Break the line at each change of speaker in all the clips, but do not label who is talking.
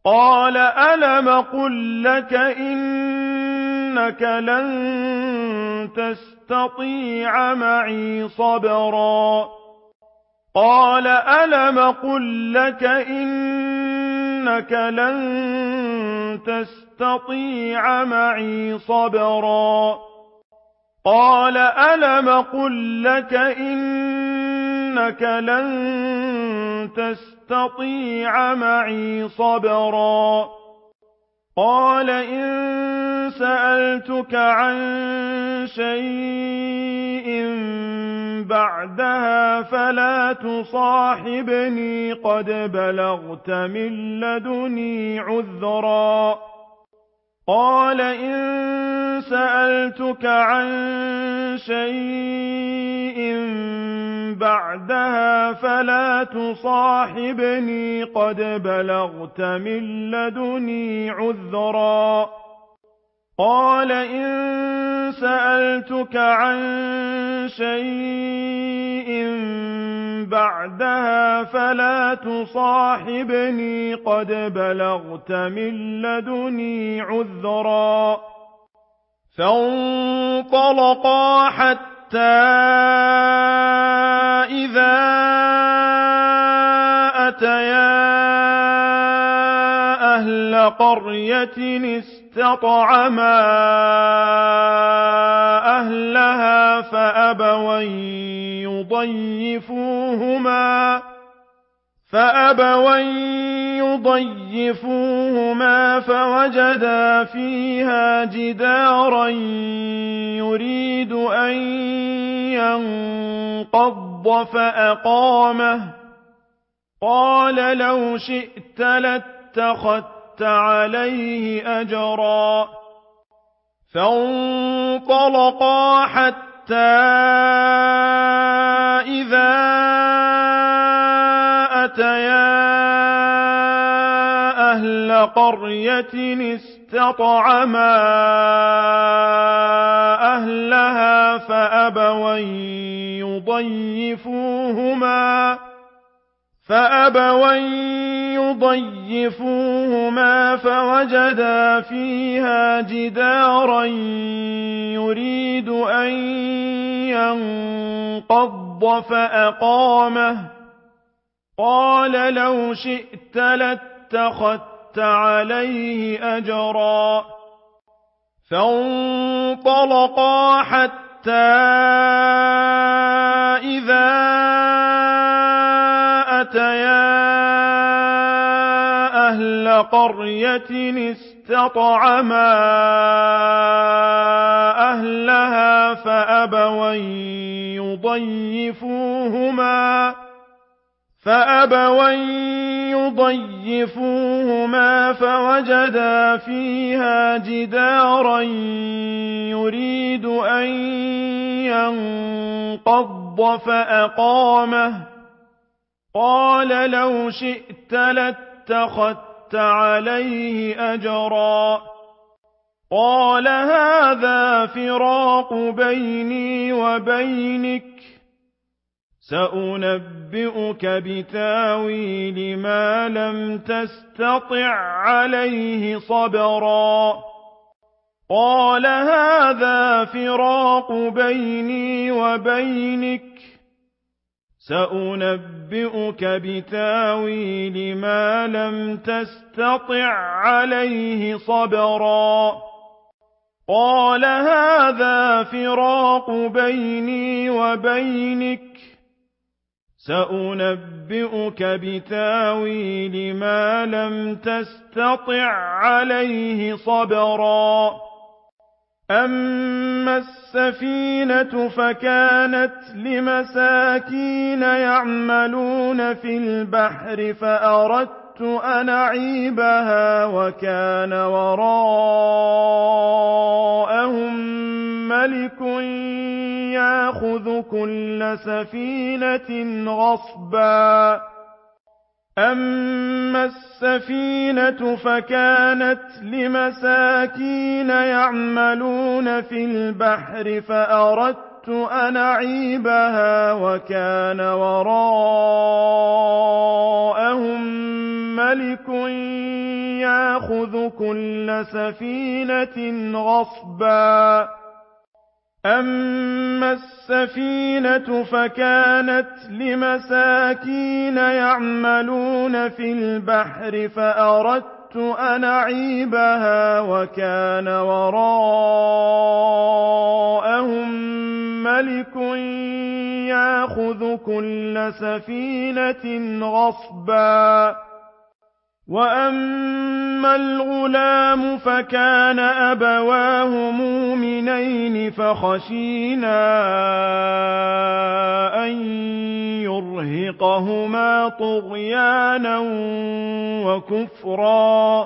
قَالَ أَلَمْ أَقُل لَّكَ إِنَّكَ لَن تَسْتَطِيعَ مَعِيَ صَبْرًا قَالَ أَلَمْ أَقُل لَّكَ إِنَّكَ لَن تَسْتَطِيعَ مَعِيَ صَبْرًا قَالَ أَلَمْ أَقُل لَّكَ إِنَّكَ لَن تَسْتَطِيعَ مَعِيَ صَبْرًا قَالَ إِن سَأَلْتُكَ عَن شَيْءٍ بَعْدَهَا فَلَا تُصَاحِبْنِي قَدْ بَلَغْتَ مِن لَّدُنِّي عُذْرًا قَالَ إِن سَأَلْتُكَ عَن شَيْءٍ بَعْدَهَا فَلَا تُصَاحِبْنِي قَدْ بَلَغْتَ مِن لَّدُنِّي عُذْرًا قَالَ إِن سَأَلْتُكَ عَن شَيْءٍ بَعْدَهَا فَلَا تُصَاحِبْنِي قَدْ بَلَغْتَ مِن لَّدُنِّي عُذْرًا فَانطَلَقَا حَتَّىٰ إِذَا أَتَيَا أَهْلَ قَرْيَةٍ اسْتَطْعَمَا أَهْلَهَا فَأَبَوْا يُضَيِّفُوهُمَا فَوَجَدَا فِيهَا جِدَارًا يُرِيدُ أَن يَنقَضَّ فَأَقَامَهُ قَالَ لَوْ شِئْتَ لَاتَّخَذْتَ عَلَيْهِ أَجْرًا فَانطَلَقَا حَتَّىٰ إِذَا أَتَيَا أَهْلَ قَرْيَةٍ اسْتَطْعَمَا أَهْلَهَا فَأَبَوْا يُضَيِّفُوهُمَا فَوَجَدَا فِيهَا جِدَارًا يُرِيدُ أَن يَنقَضَّ فَأَقَامَهُ قَالَ لَوْ شِئْتَ لَاتَّخَذْتَ عَلَيْهِ أَجْرًا فَانطَلَقَا حَتَّىٰ إِذَا أَتَيَا أَهْلَ قَرْيَةٍ اسْتَطْعَمَا أَهْلَهَا فَأَبَوْا يُضَيِّفُوهُمَا فَوَجَدَا فِيهَا جِدَارًا يُرِيدُ أَن يَنقَضَّ فَأَقَامَهُ قَالَ لَوْ شِئْتَ لَاتَّخَذْتَ عَلَيْهِ أَجْرًا قَالَ هَٰذَا فِرَاقُ بَيْنِي وَبَيْنِكَ سَأُنَبِّئُكَ بِتَأْوِيلِ مَا لَمْ تَسْتَطِع عَّلَيْهِ صَبْرًا قَالَ هَٰذَا فِرَاقُ بَيْنِي وَبَيْنِكَ سَأُنَبِّئُكَ بِتَأْوِيلِ مَا لَمْ تَسْتَطِع عَّلَيْهِ صَبْرًا قَالَ هَٰذَا فِرَاقُ بَيْنِي وَبَيْنِكَ سَأُنَبِّئُكَ بِتَأْوِيلِ مَا لَمْ تَسْتَطِع عَّلَيْهِ صَبْرًا أَمَّا السَّفِينَةُ فَكَانَتْ لِمَسَاكِينَ يَعْمَلُونَ فِي الْبَحْرِ فَأَرَدتُّ أَنْ أَعِيبَهَا وَكَانَ وَرَاءَهُم مَّلِكٌ يَأْخُذُ كُلَّ سَفِينَةٍ غَصْبًا أَمَّا السَّفِينَةُ فَكَانَتْ لِمَسَاكِينَ يَعْمَلُونَ فِي الْبَحْرِ فَأَرَدتُّ أن أعيبها وكان وراءهم ملك يأخذ كل سفينة غصبا أما السفينة فكانت لمساكين يعملون في البحر فأردت أن أعيبها وكان وراءهم ملك يأخذ كل سفينة غصبا وأما الغلام فكان أبواه مؤمنين فخشينا أن يرهقهما طغيانا وكفرا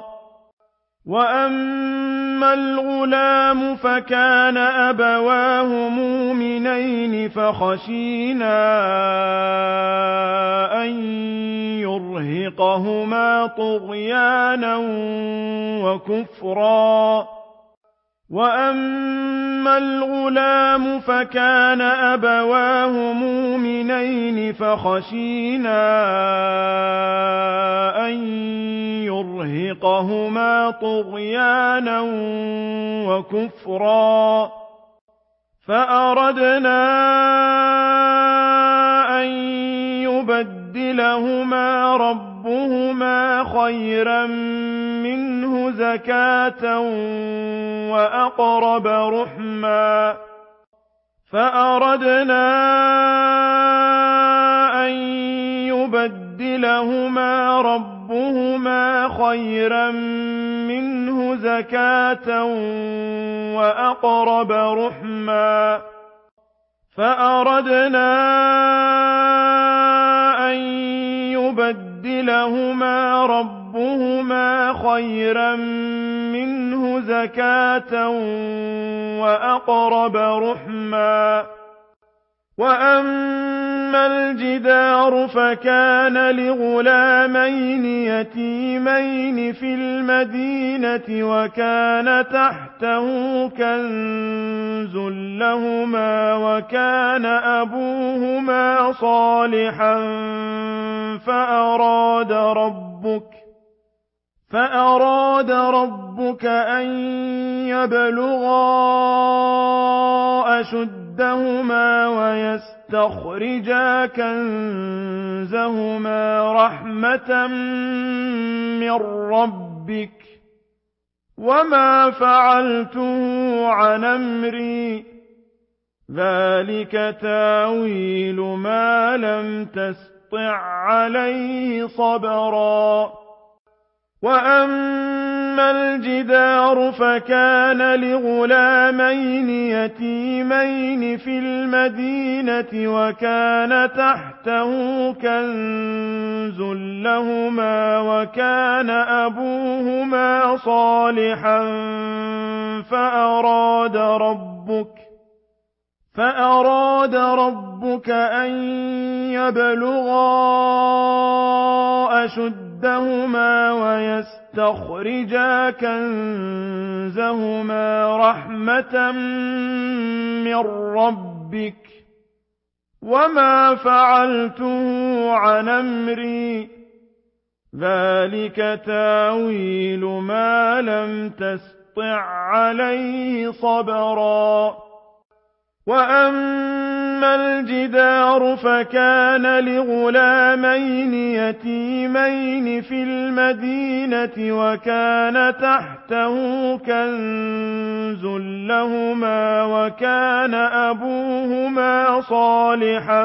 وأما الغلام فكان أبواه مؤمنين فخشينا أن يرهقهما طغيانا وكفرا وأما الغلام فكان أبواه مؤمنين فخشينا أن يرهقهما طغيانا وكفرا فأردنا أن يبدلهما ربهما خيرا منه زكاة وأقرب رحما فأردنا أن يبدلهما ربهما خيرا منه زكاة وأقرب رحما فأردنا أن يبدلهما ربهما خيرا منه زكاة وأقرب رحما وأما الجدار فكان لغلامين يتيمين في المدينة وكان تحته كنز لهما وكان أبوهما صالحا فأراد ربك أن يبلغا أشدهما ويستخرجا كنزهما رحمة من ربك وما فعلته عن أمري ذلك تاويل ما لم تسطع عليه صبرا وأما الجدار فكان لغلامين يتيمين في المدينة وكان تحته كنز لهما وكان أبوهما صالحا فأراد ربك أن يبلغا أشدهما ويستخرجا كنزهما رحمة من ربك وما فعلته عن أمري ذلك تاويل ما لم تسطع عليه صبرا وأما الجدار فكان لغلامين يتيمين في المدينة وكان تحته كنز لهما وكان أبوهما صالحا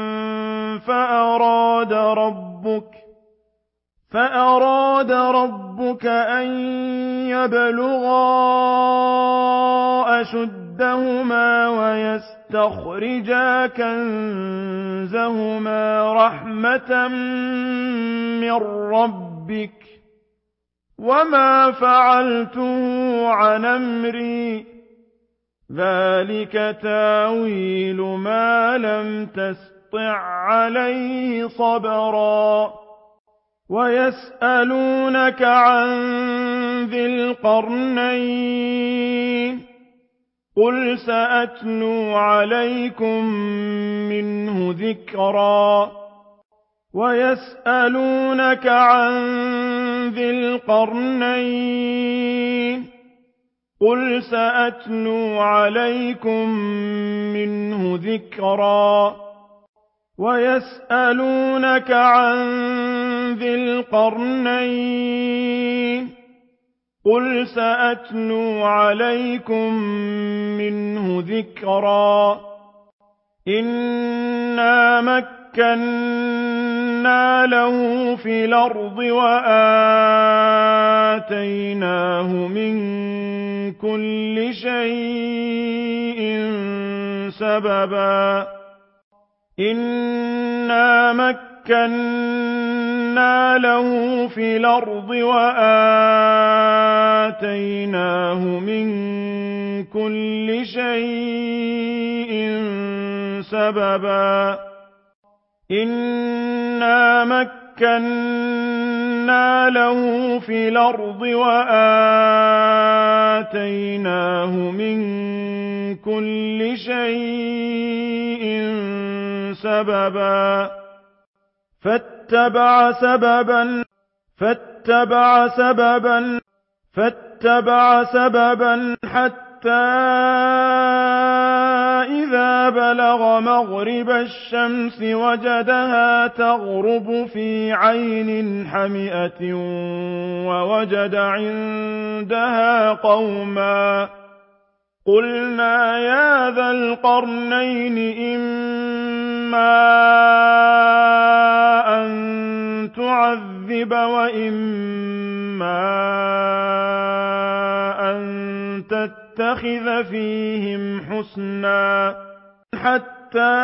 فأراد ربك أن يبلغا أشدهما ويستخرجا كنزهما رحمة من ربك وما فعلته عن أمري ذلك تاويل ما لم تسطع عليه صبرا ويسألونك عن ذي القرنين قُلْ سَأَتْلُو عَلَيْكُم مِّنْهُ ذِكْرًا وَيَسْأَلُونَكَ عَن ذِي الْقَرْنَيْنِ قُلْ سَأَتْلُو عَلَيْكُم مِّنْهُ ذِكْرًا وَيَسْأَلُونَكَ عَن ذِي الْقَرْنَيْنِ قُلْ سَأَتْلُو عَلَيْكُم مِّنْهُ ذِكْرًا إِنَّا مَكَّنَّا لَهُ فِي الْأَرْضِ وَآتَيْنَاهُ مِن كُلِّ شَيْءٍ سَبَبًا إِنَّا مَكَّنَّا لَهُ فِي الْأَرْضِ وَآتَيْنَاهُ مِن كُلِّ شَيْءٍ سَبَبًا إِنَّا مَكَّنَّا لَهُ فِي الْأَرْضِ وَآتَيْنَاهُ مِن كُلِّ شَيْءٍ سَبَبًا فَاتَّبَعَ سَبَبًا حَتَّىٰ إِذَا بَلَغَ مَغْرِبَ الشَّمْسِ وَجَدَهَا تَغْرُبُ فِي عَيْنٍ حَمِئَةٍ وَوَجَدَ عِندَهَا قَوْمًا قُلْنَا يَا ذَا الْقَرْنَيْنِ إِمَّا أَن تُعَذِّبَ وَإِمَّا أَن تَتَّخِذَ فِيهِمْ حُسْنًا حَتَّىٰ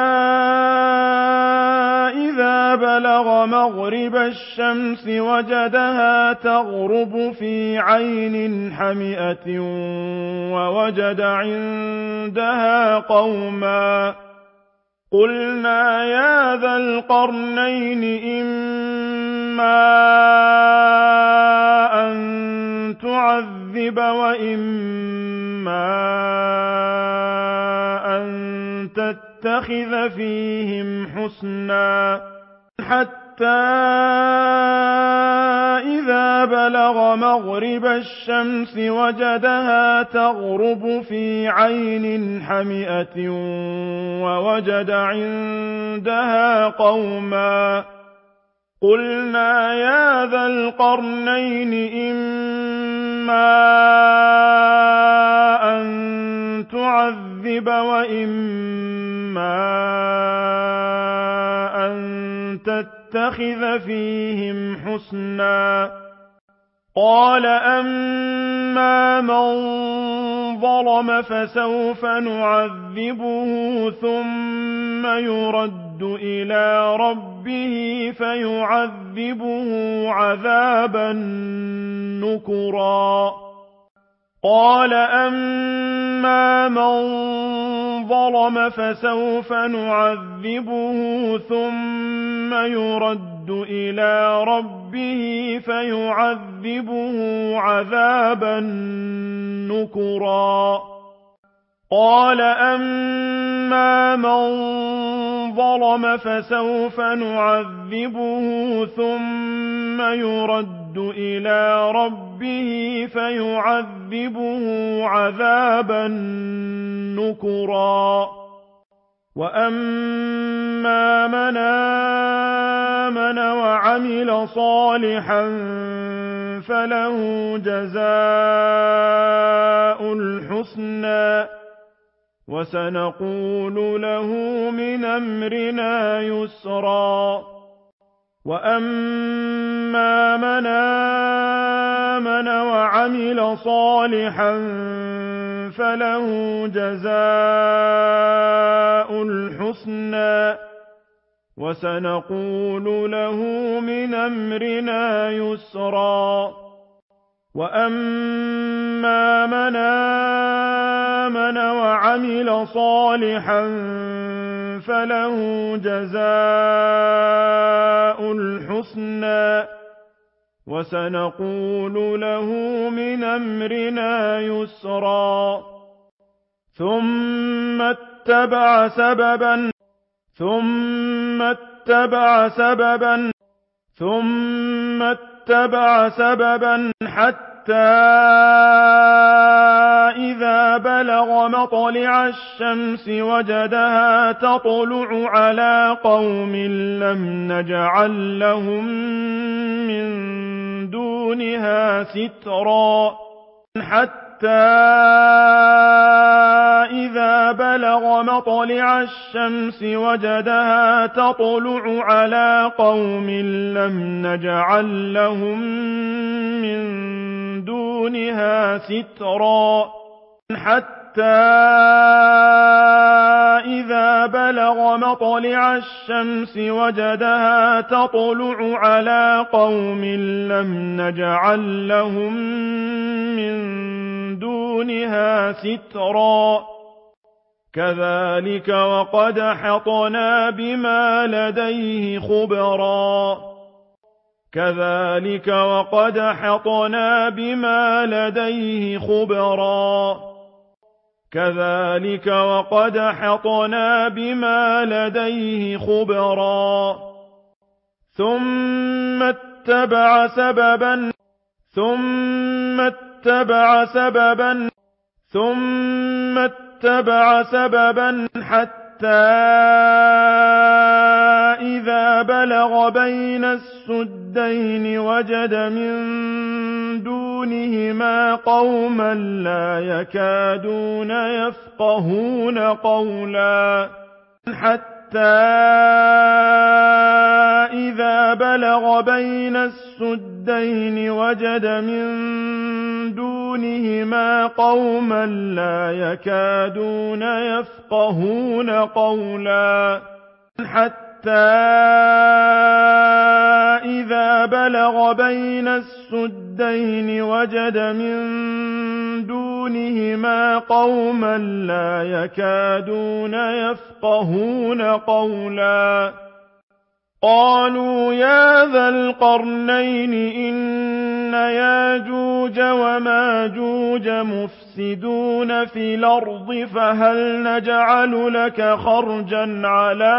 إِذَا بَلَغَ مَغْرِبَ الشَّمْسِ وَجَدَهَا تَغْرُبُ فِي عَيْنٍ حَمِئَةٍ وَوَجَدَ عِندَهَا قَوْمًا قُلْنَا يَا ذَا الْقَرْنَيْنِ إِمَّا أَن تُعَذِّبَ وَإِمَّا أَن تَتَّخِذَ فِيهِمْ حُسْنًا حَتَّىٰ إِذَا بَلَغَ مَغْرِبَ الشَّمْسِ وَجَدَهَا تَغْرُبُ فِي عَيْنٍ حَمِئَةٍ وَوَجَدَ عِندَهَا قَوْمًا قُلْنَا يَا ذَا الْقَرْنَيْنِ إِمَّا أَن تُعَذِّبَ وَإِمَّا أَن تَتَّخِذَ فِيهِمْ حُسْنًا قَالَ أَمَّا مَن ظَلَمَ فَسَوْفَ نُعَذِّبُهُ ثُمَّ يُرَدُّ إِلَىٰ رَبِّهِ فَيُعَذِّبُهُ عَذَابًا نُّكْرًا قَالَ أَمَّا مَن ظَلَمَ فَسَوْفَ نُعَذِّبُهُ ثُمَّ يُرَدُّ إِلَىٰ رَبِّهِ فَيُعَذِّبُهُ عَذَابًا نُّكْرًا قَالَ أَمَّا مَن ظَلَمَ فَسَوْفَ نُعَذِّبُهُ ثُمَّ يُرَدُّ إِلَىٰ رَبِّهِ فَيُعَذِّبُهُ عَذَابًا نُّكْرًا وَأَمَّا مَنْ آمَنَ وَعَمِلَ صَالِحًا فَلَهُ جَزَاءُ الْحُسْنَىٰ وَسَنَقُولُ لَهُ مِنْ أَمْرِنَا يُسْرًا وَأَمَّا مَنْ آمَنَ وَعَمِلَ صَالِحًا فَلَهُ جَزَاءُ الْحُسْنَىٰ وَسَنَقُولُ لَهُ مِنْ أَمْرِنَا يُسْرًا وَأَمَّا مَنْ آمَنَ وَعَمِلَ صَالِحًا فَلَهُ جَزَاءُ الْحُسْنَىٰ وَسَنَقُولُ لَهُ مِنْ أَمْرِنَا يُسْرًا ثم اتبع سببا ثم اتبع سببا ثم اتبع سببا حتى إذا بلغ مطلع الشمس وجدها تطلع على قوم لم نجعل لهم من دونها سترا حتى إذا بلغ مطلع الشمس وجدها تطلع على قوم لم نجعل لهم من دونها سترا حتى إذا بلغ مطلع الشمس وجدها تطلع على قوم لم نجعل لهم من دونها سترا كذلك وقد أحطنا بما لديه خبرا كذلك وقد أحطنا بما لديه خبرا كذلك وقد أحطنا بما لديه خبرا ثم اتبع سببا ثم اتبع سببا ثم اتبع سببا حتى إذا بلغ بين السدين وجد من دونهما قوما لا يكادون يفقهون قولا حتى إذا بلغ بين السدين وجد من دونهما قوما لا يكادون يفقهون قولا حتى إذا بلغ بين السدين وجد من دونهما قوما لا يكادون يفقهون قولا قالوا يا ذا القرنين إن ياجوج وماجوج مفسدون في الأرض فهل نجعل لك خرجا على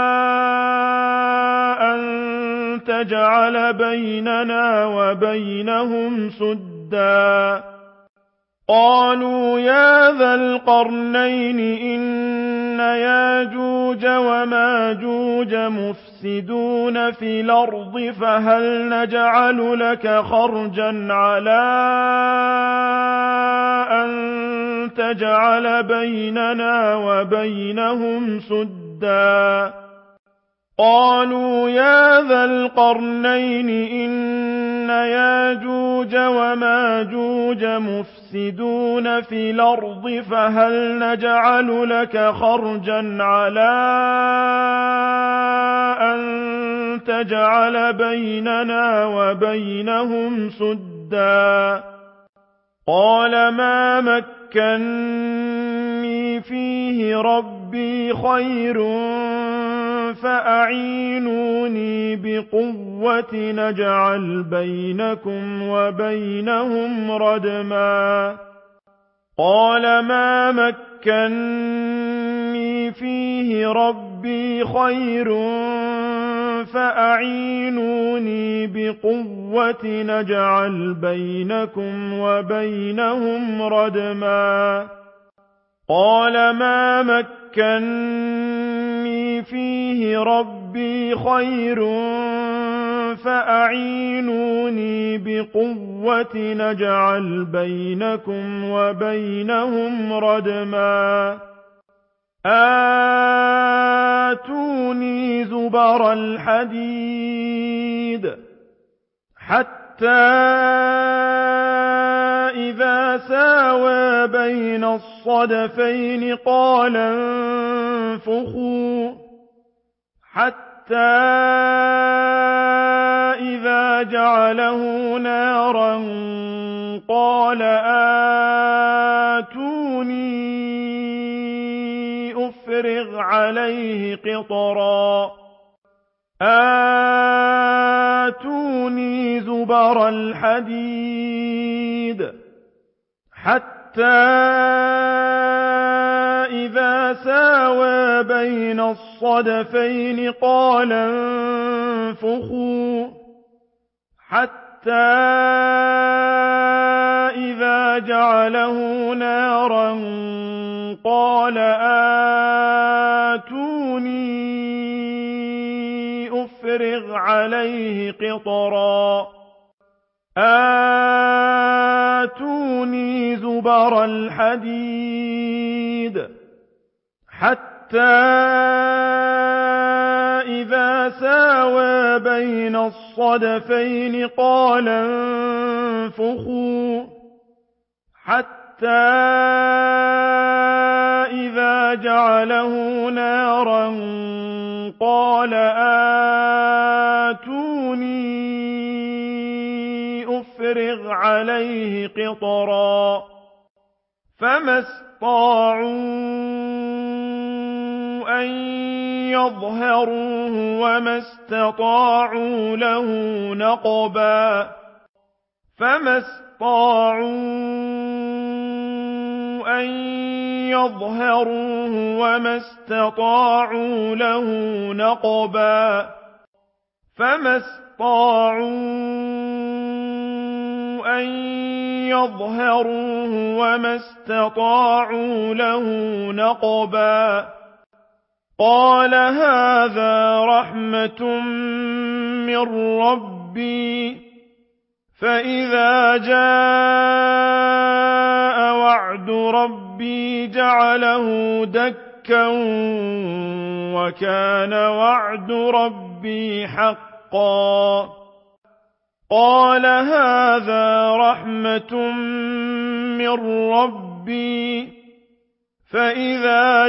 أن تجعل بيننا وبينهم سدا قالوا يا ذا القرنين إن ياجوج وماجوج مفسدون في الأرض فهل نجعل لك خرجا على أن تجعل بيننا وبينهم سدا قالوا يا ذا القرنين إن ياجوج وماجوج مفسدون في الأرض فهل نجعل لك خرجا على أن تجعل بيننا وبينهم سدا قال ما مكني فيه ربي خير فأعينوني بقوة نجعل بينكم وبينهم ردما قال ما مكني فيه ربي خير فأعينوني بقوة نجعل بينكم وبينهم ردما قال ما مكني فيه ربي خير فأعينوني بقوة نجعل بينكم وبينهم ردما آتوني زبر الحديد حتى إذا ساوى بين الصدفين قال انفخوا حتى إذا جعله نارا قال آتوني أفرغ عليه قطرا آتوني زبر الحديد حتى إذا ساوى بين الصدفين قال انفخوا حتى إذا جعله نارا قال آتوني أفرغ عليه قطرا آتوني زبر الحديد حتى إذا ساوى بين الصدفين قال انفخوا حتى إذا جعله نارا قال آتوني أفرغ عليه قطرا فما استطاعوا أن يظهروه وما استطاعوا له نقبا فما استطاعوا أن يظهروه وما استطاعوا له نقبا فما استطاعوا أن يظهروه وما استطاعوا له نقبا قال هذا رحمة من ربي فإذا جاء وعد ربي جعله دكا وكان وعد ربي حقا قال هذا رحمة من ربي فإذا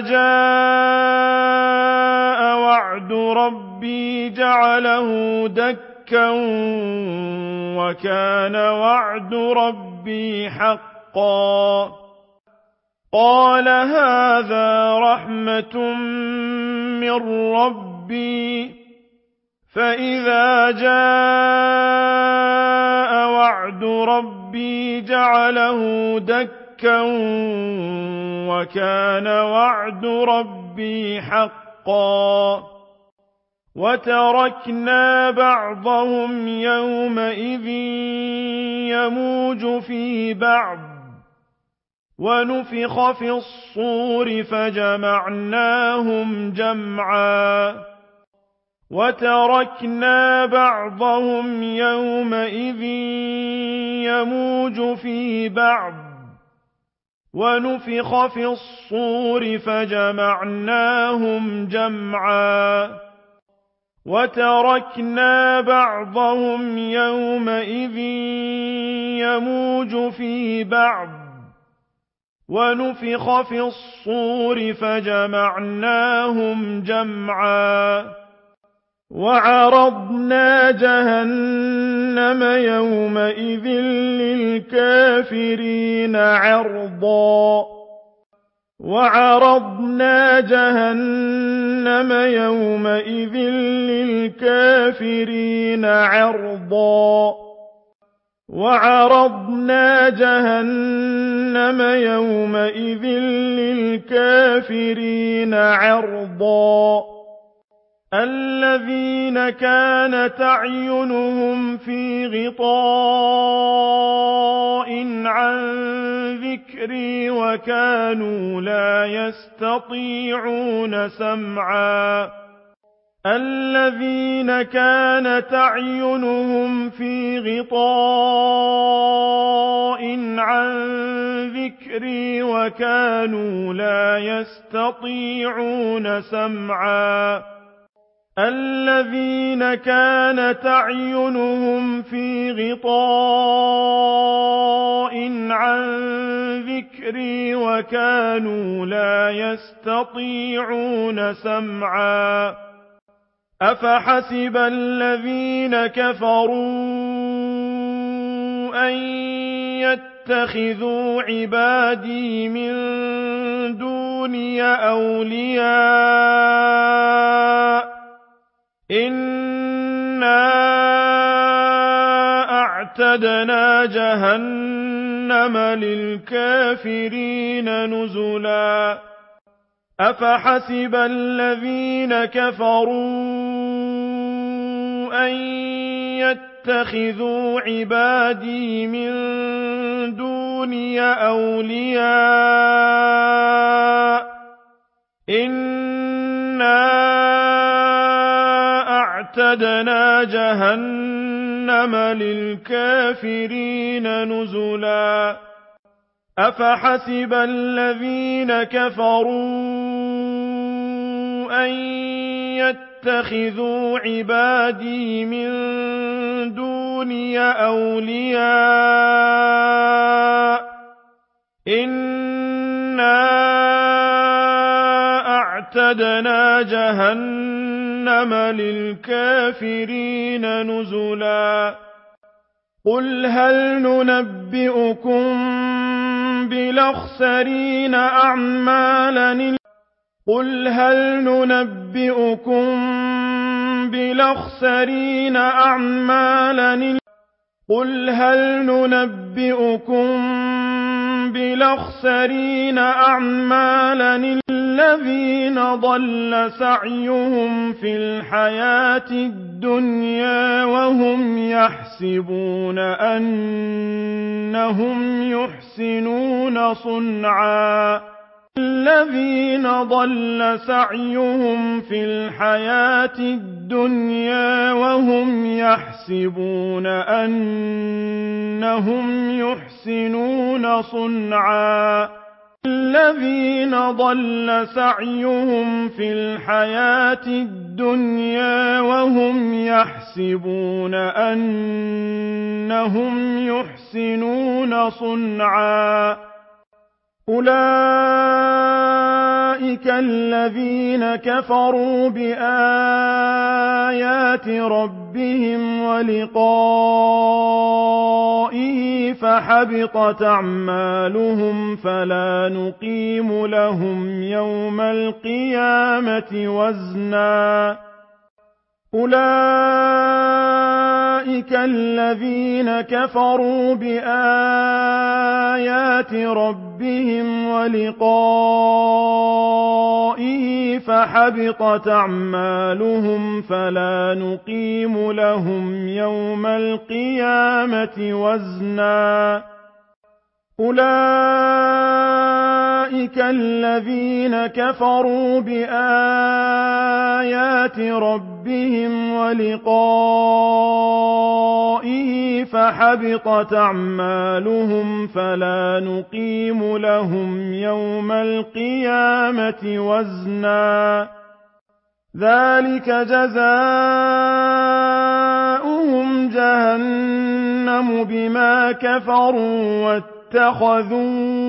جاء وعد ربي جعله دكا وكان وعد ربي حقا قال هذا رحمة من ربي فإذا جاء وعد ربي جعله دكا وكان وعد ربي حقا وتركنا بعضهم يومئذ يموج في بعض ونفخ في الصور فجمعناهم جمعا وتركنا بعضهم يومئذ يموج في بعض ونفخ في الصور فجمعناهم جمعا وتركنا بعضهم يومئذ يموج في بعض ونفخ في الصور فجمعناهم جمعا وعرضنا جهنم يومئذ للكافرين عرضا وعرضنا جهنم يومئذ للكافرين عرضا وعرضنا جهنم يومئذ للكافرين عرضا الذين كانت أعينهم في غطاء عن ذكري وكانوا لا يستطيعون سمعا الذين كانت أعينهم في غطاء عن ذكري وكانوا لا يستطيعون سمعا الذين كانت أعينهم في غطاء عن ذكري وكانوا لا يستطيعون سمعا أفحسب الذين كفروا أن يتخذوا عبادي من دوني أولياء إنا أعتدنا جهنم للكافرين نزلا أفحسب الذين كفروا أن يتخذوا عبادي من دوني أولياء إنا أعتدنا جهنم للكافرين نزلا أفحسب الذين كفروا أن يتخذوا عبادي من دوني أولياء إنا أعتدنا جهنم للكافرين نزلا قل هل ننبئكم بالأخسرين أعمالا قل هل ننبئكم بالأخسرين أعمالا قل هل ننبئكم بالأخسرين أعمالا الذين ضل سعيهم في الحياة الدنيا وهم يحسبون أنهم يحسنون صنعا الذين ضل سعيهم في الحياة الدنيا وهم يحسبون أنهم يحسنون صنعا الذين ضل سعيهم في الحياة الدنيا وهم يحسبون أنهم يحسنون صنعا أولئك الذين كفروا بآيات ربهم ولقائه فحبطت أعمالهم فلا نقيم لهم يوم القيامة وزنا أولئك الذين كفروا بآيات ربهم ولقائه فحبطت أعمالهم فلا نقيم لهم يوم القيامة وزنا أولئك الذين كفروا بآيات ربهم ولقائه فحبطت أعمالهم فلا نقيم لهم يوم القيامة وزنا ذلك جزاؤهم جهنم بما كفروا واتخذوا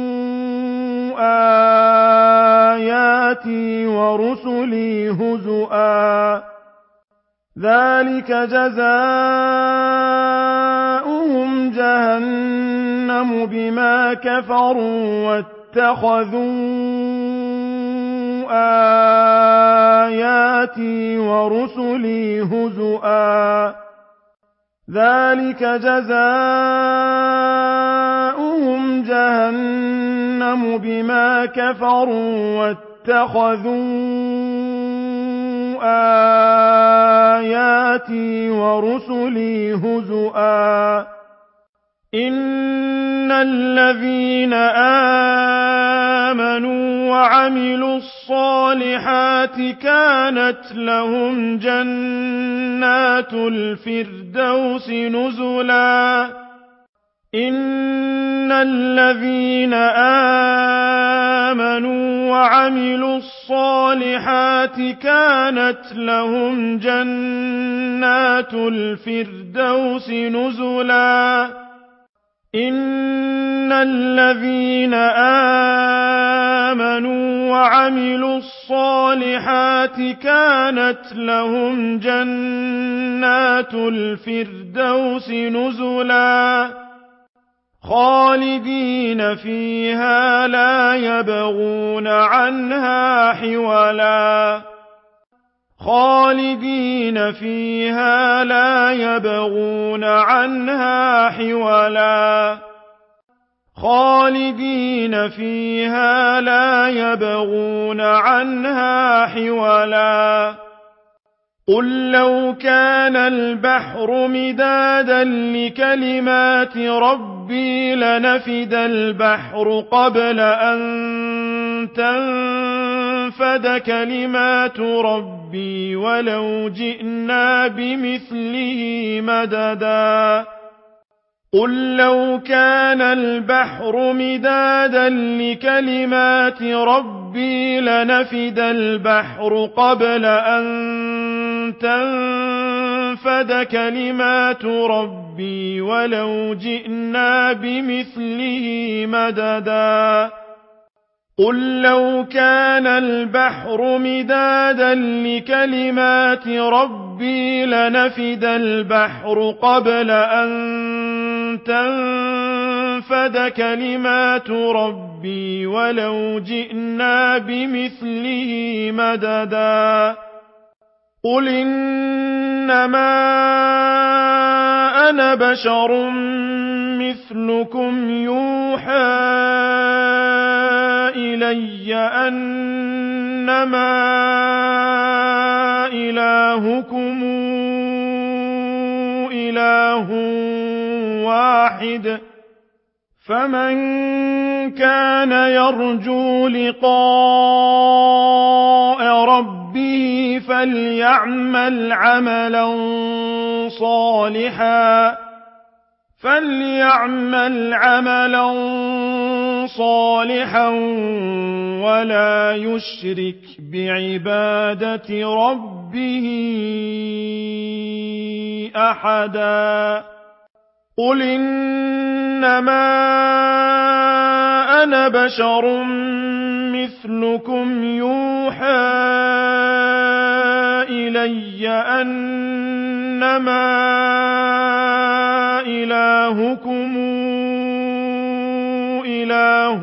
آياتي ورسلي هزؤا ذلك جزاؤهم جهنم بما كفروا واتخذوا آياتي ورسلي هزؤا ذلك جزاؤهم جهنم بما كفروا واتخذوا آياتي ورسلي هزؤا إن الذين آمنوا وعملوا الصالحات كانت لهم جنات الفردوس نزلا إن الذين آمنوا وعملوا الصالحات كانت لهم جنات الفردوس نزلا إن الذين آمنوا وعملوا الصالحات كانت لهم جنات الفردوس نزلا خالدين فيها لا يبغون عنها حولا خالدين فيها لا يبغون عنها حولا خالدين فيها لا يبغون عنها حولا قل لو كان البحر مدادا لكلمات ربي لنفد البحر قبل أن تنفد كلمات ربي ولو جئنا بمثله مددا قل لو كان البحر مدادا لكلمات ربي لنفد البحر قبل أن تنفد كلمات ربي ولو جئنا بمثله مددا قل لو كان البحر مدادا لكلمات ربي لنفد البحر قبل أن تنفد كلمات ربي ولو جئنا بمثله مددا قل إنما أنا بشر مثلكم يوحى إلي أنما إلهكم إله واحد فمن كان يرجو لقاء ربه فليعمل عملا صالحا ولا يشرك بعبادة ربه أحدا قل إنما أنا بشر مثلكم يوحى إلي أنما إلهكم إله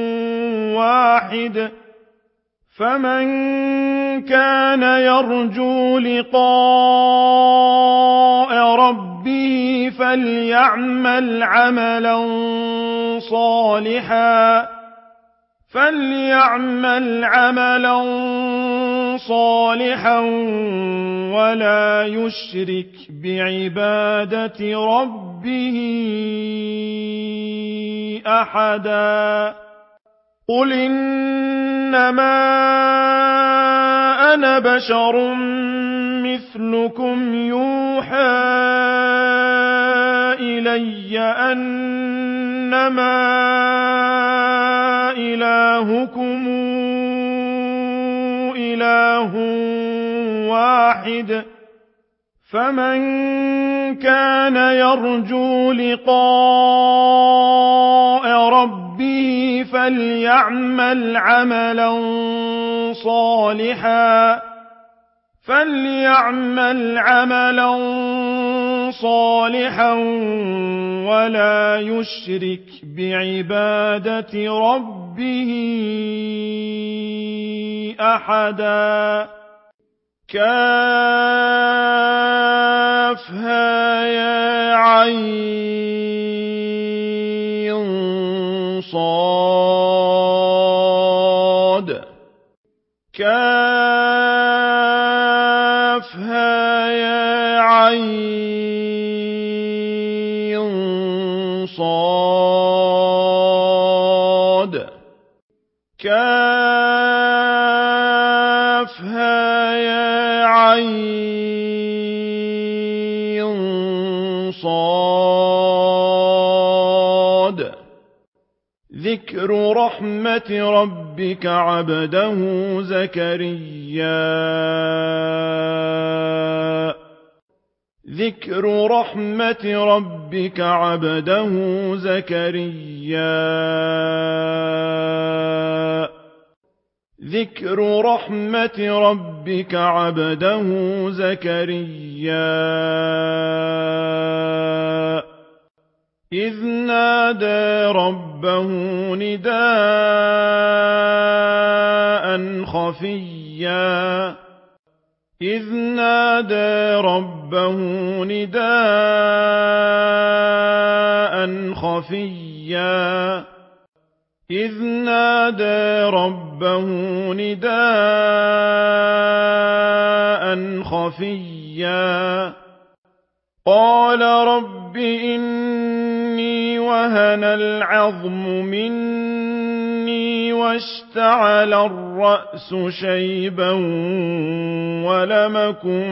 واحد فمن كان يرجو لقاء ربه فليعمل عملا صالحا ولا يشرك بعبادة ربه أحدا قل إنما أنا بشر مثلكم يوحى إلي أنما إلهكم إله واحد فمن كان يرجو لقاء ربه فليعمل عملا صالحا ولا يشرك بعبادة ربه أحدا كافها يا عين صاد كافها يا عين صاد كافها يا عين صاد ذكر رحمة ربك عبده زكريا ذكر رحمة ربك عبده زكريا ذكر رحمة ربك عبده زكريا إذ نادى ربه نداء خفيا إذ نادى ربه نداء خفيا إذ نادى ربه نداء خفيا قال رب إني وهن العظم مني واشتعل الرأس شيبا ولم أكن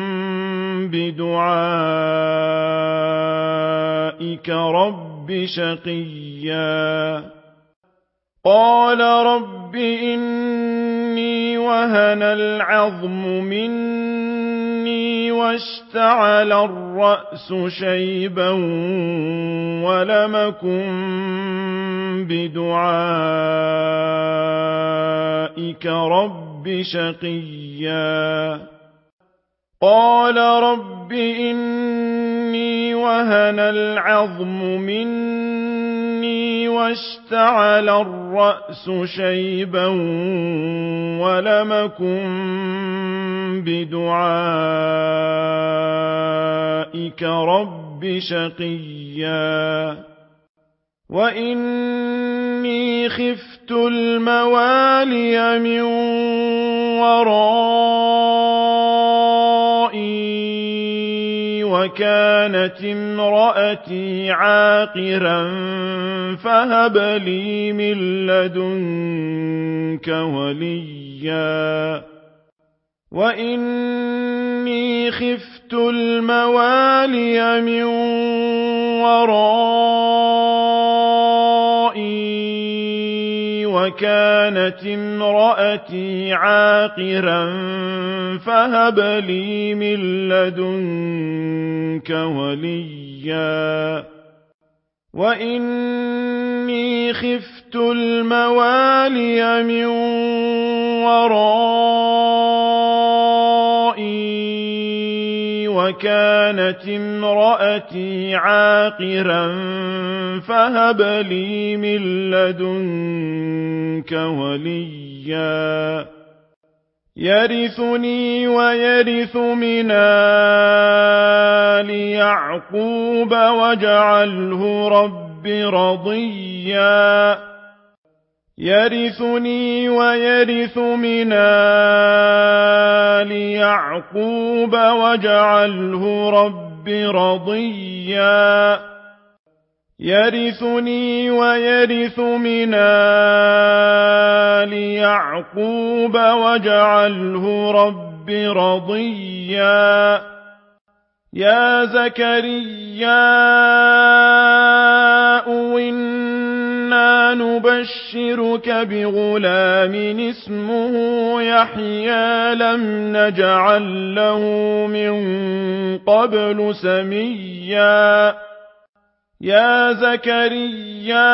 بدعائك رب شقيا قال رب إني وهن العظم مني واشتعل الرأس شيبا ولم أكن بدعائك رب شقيا قال رب إني وهن العظم مني واشتعل الرأس شيبا ولم أكن بدعائك رب شقيا وإني خفت الموالي من ورائي وكانت امرأتي عاقرا فهب لي من لدنك وليا وإني خفت الموالي من ورائي وكانت امرأتي عاقرا فهب لي من لدنك وليا وإني خفت الموالي من ورائي وكانت امرأتي عاقرا فهب لي من لدنك وليا يرثني ويرث من آل يعقوب واجعله رب رضيا يرثني ويرث من آل يعقوب واجعله رب رضيا يرثني ويرث من آل يعقوب واجعله رب رضيا يا زكريا إنا نبشرك بغلام اسمه يحيى لم نجعل له من قبل سميا يا زكريا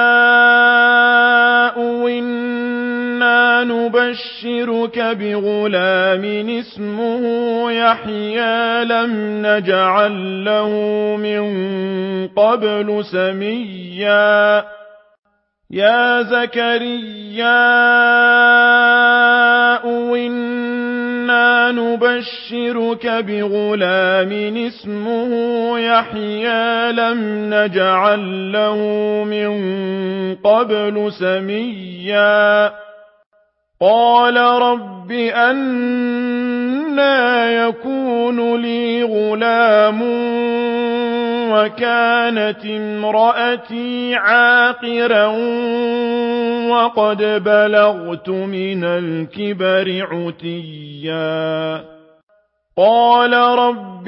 إنا نبشرك بغلام اسمه يحيى لم نجعل له من قبل سميا يا زكريا إنا نبشرك بغلام اسمه يحيى لم نجعل له من قبل سميا قال رب أنى يكون لي غلام وكانت امرأتي عاقرا وقد بلغت من الكبر عتيا قال رب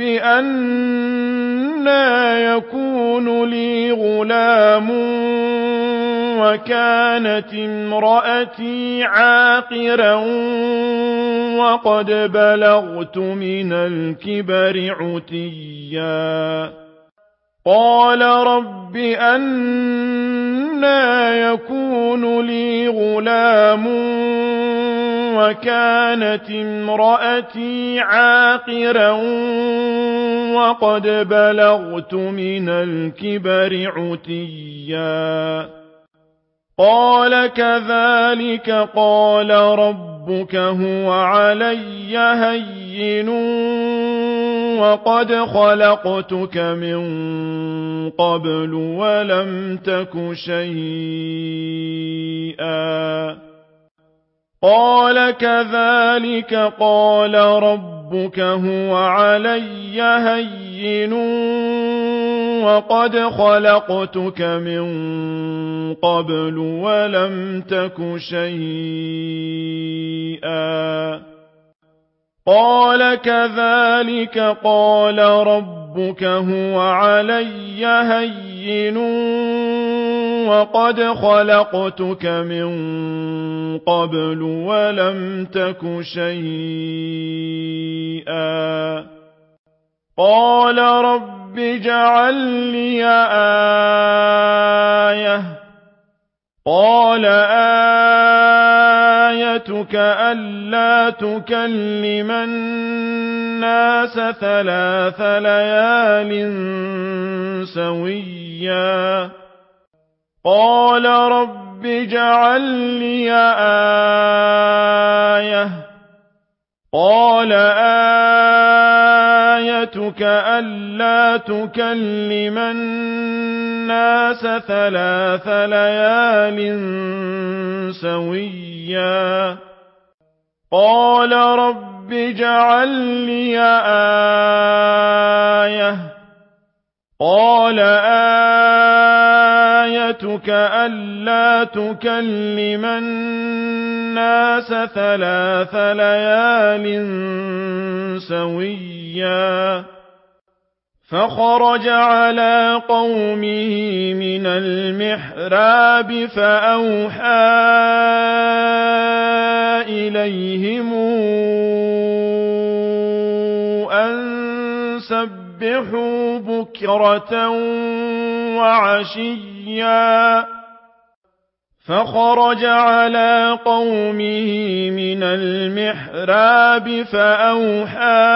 أنى يكون لي غلام وكانت امرأتي عاقرا وقد بلغت من الكبر عتيا قال رب أنى يكون لي غلام وكانت امرأتي عاقرا وقد بلغت من الكبر عتيا قال كذلك قال ربك هو علي هين وقد خلقتك من قبل ولم تك شيئا قال كذلك قال ربك هو علي هين وقد خلقتك من قبل ولم تك شيئا قال كذلك قال ربك هو علي هين وقد خلقتك من قبل ولم تك شيئا قال رب اجعل لي آية قال آيتك ألا تكلم الناس 3 ليال سويا قال رب اجعل لي آية قال آيتك ألا تكلم الناس 3 ليال سويا قال رب اجعل لي آية قال آيتك ألا تكلم الناس 3 ليال سويا فخرج على قومه من المحراب فأوحى إليهم أن سبحوا بكرة وعشيا فخرج على قومه من المحراب فأوحى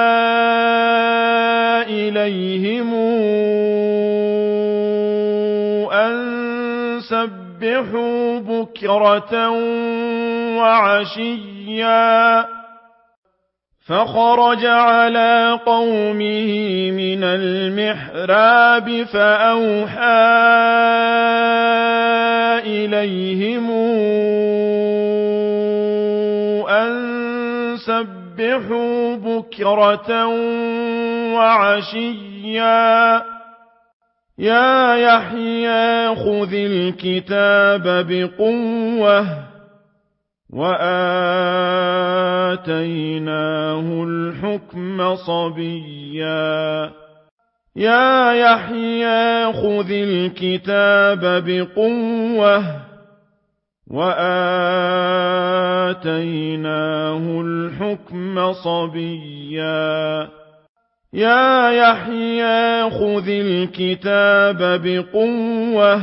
إليهم أن سبحوا بكرة وعشيا فخرج على قومه من المحراب فأوحى إليهم أن سبحوا بكرة وعشيا يا يحيى خذ الكتاب بقوة وآتيناه الحكم صبيا يا يحيى خذ الكتاب بقوة وآتيناه الحكم صبيا يا يحيى خذ الكتاب بقوة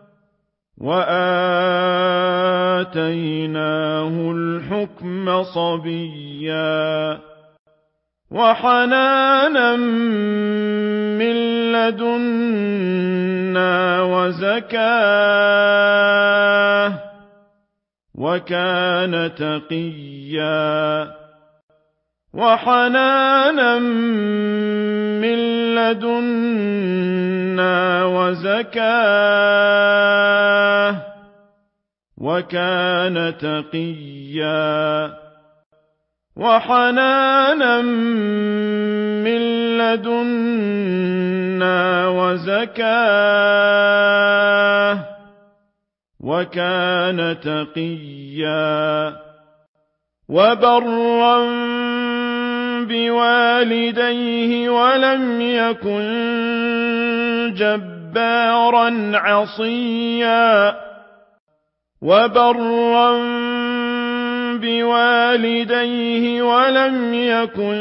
وآتيناه الحكم صبيا وحنانا من لدنا وزكاة وكان تقيا وحنانا من لدنا وزكاة وكان تقيا وحنانا من لدنا وزكاة وكان تقيا وبرا بوالديه ولم يكن جبارا عصيا وبرا بوالديه ولم يكن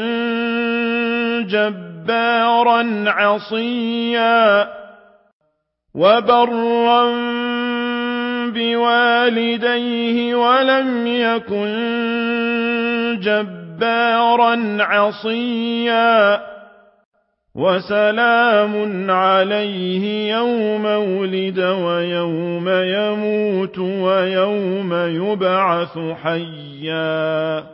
جبارا عصيا وبرا بوالديه ولم يكن جبارا عصيا وسلام عليه يوم ولد ويوم يموت يموت ويوم يبعث حيا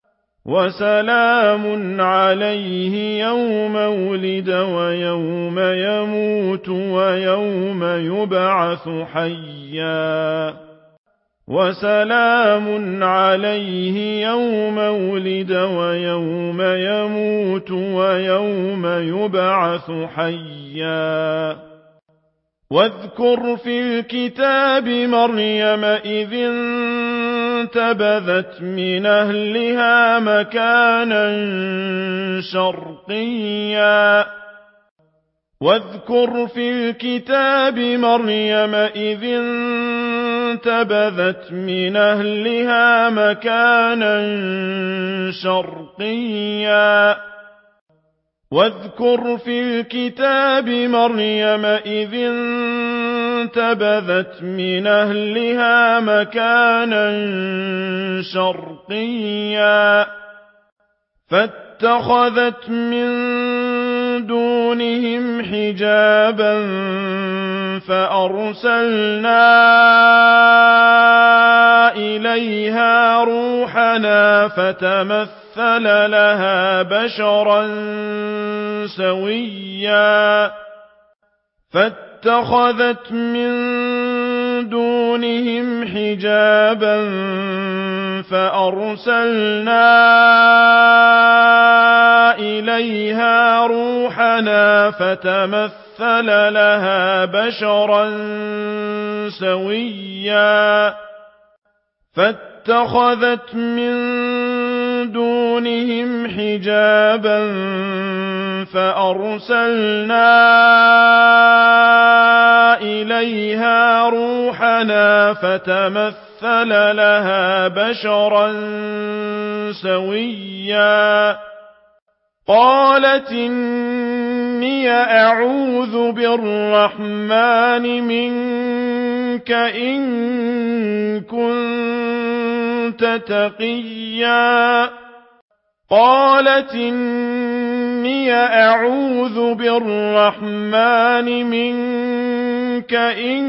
وسلام عليه يوم ولد ويوم يموت ويوم يبعث حيا وسلام عليه يوم ولد ويوم يموت ويوم يبعث حيا واذكر في الكتاب مريم إذ انتبذت من أهلها مكانا شرقيا واذكر في الكتاب مريم إذ انتبذت من أهلها مكانا شرقيا واذكر في الكتاب مريم إذ انتبذت من أهلها مكانا شرقيا فاتخذت من دونهم حجابا فأرسلنا إليها روحنا فتمثل لها بشرا سويا فاتخذت من دونهم حجابا فأرسلنا إليها روحنا فتمثل لها بشرا سويا فاتخذت من دونهم حجابا فأرسلنا إليها روحنا فتمثل لها بشرا سويا قالت إني أعوذ بالرحمن منك إن كنت تقيا قالت إني أعوذ بالرحمن منك إن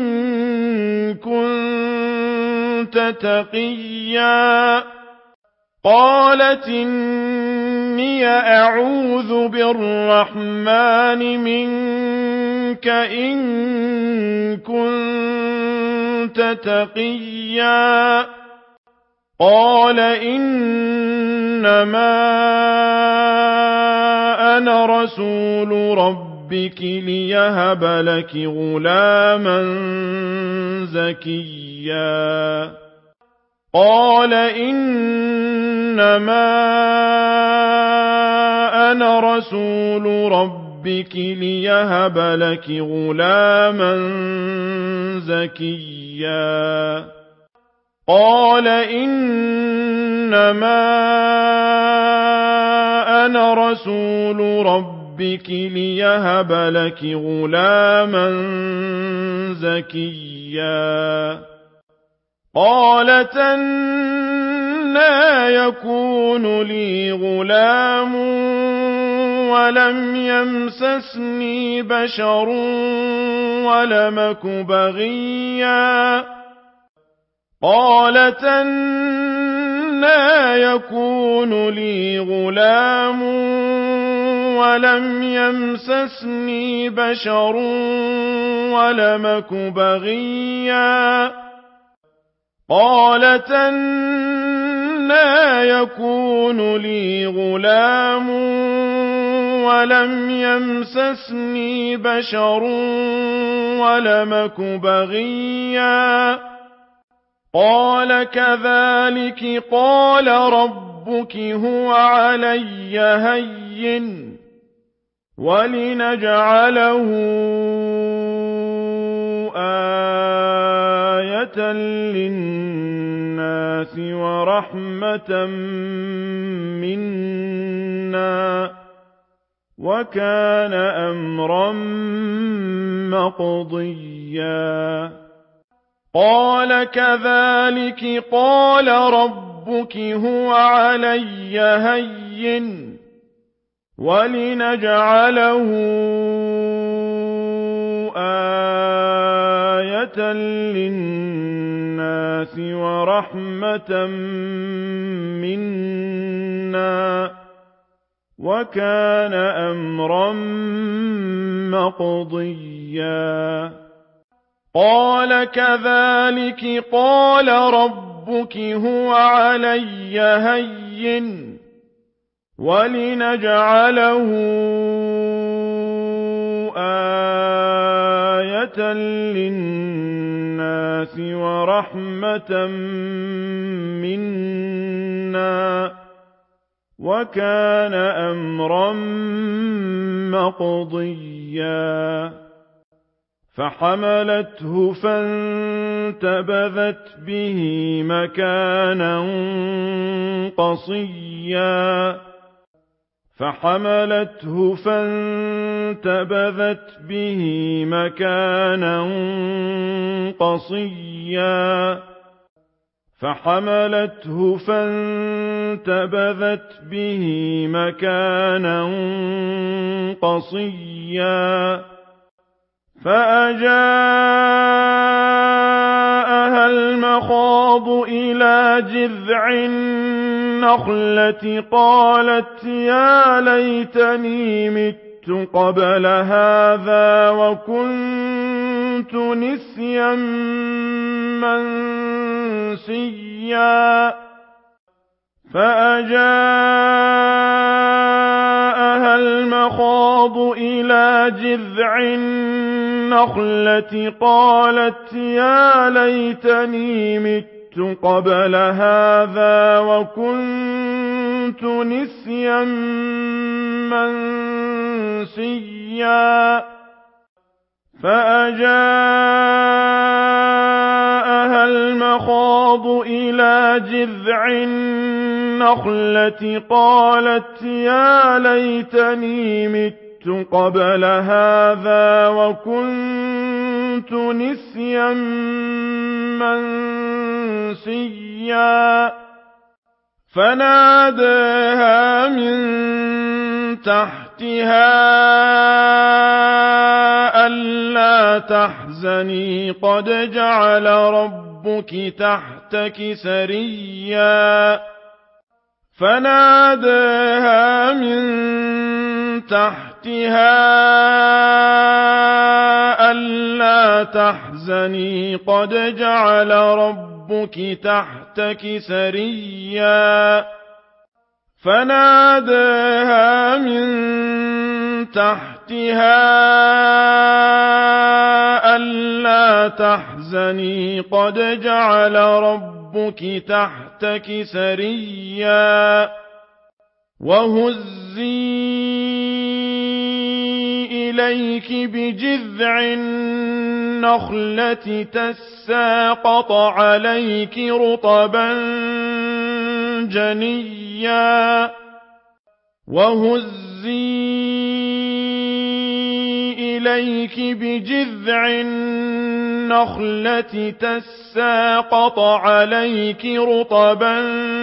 كنت تقيا قالت إني أعوذ بالرحمن منك إن كنت تقيا قال إنما أنا رسول ربك ليهب لك غلاما زكيا قال إنما أنا رسول ربك ليهب لك غلاما زكيا قال إنما أنا رسول ربك ليهب لك غلاما زكيا قالت أنى يكون لي غلام ولم يمسسني بشر ولمك بغيا قالت أنى يكون لي غلام ولم يمسسني بشر ولمك بغيا قالت أنى يكون لي غلام ولم يمسسني بشر ولمك بغيا قال كذلك قال ربك هو علي هين ولنجعله آية للناس ورحمة منا وكان أمرا مقضيا قال كذلك قال ربك هو علي هين ولنجعله آية آيَةً لِلنَّاسِ وَرَحْمَةً مِنَّا ۚ وَكَانَ أَمْرًا مَّقْضِيًّا قَالَ كَذَٰلِكِ قَالَ رَبُّكِ هُوَ عَلَيَّ هَيِّنٌ وَلِنَجْعَلَهُ آيَةً لِلنَّاسِ وَرَحْمَةً مِنَّا ۚ وَكَانَ أَمْرًا مَّقْضِيًّا فَحَمَلَتْهُ فَانتَبَذَتْ بِهِ مَكَانًا قَصِيًّا فَحَمَلَتْهُ فَانتَبَذَتْ بِهِ مَكَانًا قَصِيًّا فَحَمَلَتْهُ فَانتَبَذَتْ بِهِ مَكَانًا قَصِيًّا فَأَجَاءَهَا الْمَخَاضُ إِلَىٰ جِذْعِ النَّخْلَةِ قَالَتْ يَا لَيْتَنِي مِتُّ قَبْلَ هَٰذَا وَكُنتُ نِسْيًا مَّنسِيًّا فَأَجَاءَهَا الْمَخَاضُ إِلَىٰ جِذْعِ النَّخْلَةِ قَالَتْ يَا لَيْتَنِي مِتُّ قَبْلَ هَٰذَا وَكُنتُ نِسْيًا مَّنسِيًّا فَأَجَاءَهَا الْمَخَاضُ إِلَىٰ جِذْعِ النَّخْلَةِ قَالَتْ يَا لَيْتَنِي مِتُّ قَبْلَ هَٰذَا وَكُنتُ نِسْيًا مَّنسِيًّا فَنَادَاهَا مِن تَحْتِهَا أَلَّا تَحْزَنِي قَدْ جَعَلَ رَبُّكِ تَحْتَكِ سَرِيًّا فَنَادَاهَا مِن تَحْتِهَا أَلَّا تَحْزَنِي قَدْ جَعَلَ رَبُّكِ تَحْتَكِ سَرِيًّا فَنَادَاهَا مِن تَحْتِهَا أَلَّا تَحْزَنِي قَدْ جَعَلَ رَبُّكِ تَحْتَكِ سَرِيًّا وَهُزِّي إِلَيْكِ بِجِذْعِ النَّخْلَةِ تَسَاقَطْ عَلَيْكِ رُطَبًا جَنِيًّا وَهُزِّي إِلَيْكِ بِجِذْعِ النَّخْلَةِ تَسَاقَطْ عَلَيْكِ رُطَبًا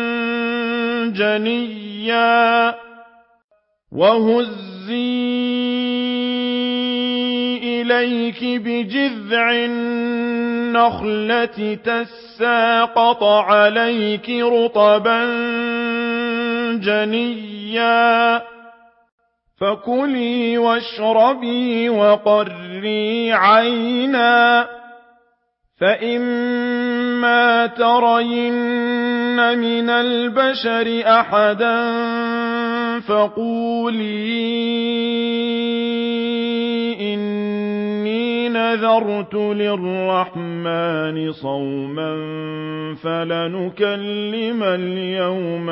جَنِيًّا وَهُزِّي إِلَيْكِ بِجِذْعِ النَّخْلَةِ تَسَاقَطْ عَلَيْكِ رُطَبًا جَنِيًّا فَكُلِي وَاشْرَبِي وَقَرِّي عَيْنًا فَإِمَّا تَرَيِنَّ مِنَ الْبَشَرِ أَحَدًا فَقُولِي إِنِّي نَذَرْتُ لِلرَّحْمَٰنِ صَوْمًا فَلَنُكَلِّمَ الْيَوْمَ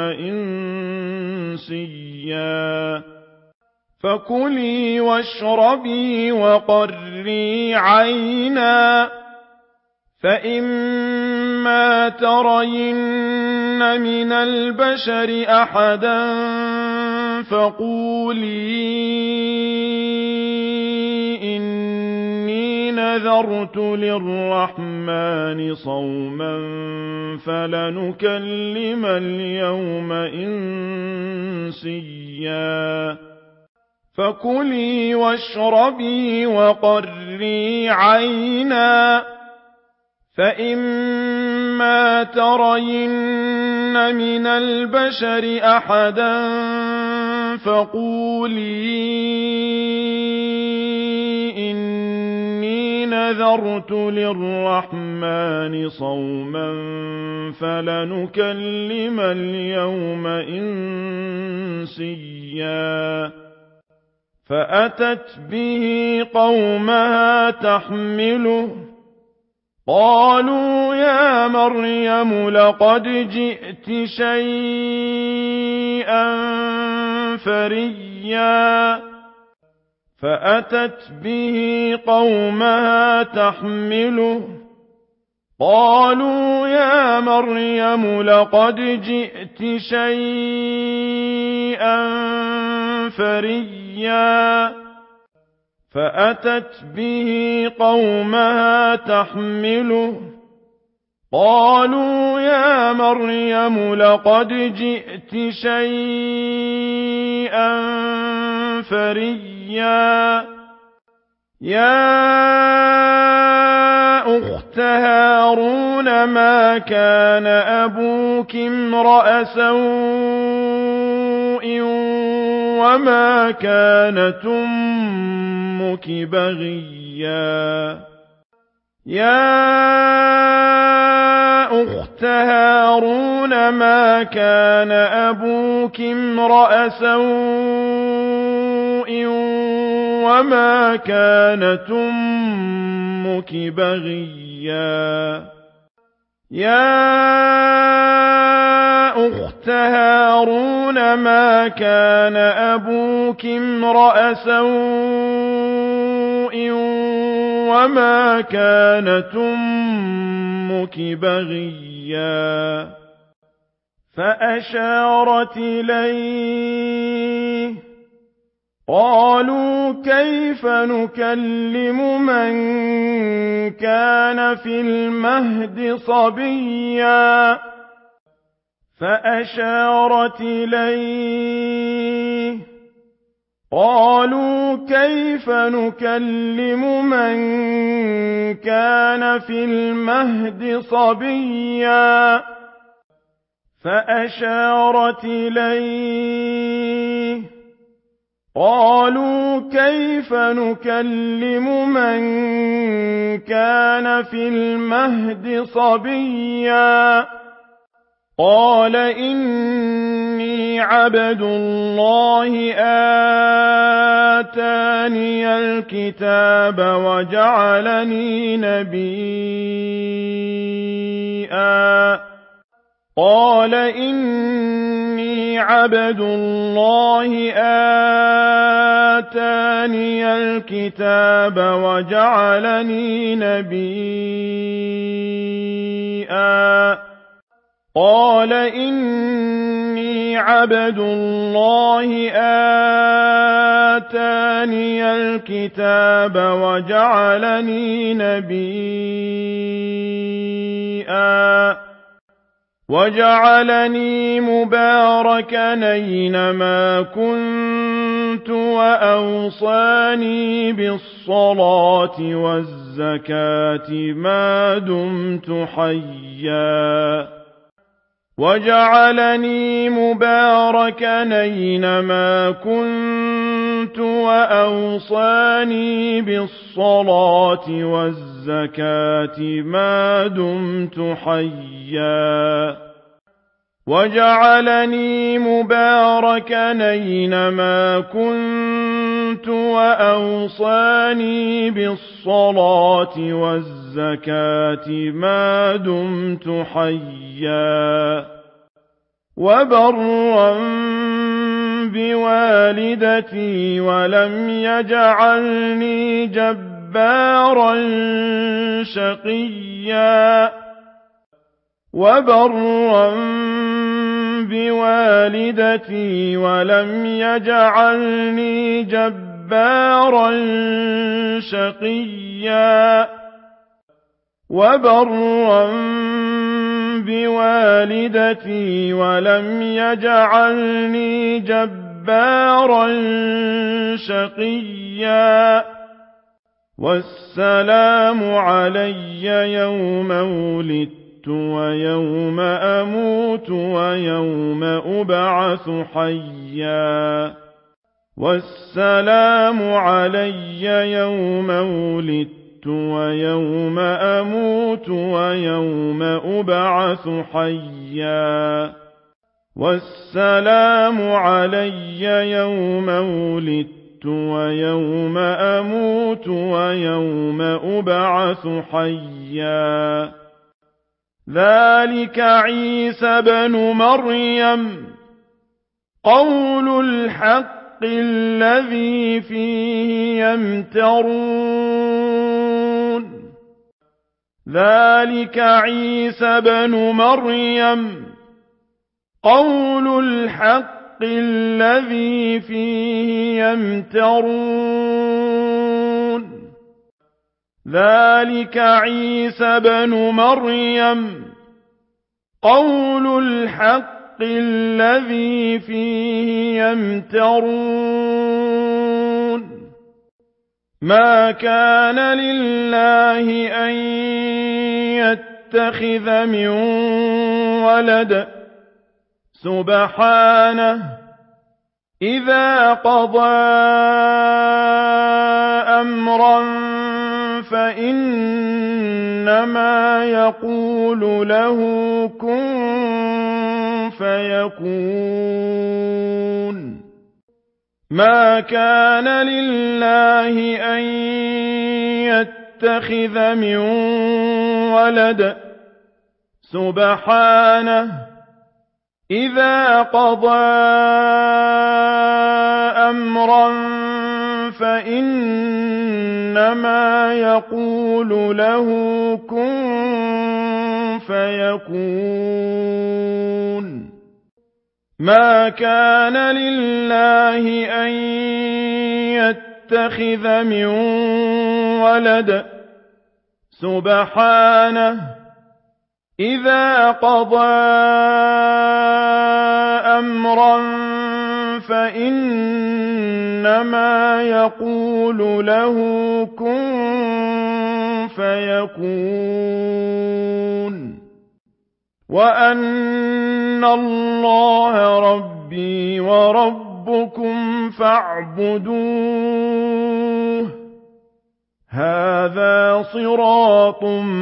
إِنسِيًّا فَكُلِي وَاشْرَبِي وَقَرِّي عَيْنًا فَإِمَّا تَرَيِنَّ مِنَ الْبَشَرِ أَحَدًا فَقُولِي إِنِّي نَذَرْتُ لِلرَّحْمَٰنِ صَوْمًا فَلَنُكَلِّمَ الْيَوْمَ إِنسِيًّا فَكُلِي وَاشْرَبِي وَقَرِّي عَيْنًا فإما ترين من البشر أحدا فقولي إني نذرت للرحمن صوما فلنكلم اليوم إنسيا فأتت به قومها تحمله قالوا يا مريم لقد جئت شيئا فريا فأتت به قومها تحمله قالوا يا مريم لقد جئت شيئا فريا فأتت به قومها تحمله قالوا يا مريم لقد جئت شيئا فريا يا أخت هارون ما كان أبوك امرأ سوء وما كانت أمك بغيا يا أخت هارون ما كان أبوك امرأ سوء وما كانت أمك بغيا يا أخت هارون ما كان أبوك امرأ سوء وما كانت أمك بغيا فأشارت إليه قالوا كيف نكلم من كان في المهد صبيا فأشارت إليه قالوا كيف نكلم من كان في المهد صبيا فأشارت إليه قالوا كيف نكلم من كان في المهد صبيا قال إني عبد الله آتاني الكتاب وجعلني نبيا قال إني عبد الله آتاني الكتاب وجعلني نبيا قال إني عبد الله آتاني الكتاب وجعلني نبيا وجعلني مباركا أينما كنت وأوصاني بالصلاة والزكاة ما دمت حيا وجعلني مباركا أينما كنت وأوصاني بالصلاة والزكاة ما دمت حيا وجعلني مباركا أينما كنت وأوصاني بالصلاة والزكاة ما دمت حيا وبرا بوالدتي ولم يجعلني جبارا شقيا وبرا بوالدتي ولم يجعلني جبارا شقيا وبرا بوالدتي ولم يجعلني جبارا شقيا والسلام علي يوم ولدت ويوم أموت ويوم أبعث حيا والسلام علي يوم ولدت ويوم أموت ويوم أبعث حيا والسلام علي يوم ولدت ويوم أموت ويوم أبعث حيا ذلك عيسى بن مريم قول الحق الذي فيه يمترون ذلك عيسى بن مريم قول الحق الذي فيه يمترون ذلك عيسى بن مريم قول الحق الذي فيه يمترون ما كان لله أن يتخذ من ولد سبحانه إذا قضى أمرا فإنما يقول له كن فيكون ما كان لله أن يتخذ من ولد سبحانه إذا قضى أمرا فإنما يقول له كن فيكون ما كان لله أن يتخذ من ولد سبحانه إذا قضى أمرا فإنما يقول له كن فيكون وأن الله ربي وربكم فاعبدوه هذا صراط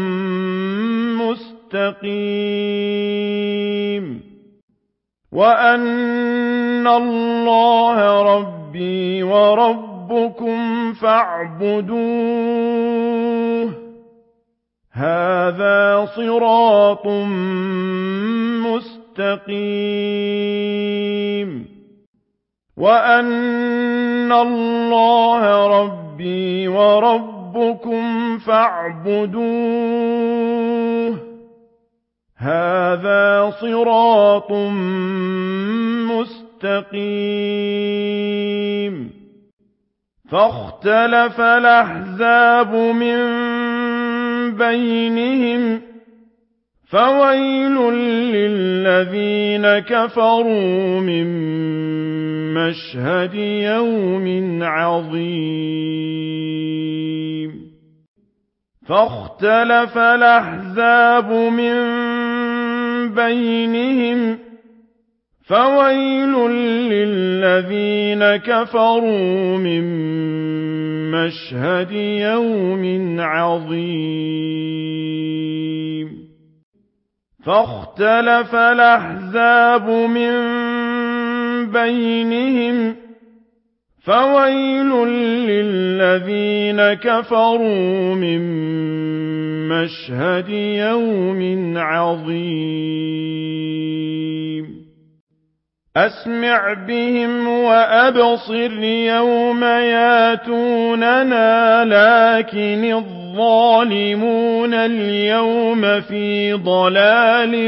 مستقيم وأن الله ربي وربكم فاعبدوه هذا صراط مستقيم وأن الله ربي وربكم فاعبدوه هذا صراط مستقيم فاختلف الأحزاب من بينهم فويل للذين كفروا من مشهد يوم عظيم فاختلف الأحزاب من بينهم فويل للذين كفروا من مشهد يوم عظيم فاختلف الأحزاب من بينهم فويل للذين كفروا من مشهد يوم عظيم أسمع بهم وأبصر يوم ياتوننا لكن الظالمون اليوم في ضلال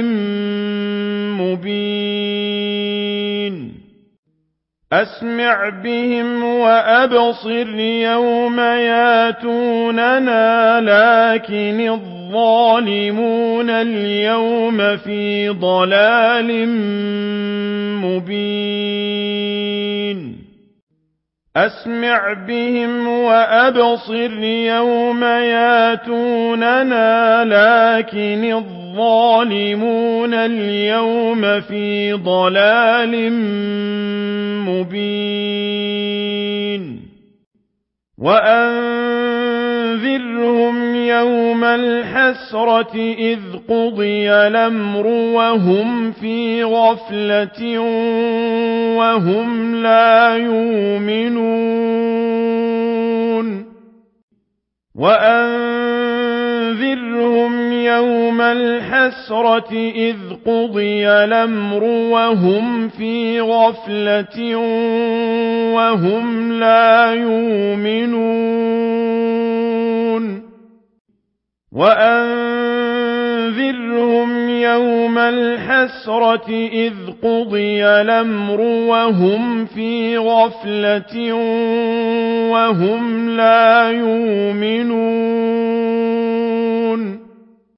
مبين أسمع بهم وأبصر يوم ياتوننا لكن الظالمون اليوم في ضلال مبين أسمع بهم وأبصر يوم ياتوننا لكن الظالمون اليوم في ضلال مبين وأنذرهم يوم الحسرة إذ قضي الأمر وهم في غفلة وهم لا يؤمنون وأنذرهم يوم الحسرة إذ قضي الأمر وهم في غفلة وهم لا يؤمنون وأنذرهم يوم الحسرة إذ قضي الأمر وهم في غفلة وهم لا يؤمنون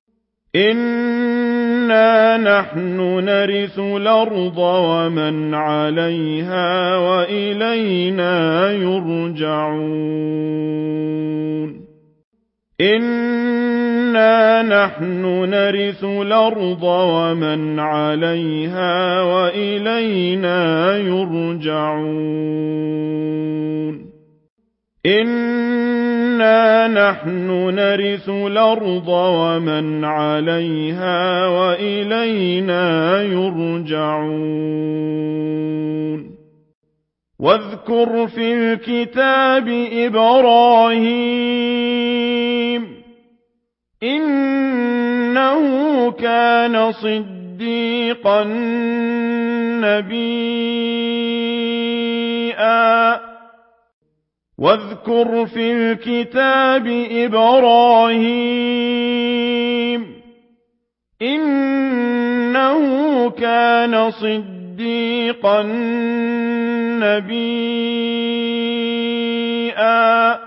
إنا نحن نرث الأرض ومن عليها وإلينا يرجعون إنا نحن نرث الأرض ومن عليها وإلينا يرجعون إنا نحن نرث الأرض ومن عليها وإلينا يرجعون واذكر في الكتاب إبراهيم إنه كان صديقا نبيا واذكر في الكتاب إبراهيم إنه كان صديقا نبيا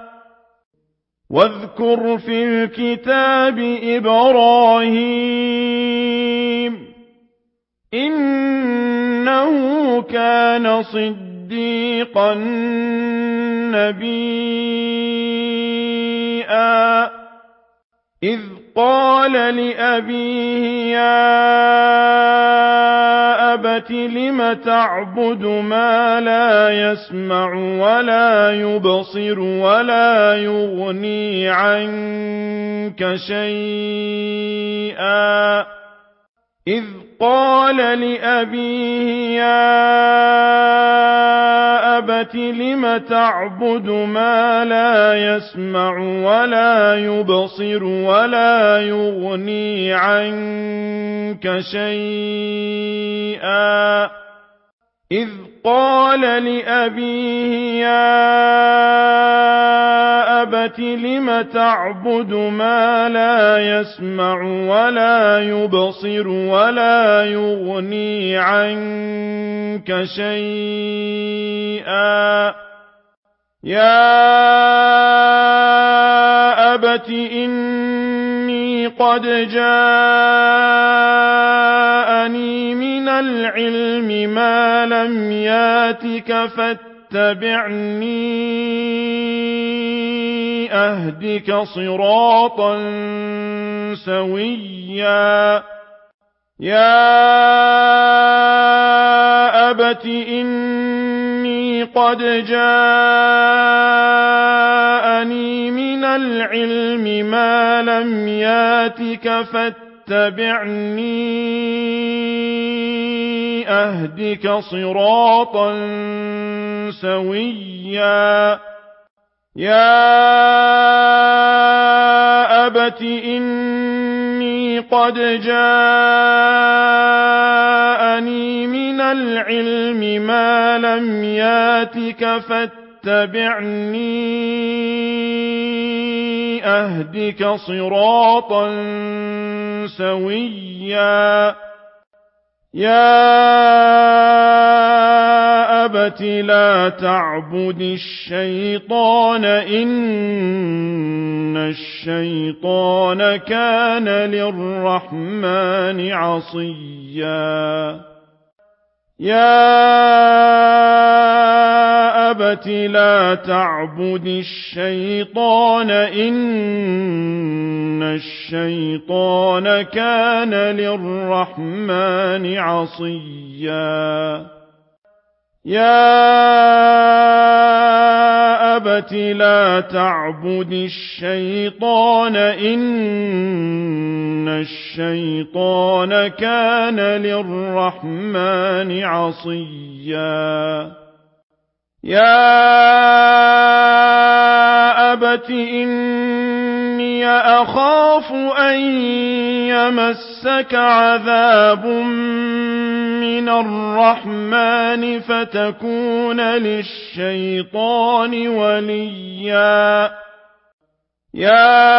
واذكر في الكتاب إبراهيم إنه كان صديقا نبيا إذ قال لأبيه يا أبت لم تعبد ما لا يسمع ولا يبصر ولا يغني عنك شيئا إذ قال لأبيه يا أبت لم تعبد ما لا يسمع ولا يبصر ولا يغني عنك شيئا إذ قال لأبيه يا أبت لم تعبد ما لا يسمع ولا يبصر ولا يغني عنك شيئا يا أبت إني قد جاءني من العلم ما لم ياتك فاتبعني أهدك صراطا سويا يا أبت إني قد جاءني من العلم ما لم ياتك فاتبعني أهدك صراطا سويا يا أبت إني قد جاءني من العلم ما لم ياتك فاتبعني أهدك صراطا سويا يا أبت لا تعبد الشيطان إن الشيطان كان للرحمن عصيا يا أبت لا تعبد الشيطان إن الشيطان كان للرحمن عصيا يا أبت لا تعبد الشيطان إن الشيطان كان للرحمن عصيا يا أبت إني أخاف أن يمسك عذاب من الرحمن فتكون للشيطان وليا يا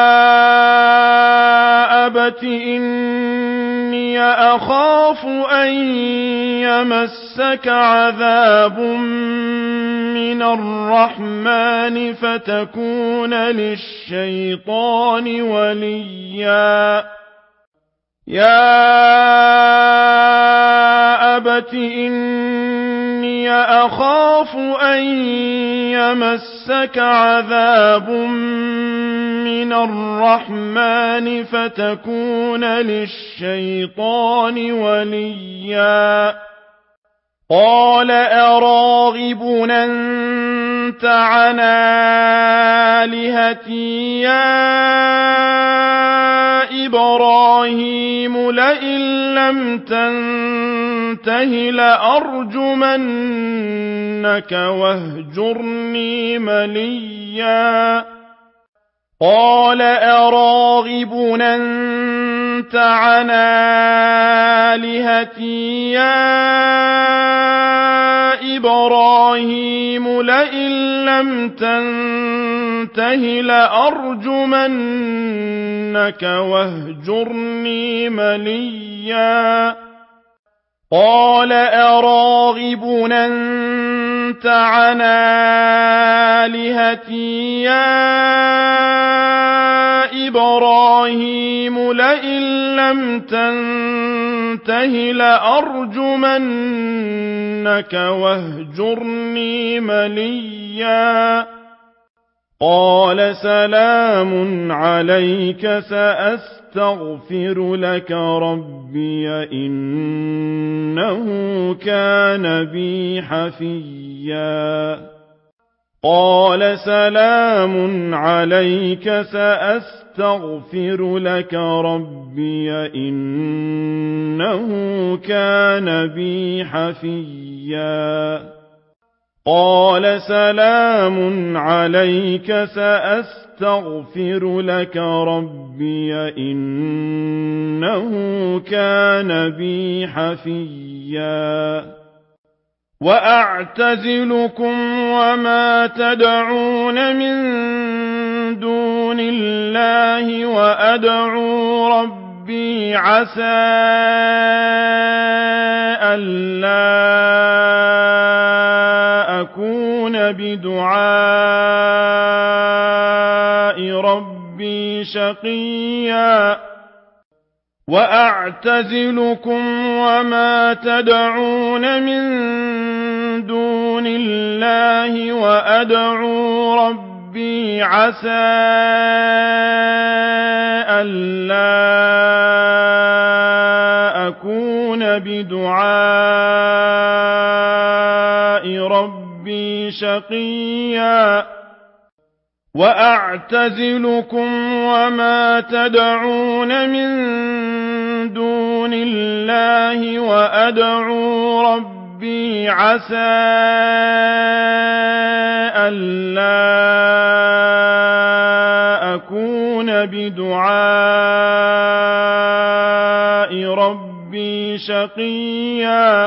أبت إني أخاف أن يمسك عذاب من الرحمن فتكون للشيطان وليا يا أبت إني أخاف أن يمسك عذاب من الرحمن فتكون للشيطان وليا قال أراغب أنت عن آلهتي يا إبراهيم لئن لم تنته لأرجمنك واهجرني مليا قال أراغب أنت عن آلهتي يا إبراهيم لئن لم تنته لأرجمنك واهجرني مليا قال أراغب أنت عن آلهتي يا إبراهيم لئن لم تنته لأرجمنك واهجرني مليا قال سلام عليك سأستغفر لك ربي إنه كان بي حفيا قال سلام عليك سأستغفر لك ربي إنه كان بي حفيا قال سلام عليك سأستغفر لك ربي إنه كان بي حفيا وأعتزلكم وما تدعون من دون الله وأدعو ربي عسى ألا أكون بدعاء ربي شقيا وأعتزلكم وما تدعون من دون الله وأدعو ربي عسى ألا أكون بدعاء ربي شقيا وأعتزلكم وما تدعون من دون الله وأدعو ربي عسى ألا أكون بدعاء ربي شقيا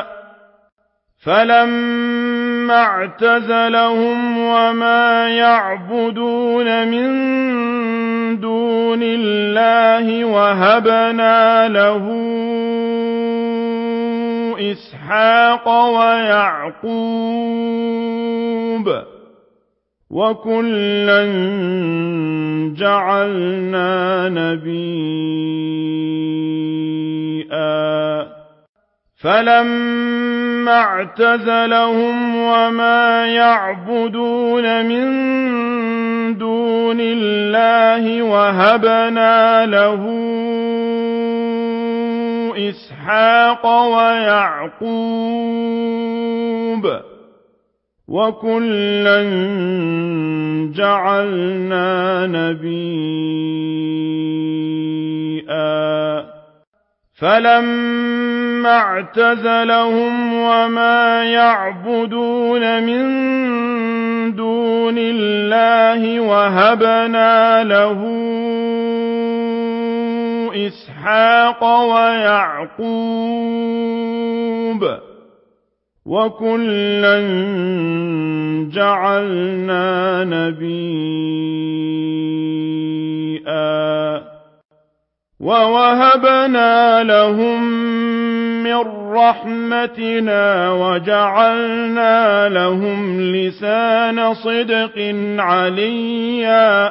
فلما اعتزلهم وما يعبدون من دون الله وهبنا له إسحاق ويعقوب وكلا جعلنا نبيا فلما اعتزلهم وما يعبدون من دون الله وهبنا له إسحاق ويعقوب وكلا جعلنا نبيا فلما اعتزلهم وما يعبدون من دون الله وهبنا له إسحاق ويعقوب وكلا جعلنا نبيا ووهبنا لهم من رحمتنا وجعلنا لهم لسان صدق عليا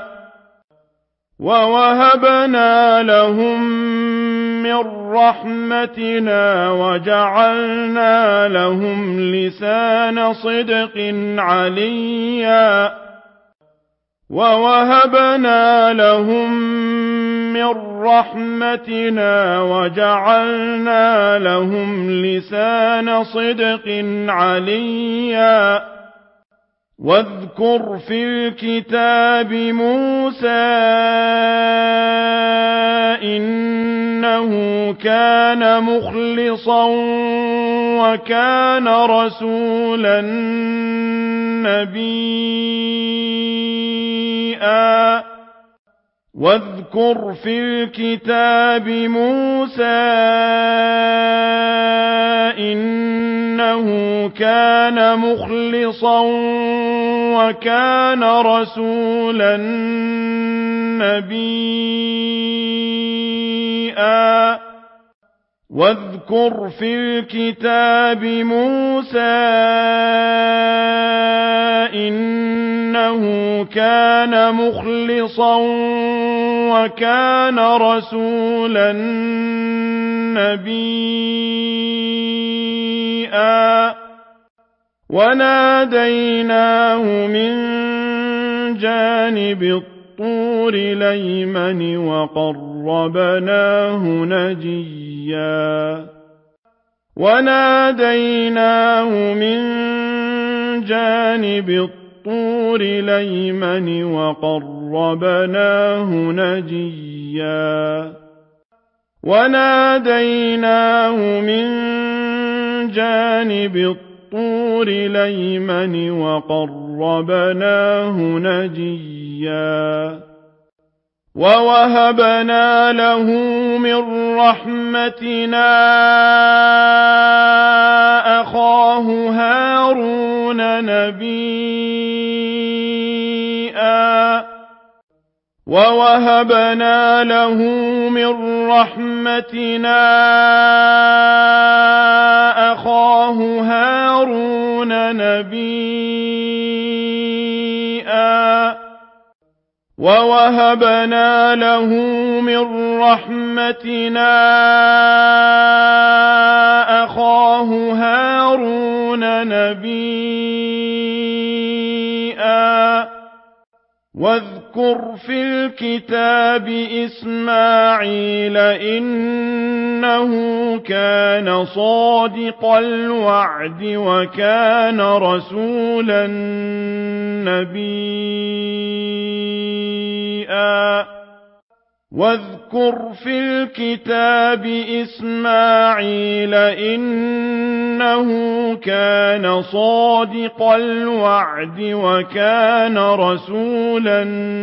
ووهبنا لهم من رحمتنا وجعلنا لهم لسان صدق عليا ووهبنا لهم من رحمتنا وجعلنا لهم لسان صدق عليا واذكر في الكتاب موسى إنه كان مخلصا وكان رسولا نبيا واذكر في الكتاب موسى إنه كان مخلصا وكان رسولا نبيا واذكر في الكتاب موسى إنه كان مخلصا وكان رسولا نبيا وناديناه من جانب الطور الأيمن وقربناه نجيا وناديناه من جانب الطور الأيمن وقربناه نجيا وناديناه من جانب الطور الأيمن وقربناه نجيا ووهبنا له من رحمتنا أخاه هارون نبيا ووهبنا له من رحمتنا أخاه هارون نبيا ووهبنا له من رحمتنا أخاه هارون نبيا واذكر في الكتاب إسماعيل إنه كان صادق الوعد وكان رسولا نبيا واذكر في الكتاب إسماعيل إنه كان صادق الوعد وكان رسولا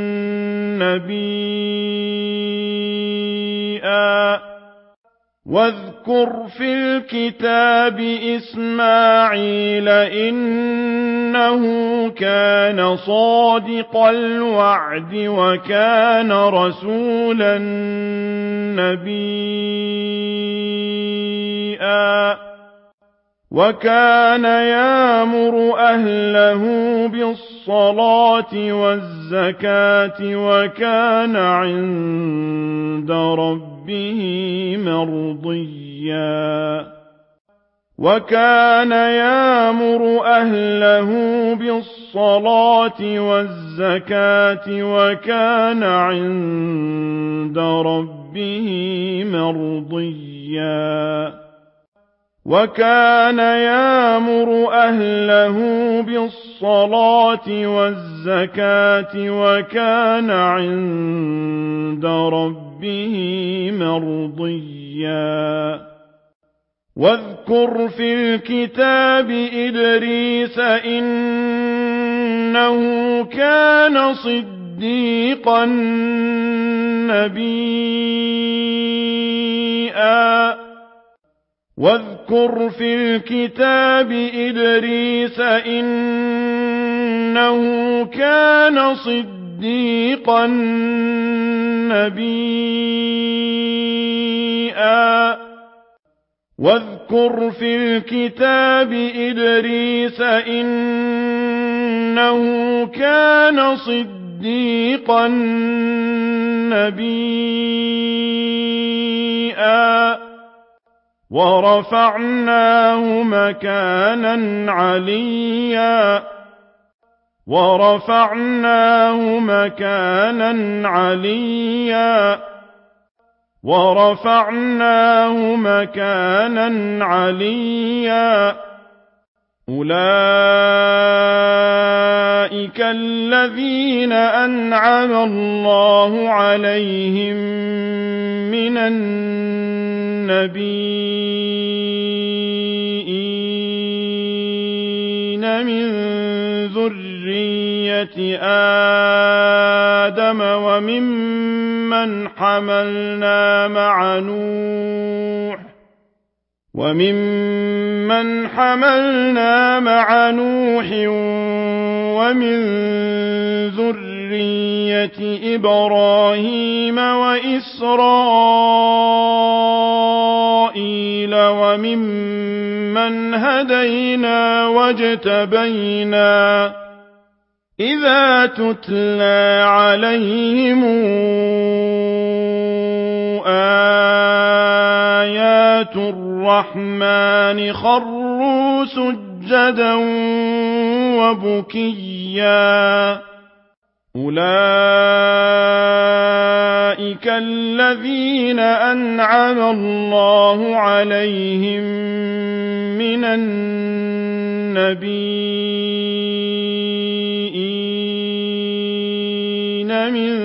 نبيا واذكر في الكتاب إسماعيل إنه كان صادق الوعد وكان رسولا نبيا وكان يأمر أهله بالصلاة والزكاة وكان عند ربه مرضيا وكان يأمر أهله بالصلاة والزكاة وكان عند ربه مرضيا وكان يأمر أهله بالصلاة والزكاة وكان عند ربه مرضيا واذكر في الكتاب إدريس إنه كان صديقا نبيا واذكر في الكتاب إدريس إنه كان صديقا نبيا واذكر في الكتاب إدريس إنه كان صديقا نبيا ورفعناه مكانا عليا ورفعناه مكانا عليا ورفعناه مكانا عليا أولئك الذين أنعم الله عليهم من النبيين من ذرية آدم وممن حملنا مع نوح ومن ذرية إبراهيم وإسرائيل وممن هدينا واجتبينا إذا تتلى عليهم آيات الرحمن خروا سجدا وبكيا أولئك الذين أنعم الله عليهم من النبيين من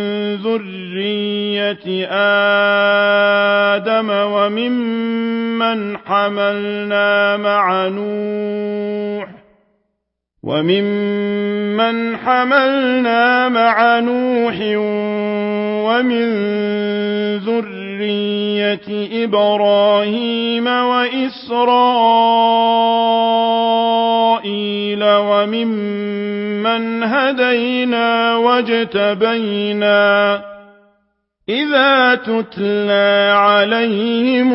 ذرية آدم وممن حملنا مع نوح ومن ذرية إبراهيم وإسرائيل وممن هدينا واجتبينا إذا تتلى عليهم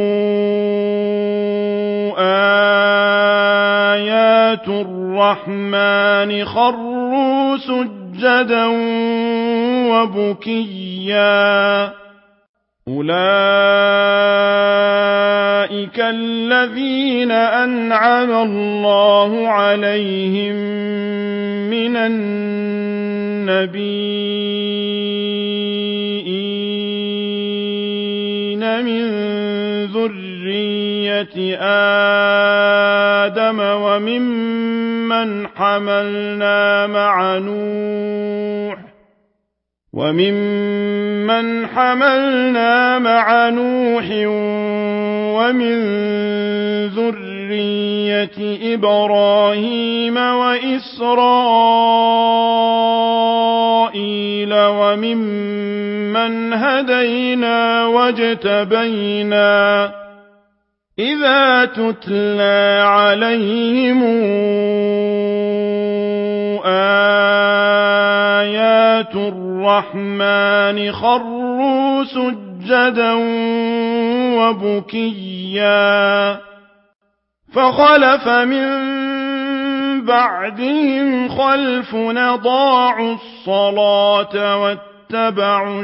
آيات الرحمن خروا سجدا وبكيا أولئك الذين أنعم الله عليهم من النبيين من ذرية آدم وممن حملنا مع نوح ومن ذرية إبراهيم وإسرائيل وممن هدينا واجتبينا إذا تتلى عليهم آيات الرحمن خروا سجدا وبكيا فخلف من بعدهم خلف أضاعوا الصلاة واتبعوا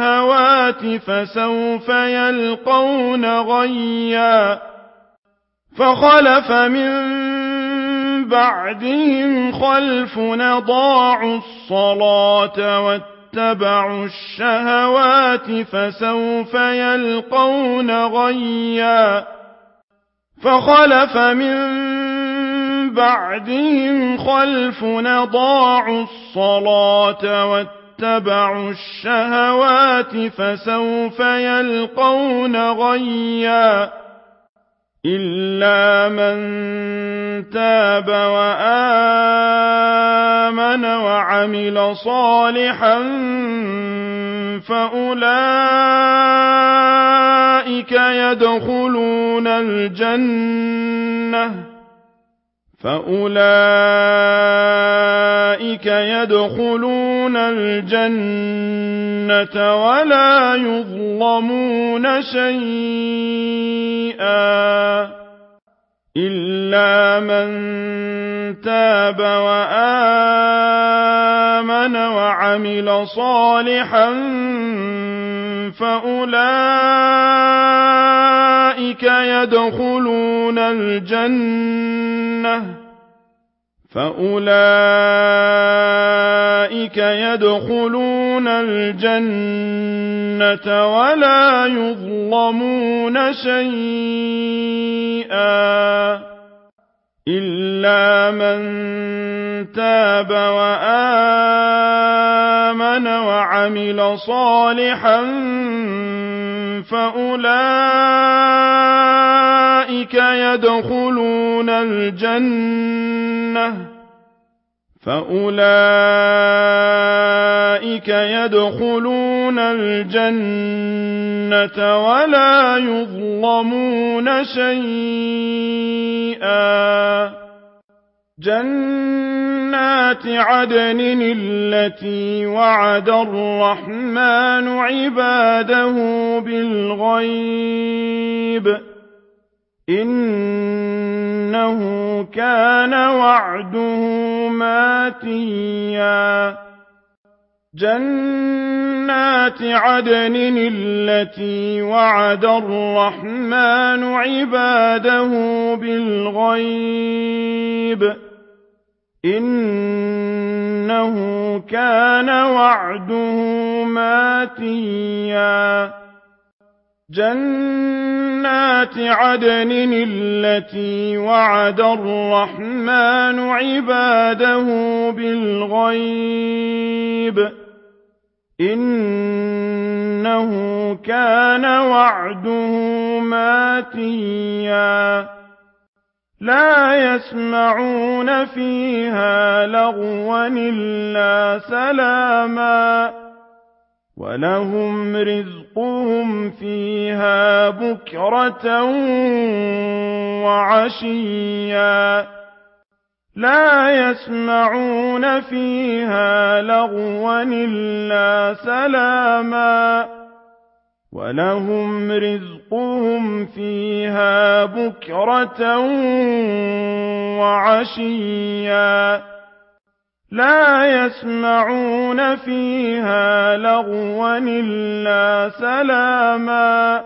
الشهوات فسوف يلقون غيا فخلف من بعدهم خلف أضاعوا الصلاة واتبعوا الشهوات فسوف يلقون غيا فخلف من بعدهم خلف أضاعوا الصلاة واتبعوا الشهوات فسوف يلقون غيا إلا من تاب وآمن وعمل صالحا فأولئك يدخلون الجنة ولا يظلمون شيئا إلا من تاب وآمن وعمل صالحا فأولئك يدخلون الجنة ولا يظلمون شيئا إلا من تاب وآمن وعمل صالحا فأولئك يدخلون الجنة ولا يظلمون شيئا جنات عدن التي وعد الرحمن عباده بالغيب إنه كان وعده ماتيا جنات عدن التي وعد الرحمن عباده بالغيب إنه كان وعده ماتيا جنات عدن التي وعد الرحمن عباده بالغيب إنه كان وعده ماتيا لا يسمعون فيها لغوا إلا سلاما ولهم رزقهم فيها بكرة وعشيا لا يسمعون فيها لغوا إلا سلاما ولهم رزقهم فيها بكرة وعشيا لا يسمعون فيها لغوا إلا سلاما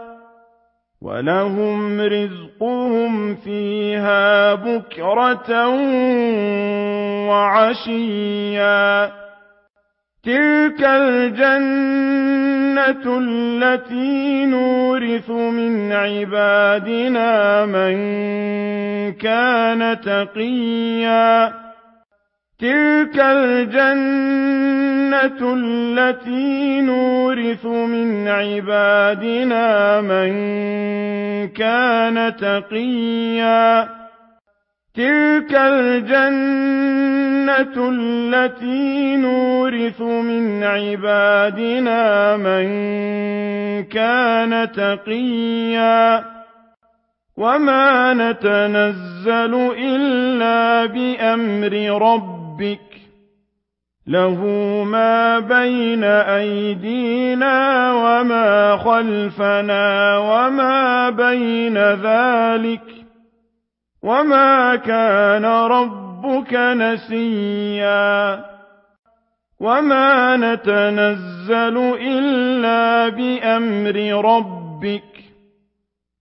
ولهم رزقهم فيها بكرة وعشيا تلك الجنة التي نورث من عبادنا من كان تقيا تلك الجنة التي نورث من عبادنا من كان تقيا تلك الجنة التي نورث من عبادنا من كان تقيا وما نتنزل إلا بأمر ربك له ما بين أيدينا وما خلفنا وما بين ذلك وما كان ربك نسيا وما نتنزل إلا بأمر ربك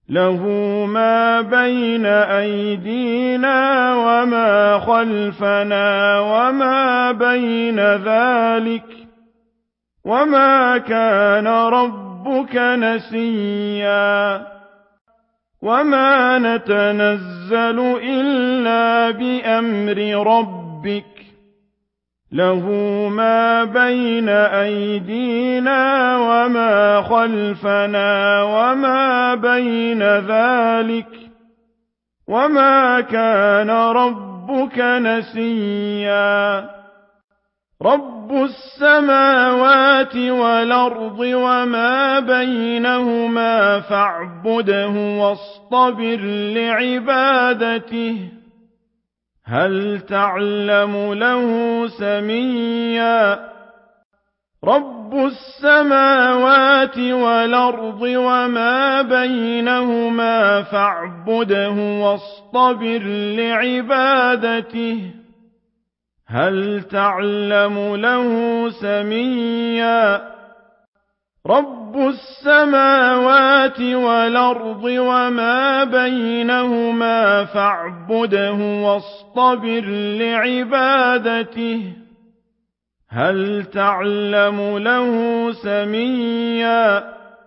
له ما بين أيدينا وما خلفنا وما بين ذلك وما كان ربك نسيا وما نتنزل إلا بأمر ربك له ما بين أيدينا وما خلفنا وما بين ذلك وما كان ربك نسيا رب السماوات والأرض وما بينهما فاعبده واصطبر لعبادته هل تعلم له سميا رب السماوات والأرض وما بينهما فاعبده واصطبر لعبادته هل تعلم له سميا رب السماوات والأرض وما بينهما فاعبده واصطبر لعبادته هل تعلم له سميا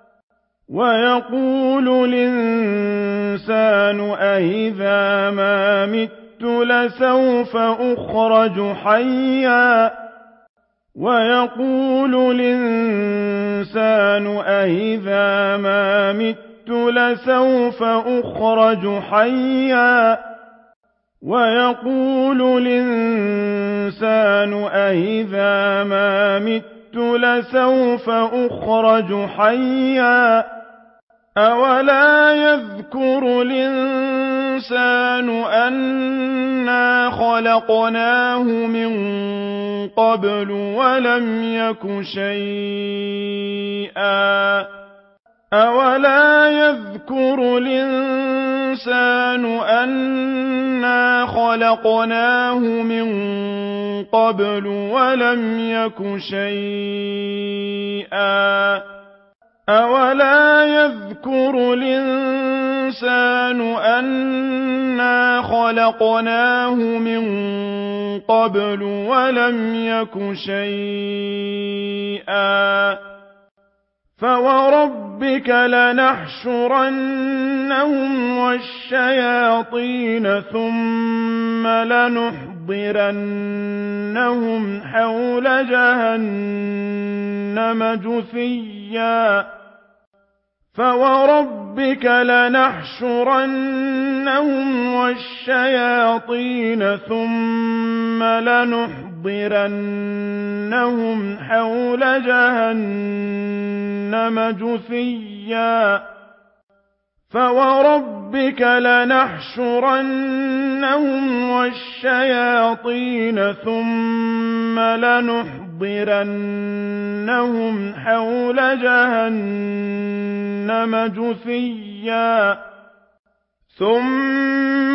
ويقول الإنسان أإذا ما مت لسوف أخرج حيا ويقول الإنسان أإذا ما مت لسوف أخرج حيا ويقول الإنسان أإذا ما مت لسوف أخرج حيا أولا يذكر الإنسان أنا خلقناه من قبل ولم يك شيئا أولا يذكر الإنسان أنا خلقناه من قبل ولم يك شيئا أولا يذكر الإنسان أنا خلقناه من قبل ولم يك شيئا فوربك لنحشرنهم والشياطين ثم لنحضرنهم حول جهنم جثيا فوربك لنحشرنهم والشياطين ثم لنحضرنهم حول جهنم جثيا فوربك لنحشرنهم والشياطين ثم لنحضرنهم حول جهنم جثيا ثم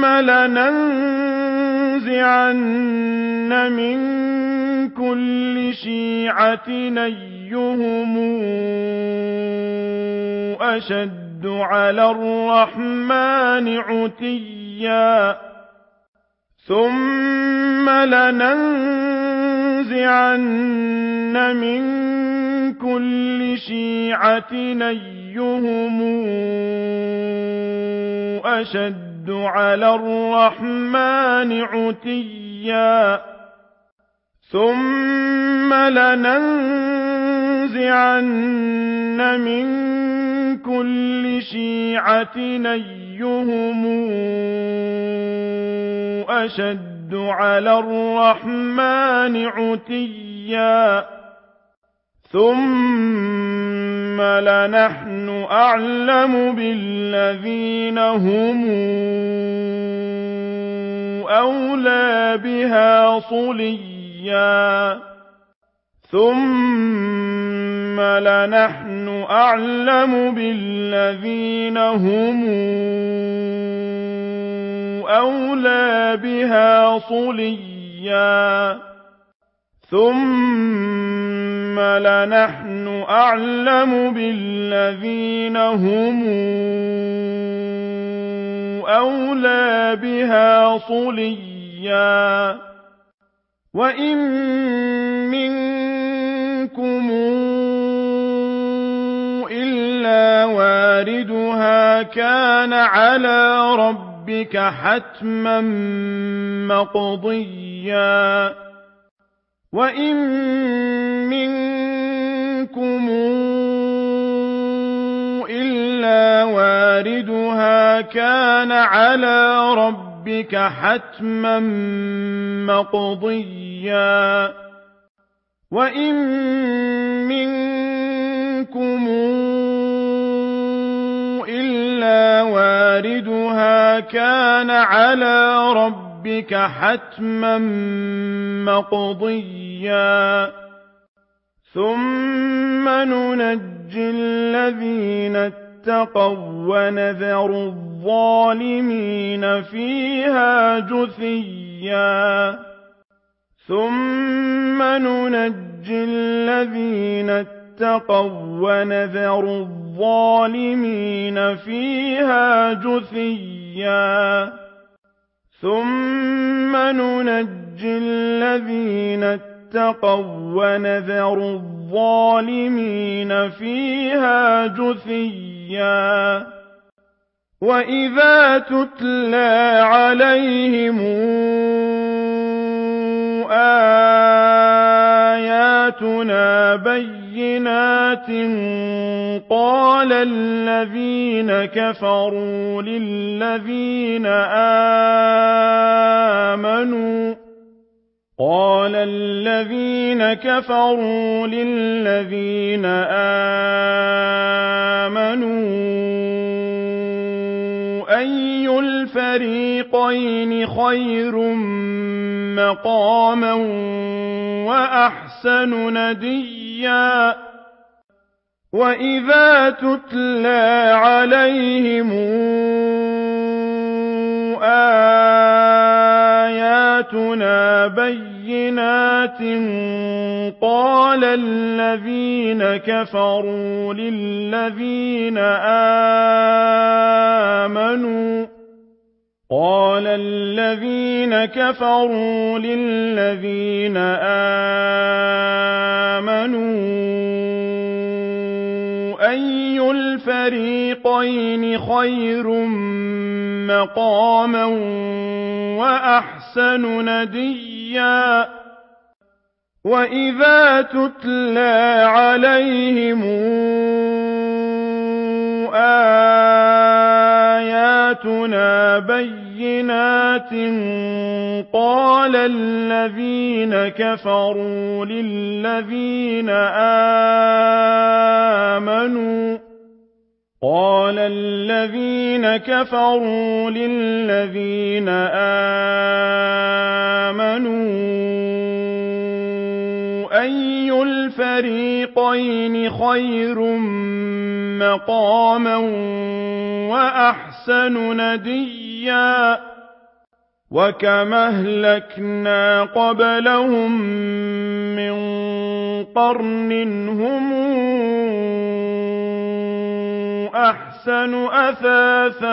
لننزعن من كل شيعة أيهم أشد على الرحمن عتيا ثم لننزعن من كل شيعة أيهم أشد على الرحمن عتيا ثم لننزعن من كل شيعة أيهم أشد على الرحمن عتيا ثم لنحن أعلم بالذين هم أولى بها صليا ثم لنحن أعلم بالذين هم أولى بها صليا ثم لنحن أعلم بالذين هم أولى بها صليا وإن منكم إلا واردها كان على ربك حتما مقضيا وإن منكم إلا واردها كان على ربك حتما مقضيا وإن منكم إلا واردها كان على ربك حتما مقضيا ثم ننجي الذين اتقوا ونذر الظالمين فيها جثيا ثم ننجي الذين اتقوا ونذر الظالمين فيها جثيا ثم ننجي الذين اتقوا ونذر الظالمين فيها جثيا وإذا تتلى عليهم آياتنا بينات قال الذين كفروا للذين آمنوا أي الفريقين خير مقاما وأحسن نديا وإذا تتلى عليهم آياتنا بينات قال الذين كفروا للذين آمنوا أي الفريقين خير مقاما وأحسن نديا وإذا تتلى عليهم آياتنا بينات قال الذين كفروا للذين آمنوا أي الفريقين خير مقاما وأحسن نديا وكما أهلكنا قبلهم من قرن هم أحسن أثاثا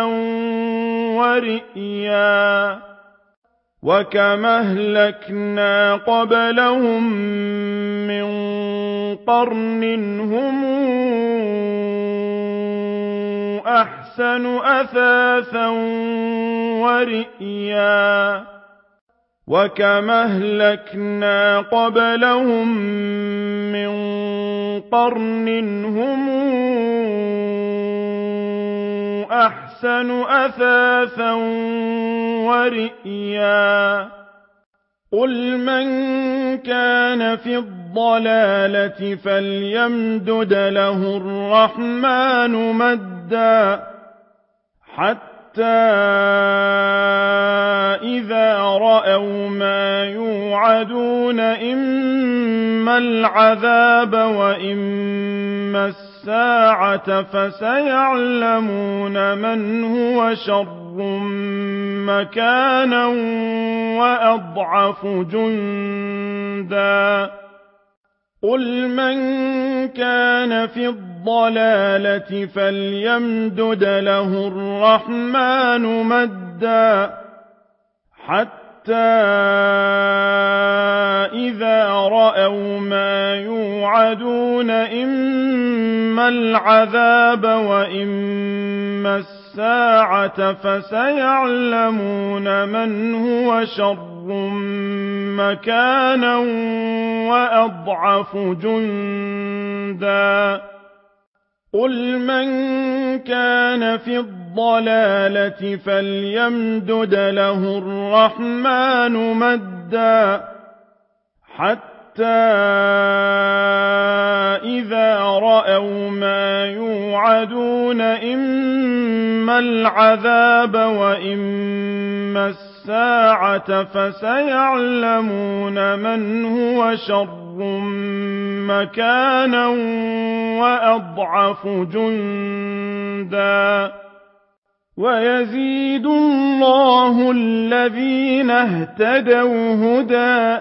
ورئيا وكما أهلكنا قبلهم من قرن هم أحسن أثاثا ورئيا وكما أهلكنا قبلهم من قرن هم أحسن أثاثا ورئيا قل من كان في الضلالة فليمدد له الرحمن مدا حتى إذا رأوا ما يوعدون إما العذاب وإما الساعة فسيعلمون من هو شر مكانا وأضعف جندا قل من كان في الضلالة فليمدد له الرحمن مدا حتى إذا رأوا ما يوعدون إما العذاب وإما الساعة فسيعلمون من هو شر مكانا وأضعف جندا قل من كان في الضلالة فليمدد له الرحمن مدا حتى إذا رأوا ما يوعدون إما العذاب وإما الساعة فسيعلمون من هو شر مكانا وأضعف جندا ويزيد الله الذين اهتدوا هدى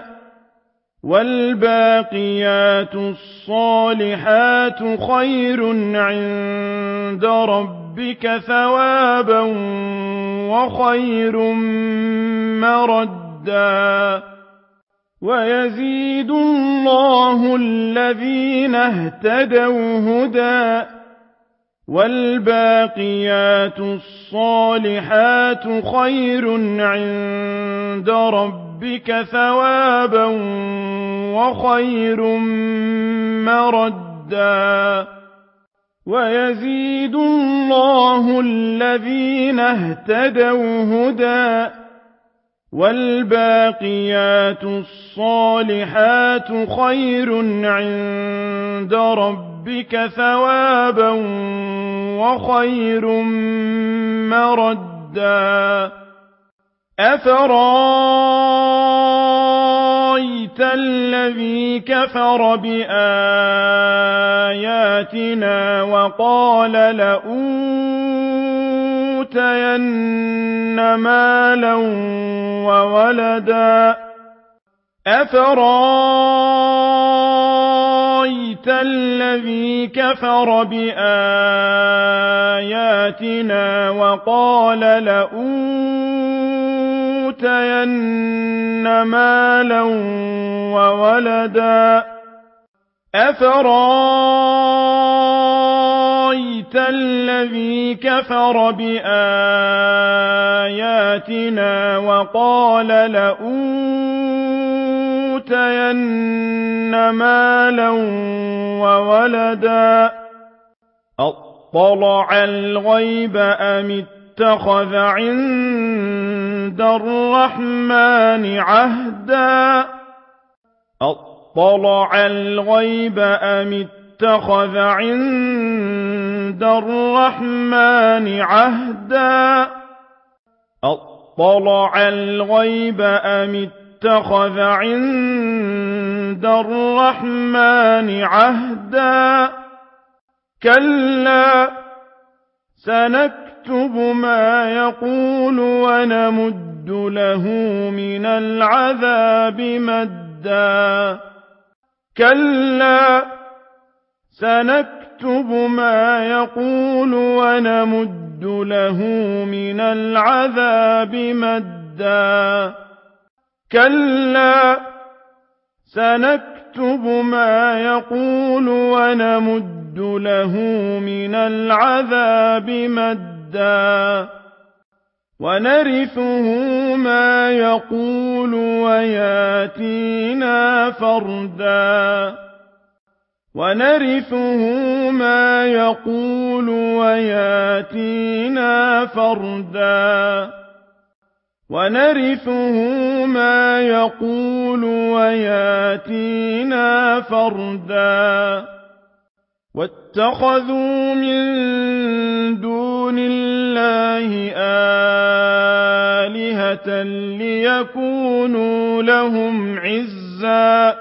والباقيات الصالحات خير عند ربك ثوابا وخير مردا ويزيد الله الذين اهتدوا هدى والباقيات الصالحات خير عند ربك ثوابا وخير مردا ويزيد الله الذين اهتدوا هدى والباقيات الصالحات خير عند ربك ثوابا وخير مردا أفرأيت الذي كفر بآياتنا وقال لأوتين مالا وولدا أفرأيت الذي كفر بآياتنا وقال لأوتين مالا وولدا أفرأيت الذي كفر بآياتنا وقال لأوتين مالا وولدا أطلع الغيب أم اتخذ عند الرحمن عهدا أطلع الغيب أم اتخذ عند الرحمن عهدا أطلع الغيب أم اتخذ عند الرحمن عهدا كلا سنكتب ما يقول ونمد له من العذاب مدا كلا سنكتب ما يقول ونمد له من العذاب مدا كلا سنكتب ما يقول ونمد له من العذاب مدا ونرثه ما يقول وياتينا فردا ونرثه ما يقول وياتينا فردا ونرثه ما يقول وياتينا فردا واتخذوا من دون الله آلهة ليكونوا لهم عزا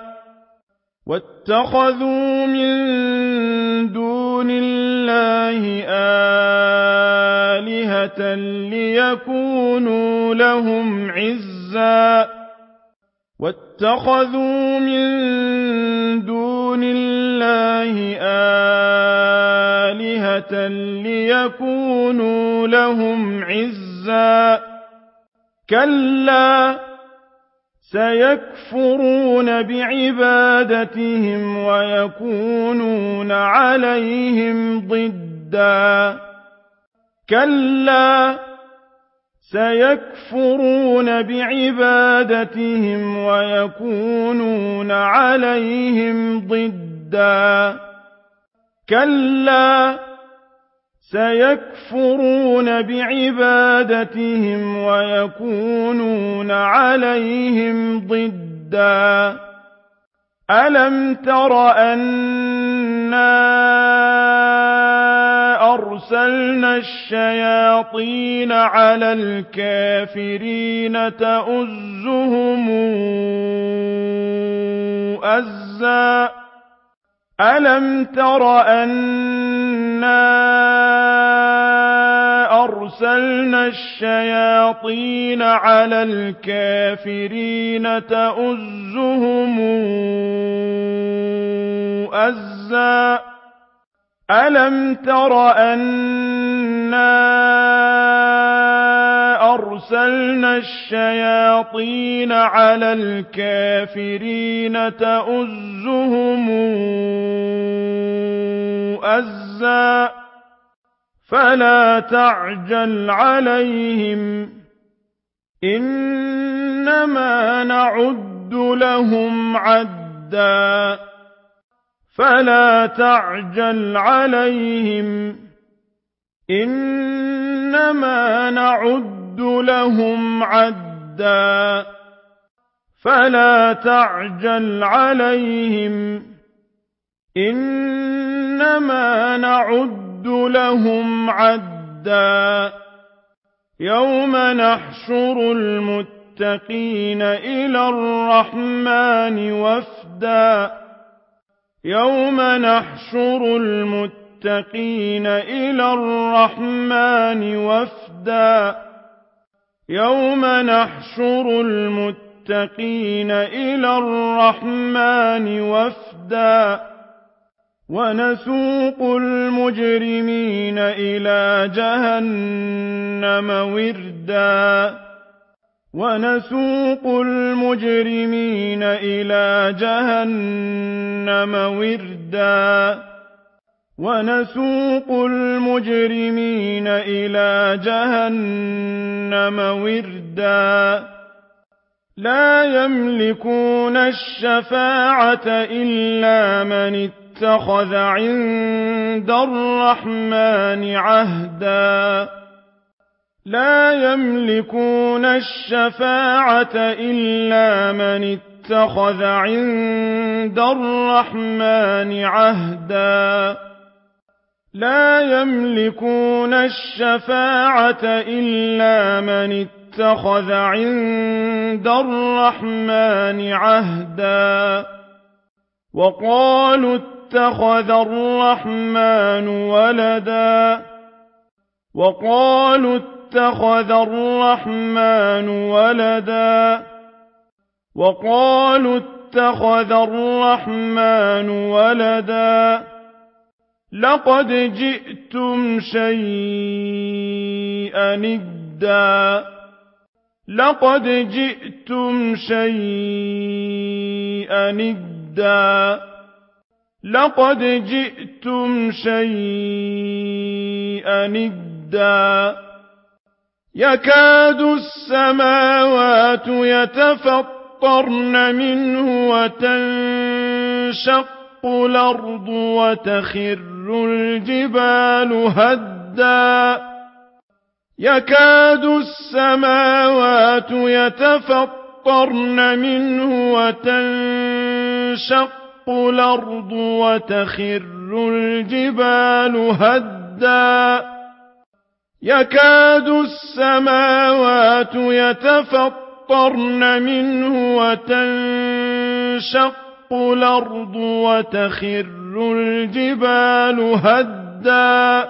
واتخذوا من دون الله آلهة ليكونوا لهم عزا واتخذوا من دون دون الله آلهة ليكونوا لهم عزا كلا سيكفرون بعبادتهم ويكونون عليهم ضدا كلا سيكفرون بعبادتهم ويكونون عليهم ضدا كلا سيكفرون بعبادتهم ويكونون عليهم ضدا ألم تر أنا أرسلنا الشياطين على الكافرين تؤزهم أزا ألم تر أنا أرسلنا الشياطين على الكافرين تؤزهم أزا ألم تر أنا أرسلنا الشياطين على الكافرين تؤزهم أزا فلا تعجل عليهم إنما نعد لهم عدا فلا تعجل عليهم إنما نعد لهم عدا فلا تعجل عليهم إنما نعد لهم عدا يوم نحشر المتقين إلى الرحمن وفدا يوم نحشر المتقين إلى الرحمن وفدا يوم نحشر المتقين إلى الرحمن وفدا ونسوق المجرمين إلى جهنم وردا ونسوق المجرمين إلى جهنم وردا ونسوق المجرمين إلى جهنم وردا لا يملكون الشفاعة إلا من اتخذ عند الرحمن عهدا لا يملكون الشفاعة إلا من اتخذ عند الرحمن عهدا لا يملكون الشفاعة إلا من اتخذ عند الرحمن عهدا وقالوا اتخذ الرحمن ولدا وقالوا اتخذ الرحمن ولدا وقالوا اتخذ الرحمن ولدا لقد جئتم شيئا إدا لقد جئتم شيئا إدا لقد جئتم شيئا إدا يكاد السماوات يتفطرن منه وتنشق الأرض وتخر الجبال هدا يكاد السماوات يتفطرن منه وتنشق الأرض وتخر الجبال هدا يكاد السماوات يتفطرن منه وتنشق الأرض وتخر الجبال هدا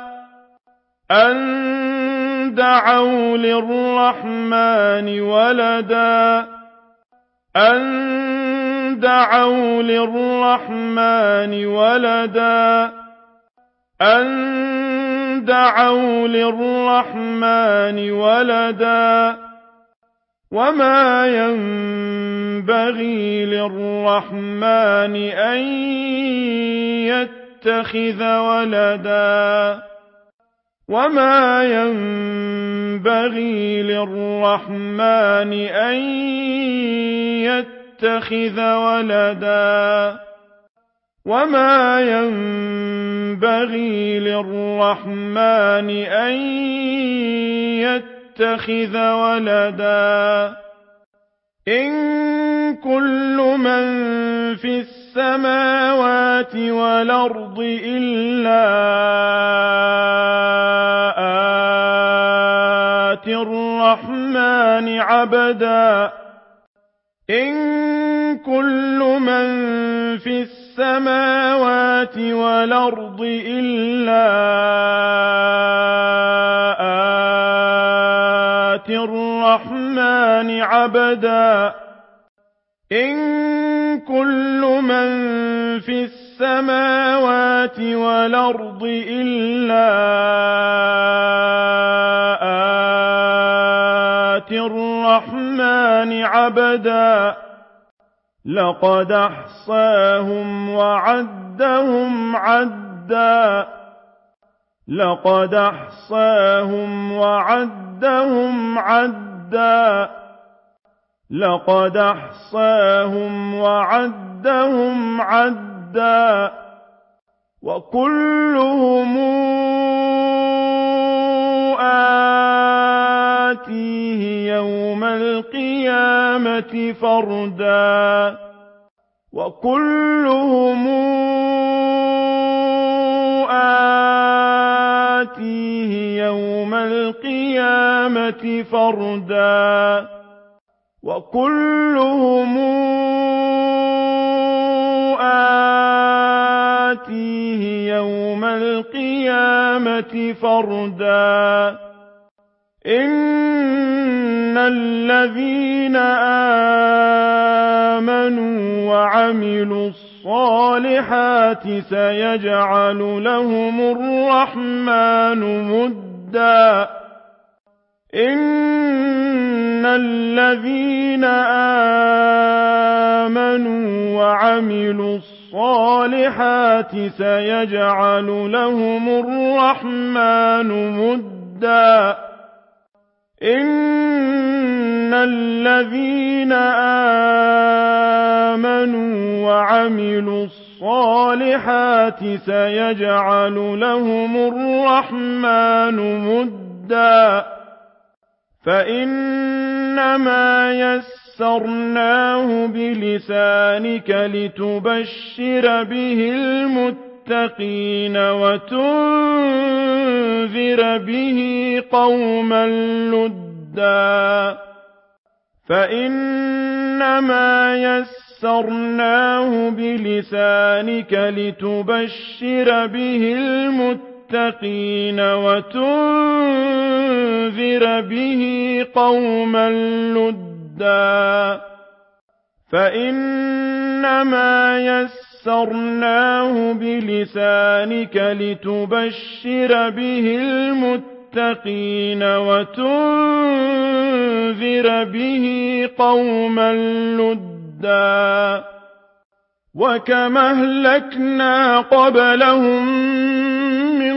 أن دعوا للرحمن ولدا أن دعوا للرحمن ولدا أن دعوا للرحمن ولدا وما ينبغي للرحمن أن يتخذ ولدا وما ينبغي للرحمن أن يتخذ ولدا وما ينبغي للرحمن أن يتخذ ولدا إن كل من في السماوات والأرض إلا آتي الرحمن عبدا إن كل من في السماوات والأرض إلا آتي الرحمن عبدا إن كل من في السماوات والأرض إلا آتي الرحمن عبدا لقد أحصاهم وعدهم عدا لقد أحصاهم وعدهم عدا لقد أحصاهم وعدهم عدا وكلهم آتيه يوم القيامة فردا وكلهم آتيه يوم القيامة فردا وكلهم آتيه يوم القيامة فردا إن الذين آمنوا وعملوا الصالحات سيجعل لهم الرحمن ودا إن الذين آمنوا وعملوا الصالحات سيجعل لهم الرحمن ودا إن الذين آمنوا وعملوا الصالحات سيجعل لهم الرحمن ودا فإنما يسرناه بلسانك لتبشر به المتقين وتنذر به قوما لدا فإنما يسرناه بلسانك لتبشر به المتقين وتنذر به قوما لدا فإنما يسرناه بلسانك لتبشر به المتقين وتنذر به قوما لدا وكما أهلكنا قبلهم من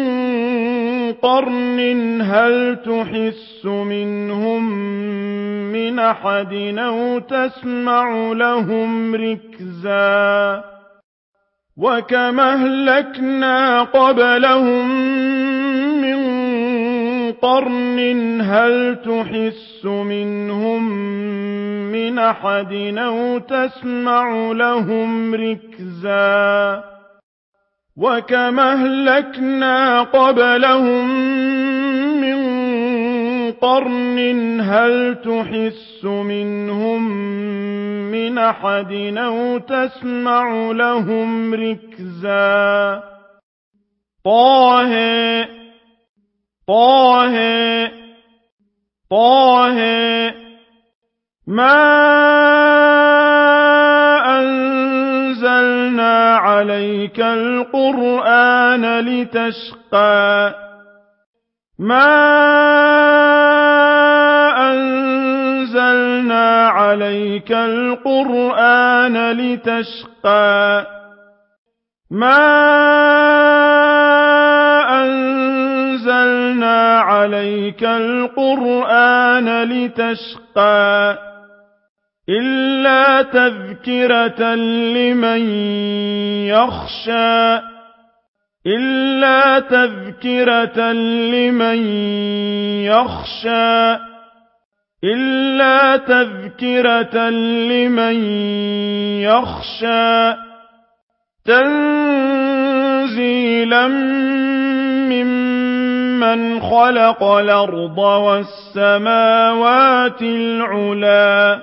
قرن هل تحس منهم من أحد أو تسمع لهم ركزا وكما أهلكنا قبلهم من قرن هل تحس منهم من أحد أو تسمع لهم ركزا وكما أهلكنا قبلهم من قرن هل تحس منهم من أحد أو تسمع لهم ركزا طه طه طه ما أنزلنا عليك القرآن لتشقى ما أنزلنا عليك القرآن لتشقى ما أنزلنا عليك القرآن لتشقى إلا تذكرة لمن يخشى إلا تذكرة لمن يخشى إلا تذكرة لمن يخشى تنزيلا ممن خلق الأرض والسماوات العلى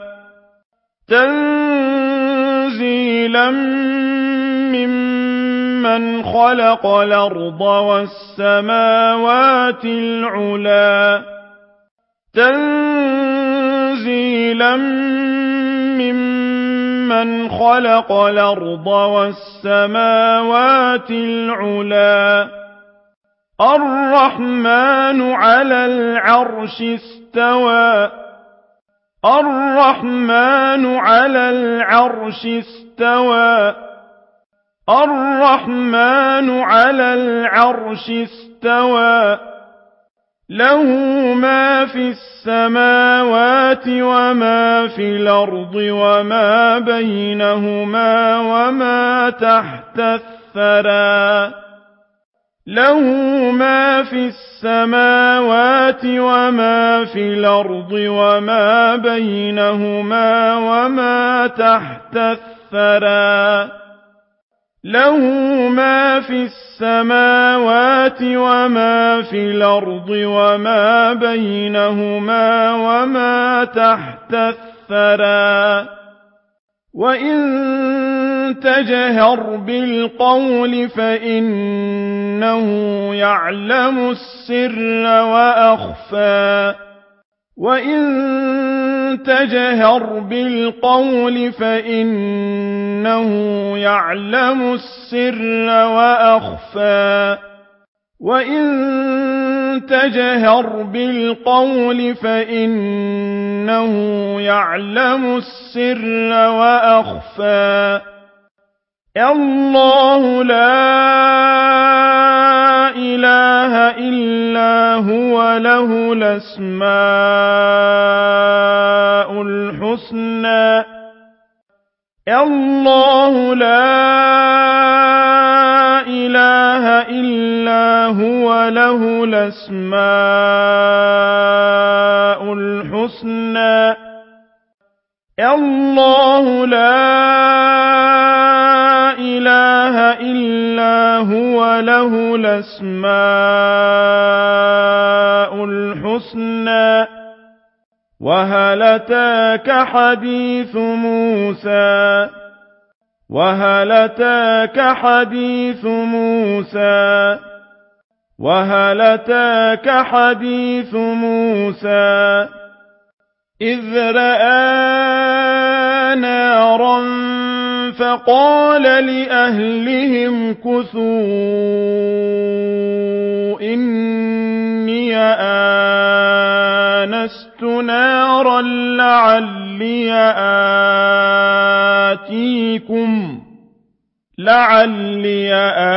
تنزيلا ممن خلق الأرض والسماوات العلى تنزيلا ممن خلق الأرض والسماوات العلى الرحمن على العرش استوى الرحمن على العرش استوى الرحمن على العرش استوى له ما في السماوات وما في الأرض وما بينهما وما تحت الثرى له ما في السماوات وما في الأرض وما بينهما وما تحت الثرى له ما في السماوات وما في الأرض وما بينهما وما تحت الثرى وإن تجهر بالقول فإنه يعلم السر وأخفى وإن تجهر بالقول فإنه يعلم السر وأخفى وإن تجهر بالقول فإنه يعلم السر وأخفى الله لا إله إلا هو له الأسماء الحسنى الله لا إله إلا هو له الأسماء الحسنى الله لا إله إلا هو له الأسماء الحسنى وهل أتاك حديث موسى وهل أتاك حديث موسى وهل أتاك حديث موسى إذ رأى نارا فقال لأهلهم كثوا إني آنست نارا لعلي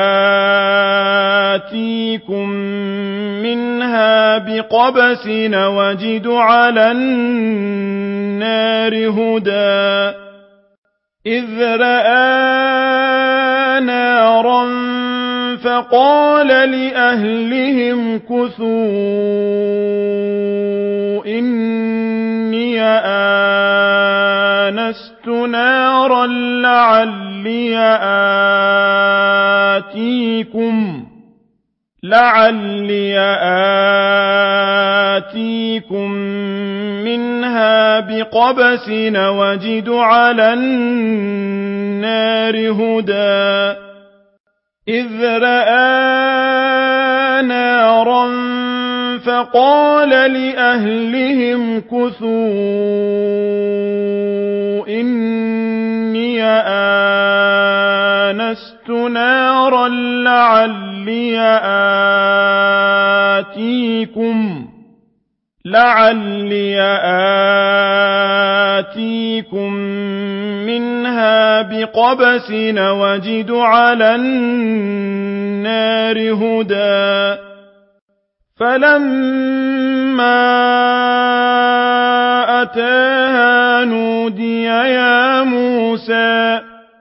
آتيكم منها بقبس وجد على النار هدى إذ رأى نارا فقال لأهلهم كثوا إني آنست نارا لعلي آتيكم منها بقبس وجد على النار هدى إذ رأى نارا فقال لأهلهم كثوا إني آنست نارا لعلي آتيكم منها بقبس وجد على النار هدى فلما أتاها نودي يا موسى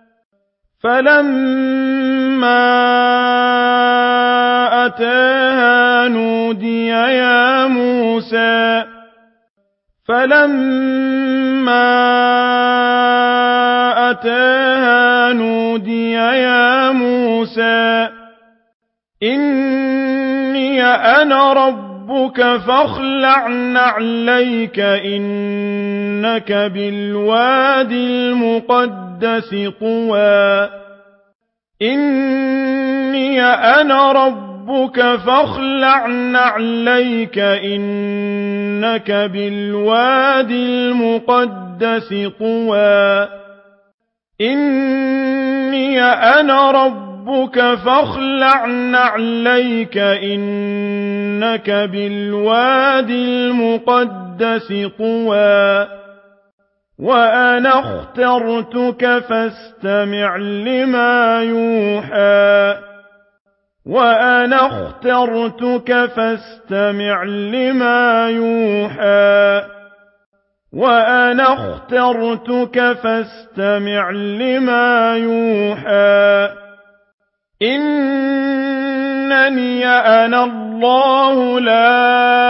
إني أنا ربك فاخلع نعليك إنك بالوادي المقدس طوى إني أنا ربك فاخلع نعليك إنك بالوادي المقدس طوى إني أنا ربك فاخلع نعليك إنك بالوادي المقدس طوى وأنا اخترتك فاستمع لما يوحى وأنا اخترتك فاستمع لما يوحى وأنا اخترتك فاستمع لما يوحى إنني أنا الله لا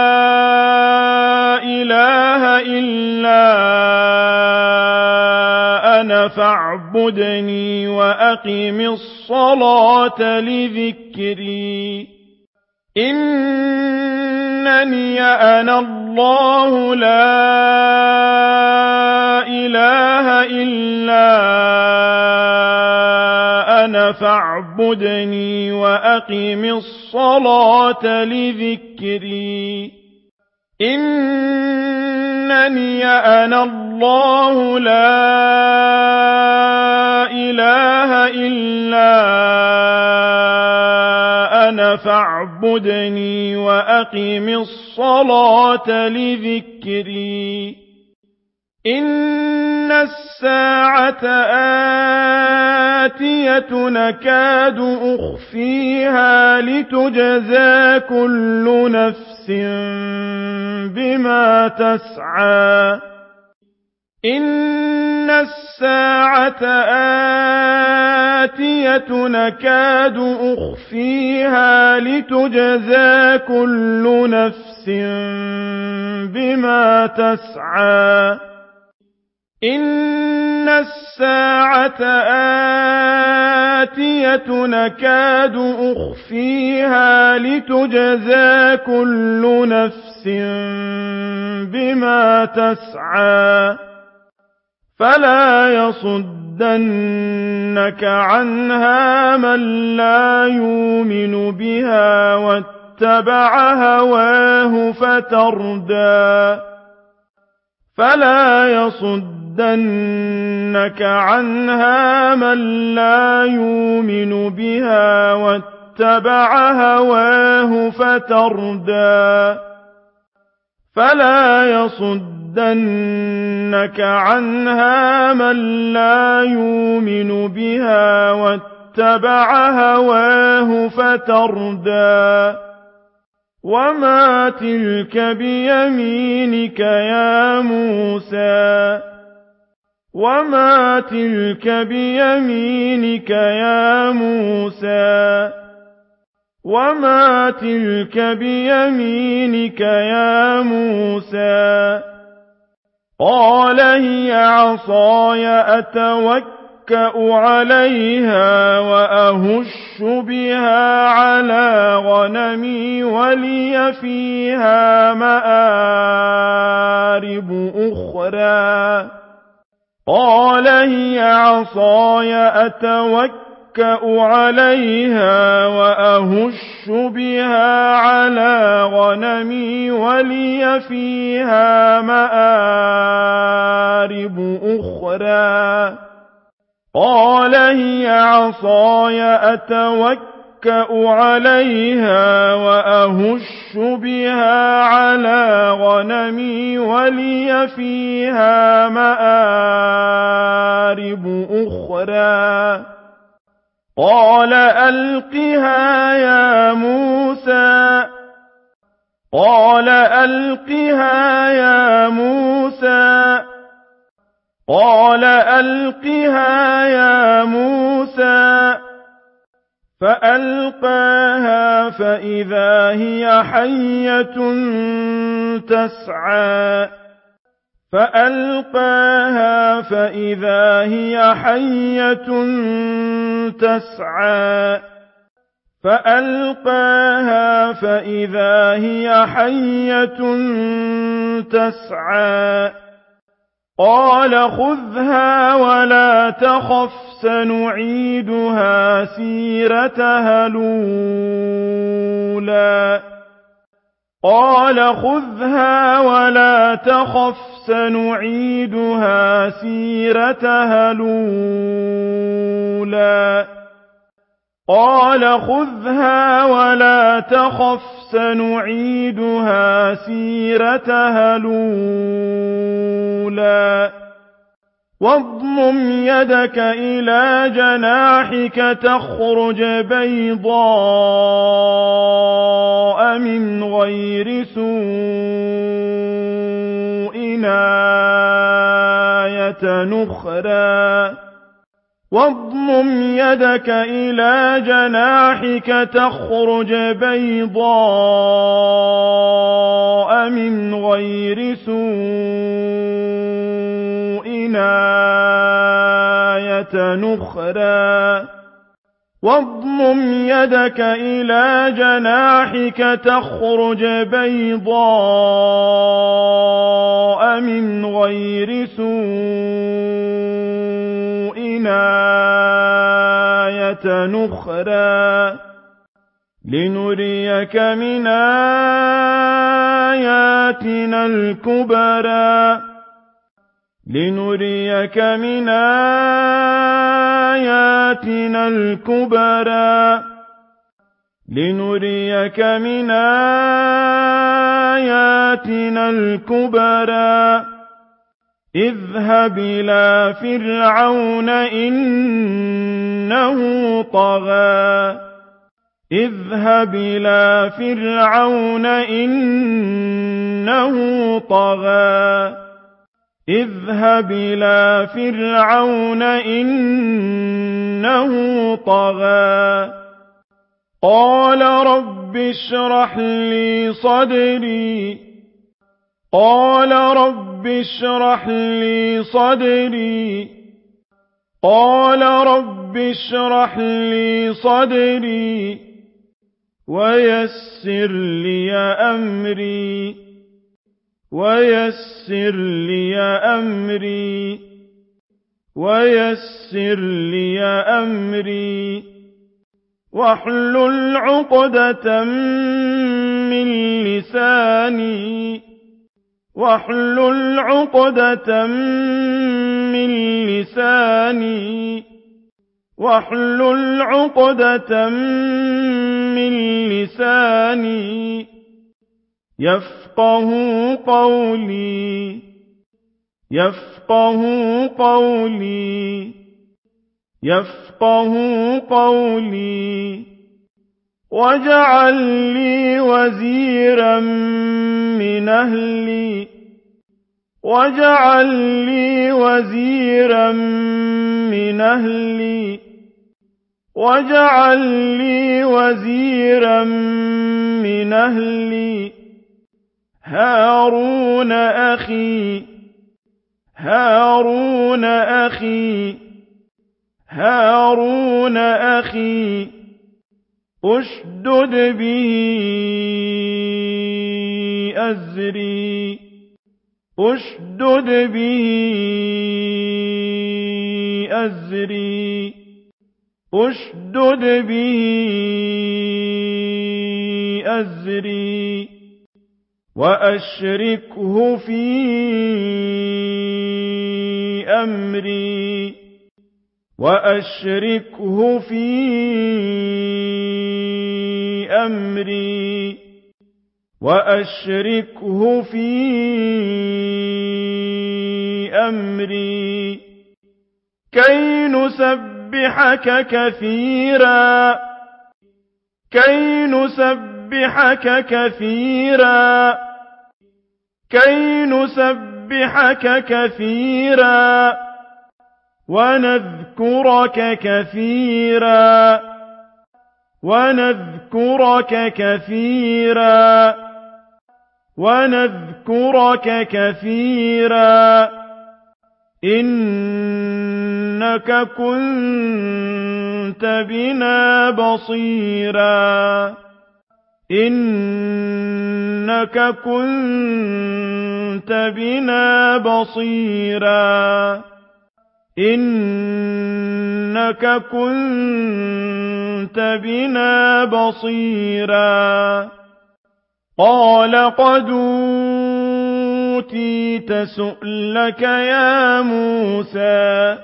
إله إلا أنا فاعبدني وأقم الصلاة لذكري إنني أنا الله لا إله إلا أنا فاعبدني وأقم الصلاة لذكري إنني أنا الله لا إله إلا أنا فاعبدني وأقم الصلاة لذكري إن الساعة آتية نكاد أخفيها لتجزى كل نفس بما تسعى إن الساعة آتية نكاد أخفيها لتجزى كل نفس بما تسعى إن الساعة آتية نكاد أخفيها لتجزى كل نفس بما تسعى فلا يصدنك عنها من لا يؤمن بها واتبع هواه فتردى فلا يصدنك عنها من لا يؤمن بها واتبع هواه فتردى فلا يصدنك عنها من لا يؤمن بها واتبع هواه فتردى وما تلك بيمينك يا موسى وما تلك بيمينك يا موسى وما تلك بيمينك يا موسى قال هي عصاي أتوكأ عليها وأهش بها على غنمي ولي فيها مآرب أخرى قال هي عصاي أتوكأ عليها وأهش بها على غنمي ولي فيها مآرب أخرى قال هي عصاي أتوكأ عليها وأهش بها على غنمي ولي فيها مآرب أخرى قال ألقها يا موسى قال ألقها يا موسى قال ألقها يا موسى فألقاها فإذا هي حية تسعى فألقاها فإذا هي حية تسعى فألقاها فإذا هي حية تسعى قال خذها ولا تخف سنعيدها سيرتها الأولى قال خذها ولا تخف سنعيدها سيرتها الأولى قال خذها ولا تخف سنعيدها سيرتها الأولى واضمم يدك إلى جناحك تخرج بيضاء من غير سوء آية أخرى واضمم يدك إلى جناحك تخرج بيضاء من غير سوء آية أخرى واضمم يدك إلى جناحك تخرج بيضاء من غير سوء آية أخرى لنريك من آياتنا الكبرى لنريك من آياتنا الكبرى لنريك من آياتنا الكبرى اذهب إلى فرعون إنه طغى اذهب إلى فرعون إنه طغى اذهب إلى فرعون إنه طغى قال رب اشرح لي صدري قال رب اشرح لي صدري قال رب اشرح لي صدري ويسر لي أمري ويسر لي أمري ويسر لي أمري واحلل عقدة من لساني واحلل عقدة من لساني واحلل عقدة من لساني يفقه قولي يفقه قولي يفقه قولي واجعل لي وزيرا من أهلي واجعل لي وزيرا من أهلي واجعل لي وزيرا من أهلي هارون أخي هارون أخي هارون أخي اشدد به أزري اشدد به أزري اشْدُدْ بِهِ أَزْرِي وَأَشْرِكْهُ فِي أَمْرِي كَيْ نُسَبِّحَكَ كَثِيرًا وَنَذْكُرَكَ كَثِيرًا إِنَّكَ كُنتَ بِنَا بَصِيرًا قَالَ قَدْ أُوتِيتَ سُؤْلَكَ يَا مُوسَىٰ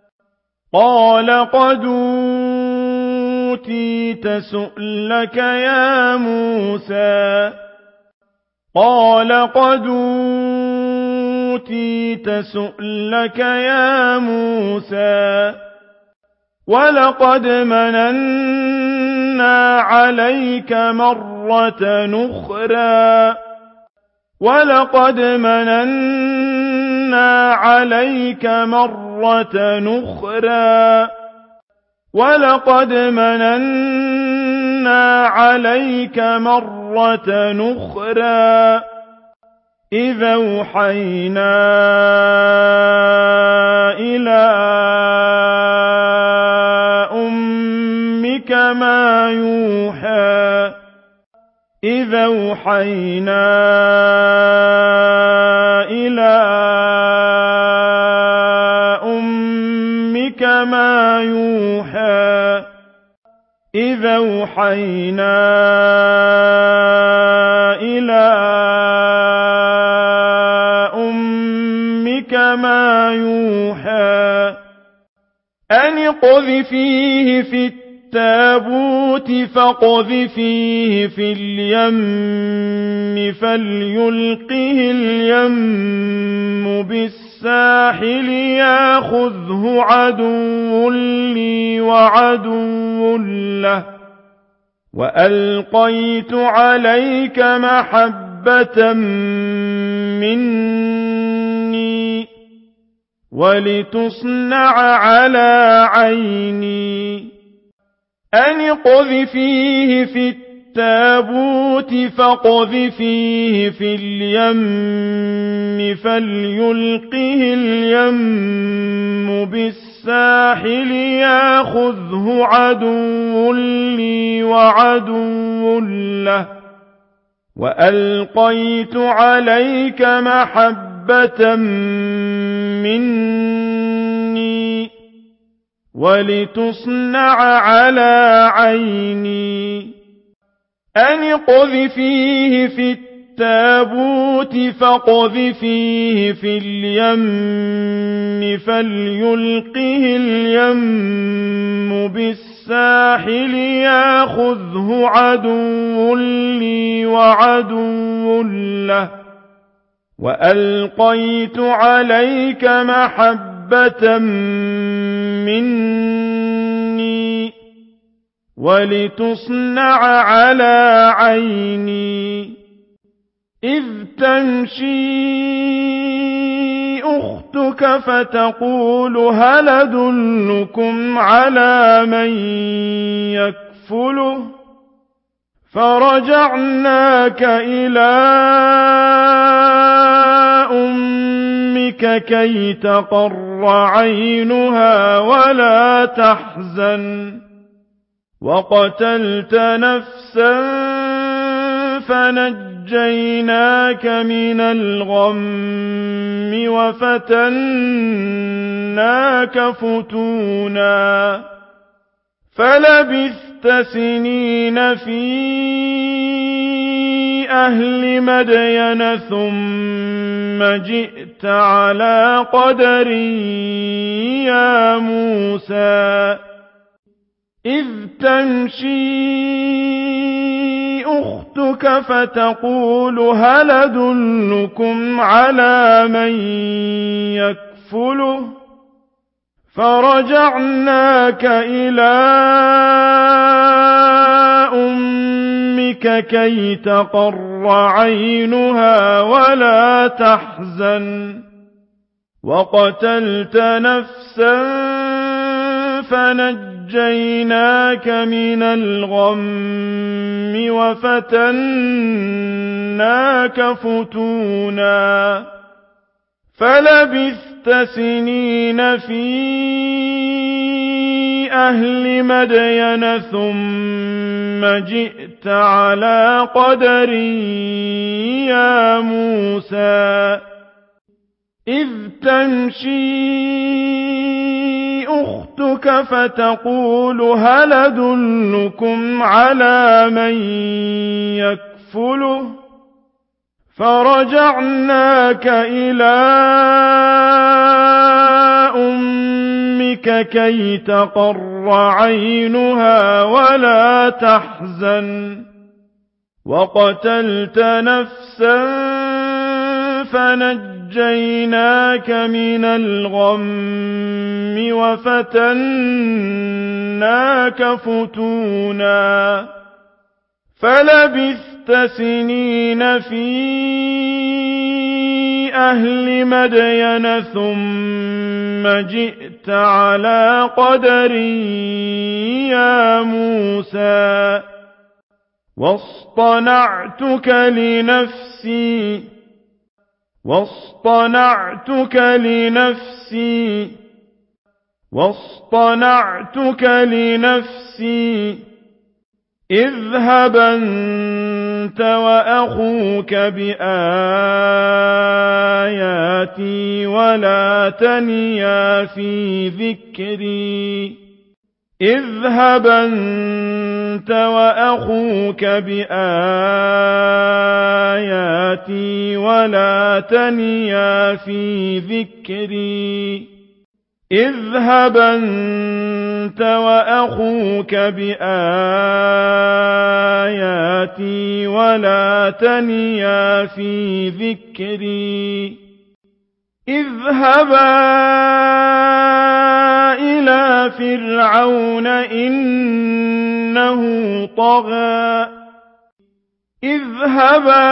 وَلَقَدْ مَنَنَّا عَلَيْكَ مَرَّةً أُخْرَىٰ إِذْ أَوْحَيْنَا إِلَىٰ أُمِّكَ مَا يُوحَىٰ أَنِ اقْذِفِيهِ فِي التَّابُوتِ فَاقْذِفِيهِ فِي الْيَمِّ فَلْيُلْقِهِ الْيَمُّ بِالسَّاحِلِ يَأْخُذْهُ عَدُوٌّ لِّي وَعَدُوٌّ لَّهُ وَأَلْقَيْتُ عَلَيْكَ مَحَبَّةً مِّنِّي وَلِتُصْنَعَ عَلَىٰ عَيْنِي أَنِ اقْذِفِيهِ فِي التَّابُوتِ فَاقْذِفِيهِ فِي الْيَمِّ فَلْيُلْقِهِ الْيَمُّ بِالسَّاحِلِ يَأْخُذْهُ عَدُوٌّ لِّي وَعَدُوٌّ لَّهُ وَأَلْقَيْتُ عَلَيْكَ مَحَبَّةً مِّنِّي وَلِتُصْنَعَ عَلَىٰ عَيْنِي أَنِ اقْذِفِيهِ فِي التَّابُوتِ فَاقْذِفِيهِ فِي الْيَمِّ فَلْيُلْقِهِ الْيَمُّ بِالسَّاحِلِ يَأْخُذْهُ عَدُوٌّ لِّي وَعَدُوٌّ لَّهُ وَأَلْقَيْتُ عَلَيْكَ مَحَبَّةً مِّنِّي وَلِتُصْنَعَ عَلَىٰ عَيْنِي إِذْ تَمْشِي أُخْتُكَ فَتَقُولُ هَلْ أَدُلُّكُمْ عَلَىٰ مَن يَكْفُلُهُ فَرَجَعْنَاكَ إِلَىٰ أُمِّكَ كَيْ تَقَرَّ عَيْنُهَا وَلَا تَحْزَنَ وَقَتَلْتَ نَفْسًا فَنَجَّيْنَاكَ مِنَ الْغَمِّ وَفَتَنَّاكَ فُتُونًا فلبثت سنين في أهل مدين ثم جئت على قدر يا موسى إذ تمشي أختك فتقول هل أدلكم على من يكفله فرجعناك إلى أمك كي تقر عينها ولا تحزن وقتلت نفسا فنجيناك من الغم وفتناك فتونا فلبثت سنين في أهل مدين ثم جئت على قدر يا موسى إذ تمشي أختك فتقول هل أدلكم على من يكفله فرجعناك إلى أمك كي تقر عينها ولا تحزن وقتلت نفسا فنجيناك من الغم وفتناك فتونا فلبثت سنين في أهل مدين ثم جئت على قدر يا موسى واصطنعتك لنفسي اذهب أنت وأخوك بآياتي ولا تنيا في ذكري اذهب أنت وأخوك بآياتي ولا تنيا في ذكري اذهب أنت وأخوك بآياتي ولا تنيا في ذكري اذهبا إلى فرعون إنه طغى اذهبا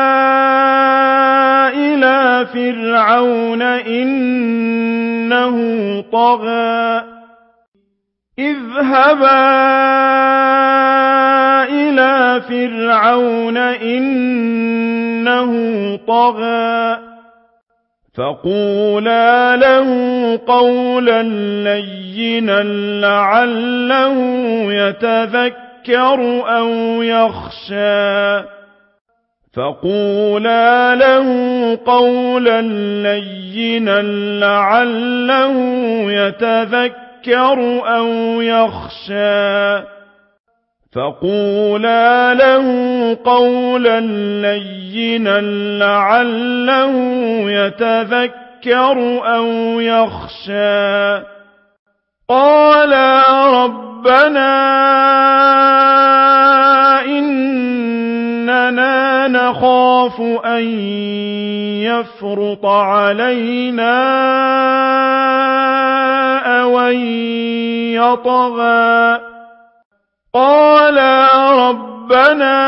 إلى فرعون إنه طغى اذهبا إلى فرعون إنه طغى فقولا له قولا لينا لعله يتذكر أو يخشى فقولا له قولا لينا لعله يتذكر أو يخشى فقولا له قولا لينا لعله يتذكر أو يخشى قالا ربنا إننا نخاف أن يفرط علينا أو أن يطغى قالا ربنا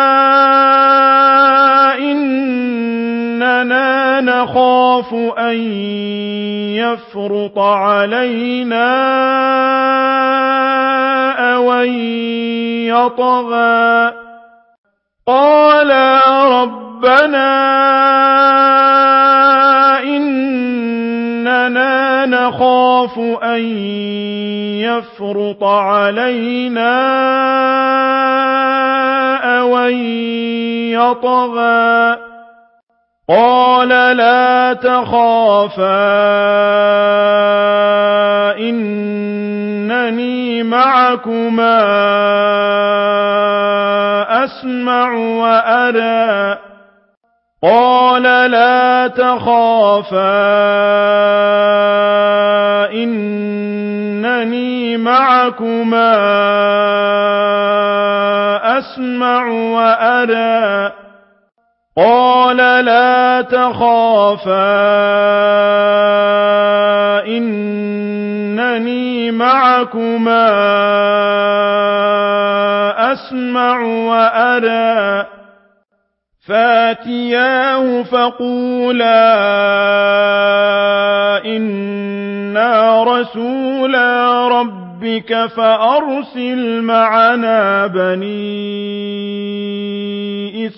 إننا نخاف أن يفرط علينا أو أن يطغى قالا ربنا إننا نخاف أن يفرط علينا أو أن يطغى قال لا تخافا إنني إنني معكما أسمع وأرى قال لا تخافا إنني معكما أسمع وأرى قال لا تخافا إنني معكما أسمع وأرى فاتياه فقولا إنا رسولا ربك فأرسل معنا بني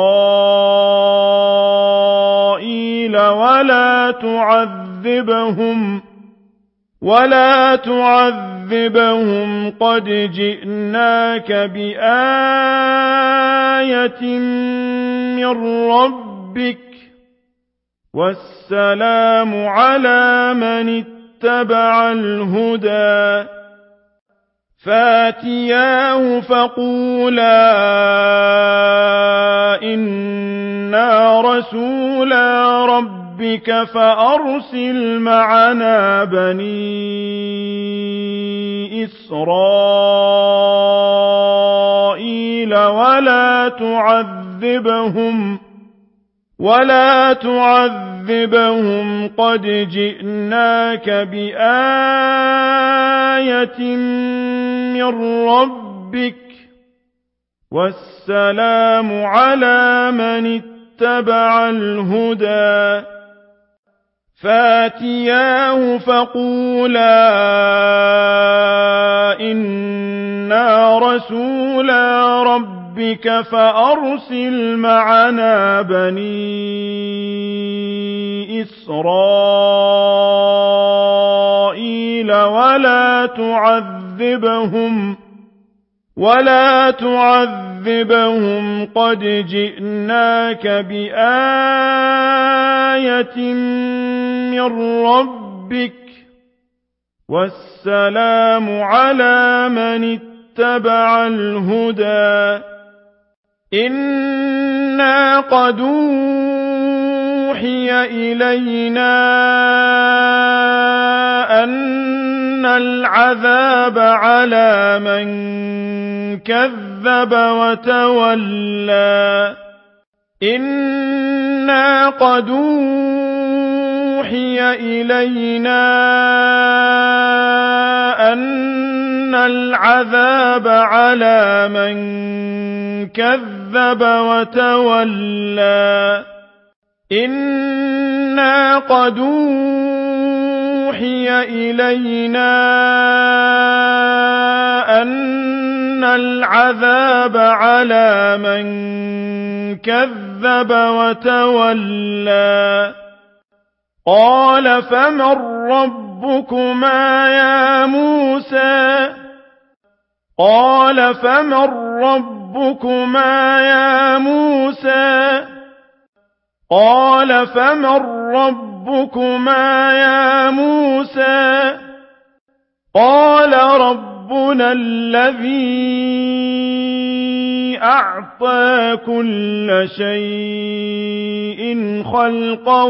إسرائيل ولا تعذبهم قد جئناك بآية من ربك والسلام على من اتبع الهدى فاتياه فقولا إنا رسولا ربك فأرسل معنا بني إسرائيل ولا تعذبهم قد جئناك بآية من ربك والسلام على من اتبع الهدى فاتياه فقولا إنا رسولا ربك فأرسل معنا بني إسرائيل ولا تعذبهم قد جئناك بآية من ربك والسلام على من اتبع الهدى إنا قد أوحي إلينا أن العذاب على من كذب وتولى إنا قد أوحي إلينا أن العذاب على من كذب وتولى إنا قد أوحي إلينا أن العذاب على من كذب وتولى قال فمن ربكما يا موسى قال فمن ربكما يا موسى قال فمن ربكما يا موسى قال ربنا الذي أعطى كل شيء خلقه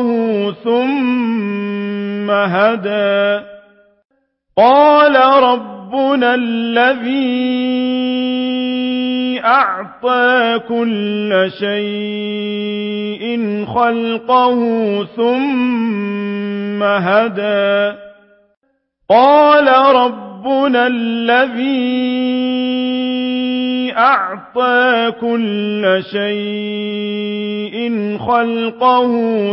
ثم هدى قال ربنا الذي أعطى كل شيء خلقه ثم هدى قال ربنا الذي أعطى كل شيء خلقه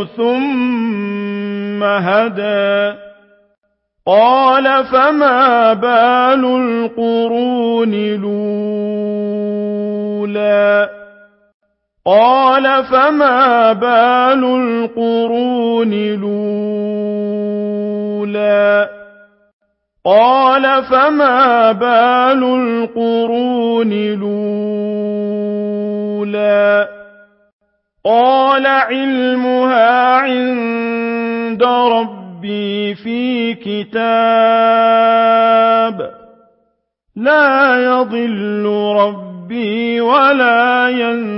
ثم هدى قال فما بال القرون الأولى قال فما بال القرون الأولى قال فما بال القرون الأولى قال علمها عند ربي في كتاب لا يضل ربي ولا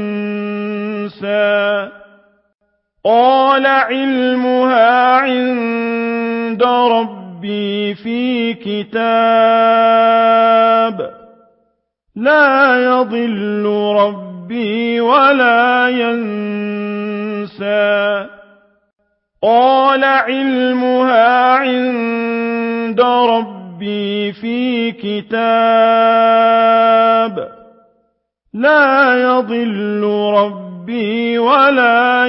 ينسى قال علمها عند ربي في كتاب لا يضل ربي ولا ينسى قال علمها عند ربي في كتاب لا يضل ربي ولا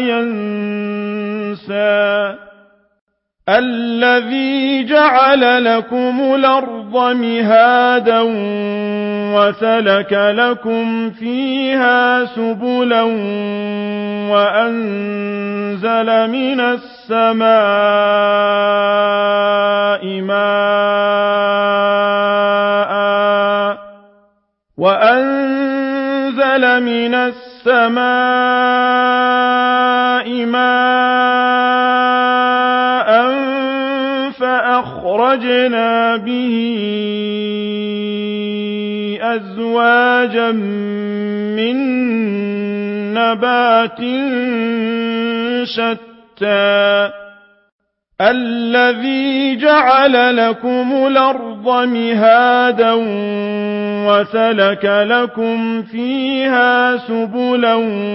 ينسى الذي جعل لكم الأرض مهادا وسلك لكم فيها سبلا وأنزل من السماء ماء فأخرجنا به أزواجا من نبات شتى الذي جعل لكم الأرض مهادا وسلك لكم فيها سبلا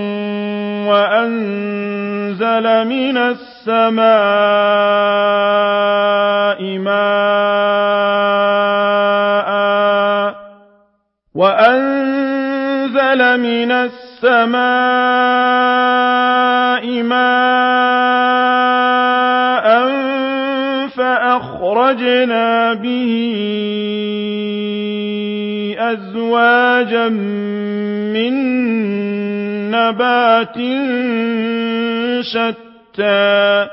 وأنزل من السماء ماء فأخرجنا به أزواجا من نبات شتى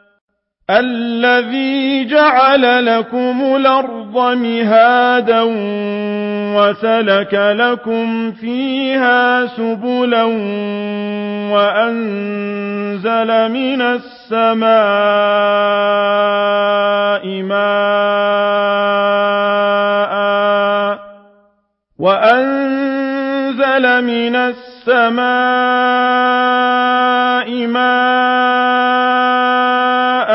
الذي جعل لكم الأرض مهادا وسلك لكم فيها سبلا وأنزل من السماء ماء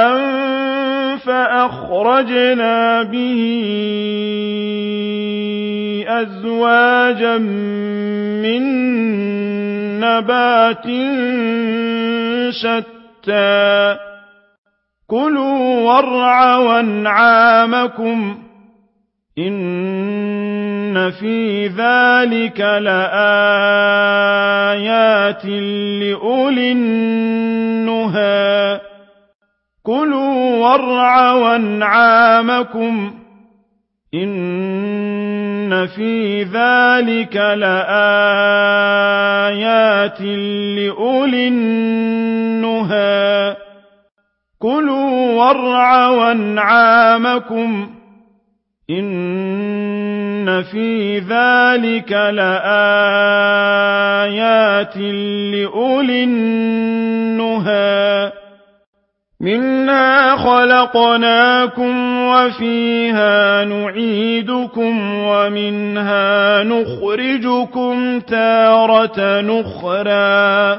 فأخرجنا به أزواجا من نبات شتى كلوا وارعوا أنعامكم إن في ذلك لآيات لأولي النهى كلوا وارعوا أنعامكم إن في ذلك لآيات لأولي النهى كلوا وارعوا أنعامكم إن في ذلك لآيات لأولي النهى منها خلقناكم وفيها نعيدكم ومنها نخرجكم تارة أخرى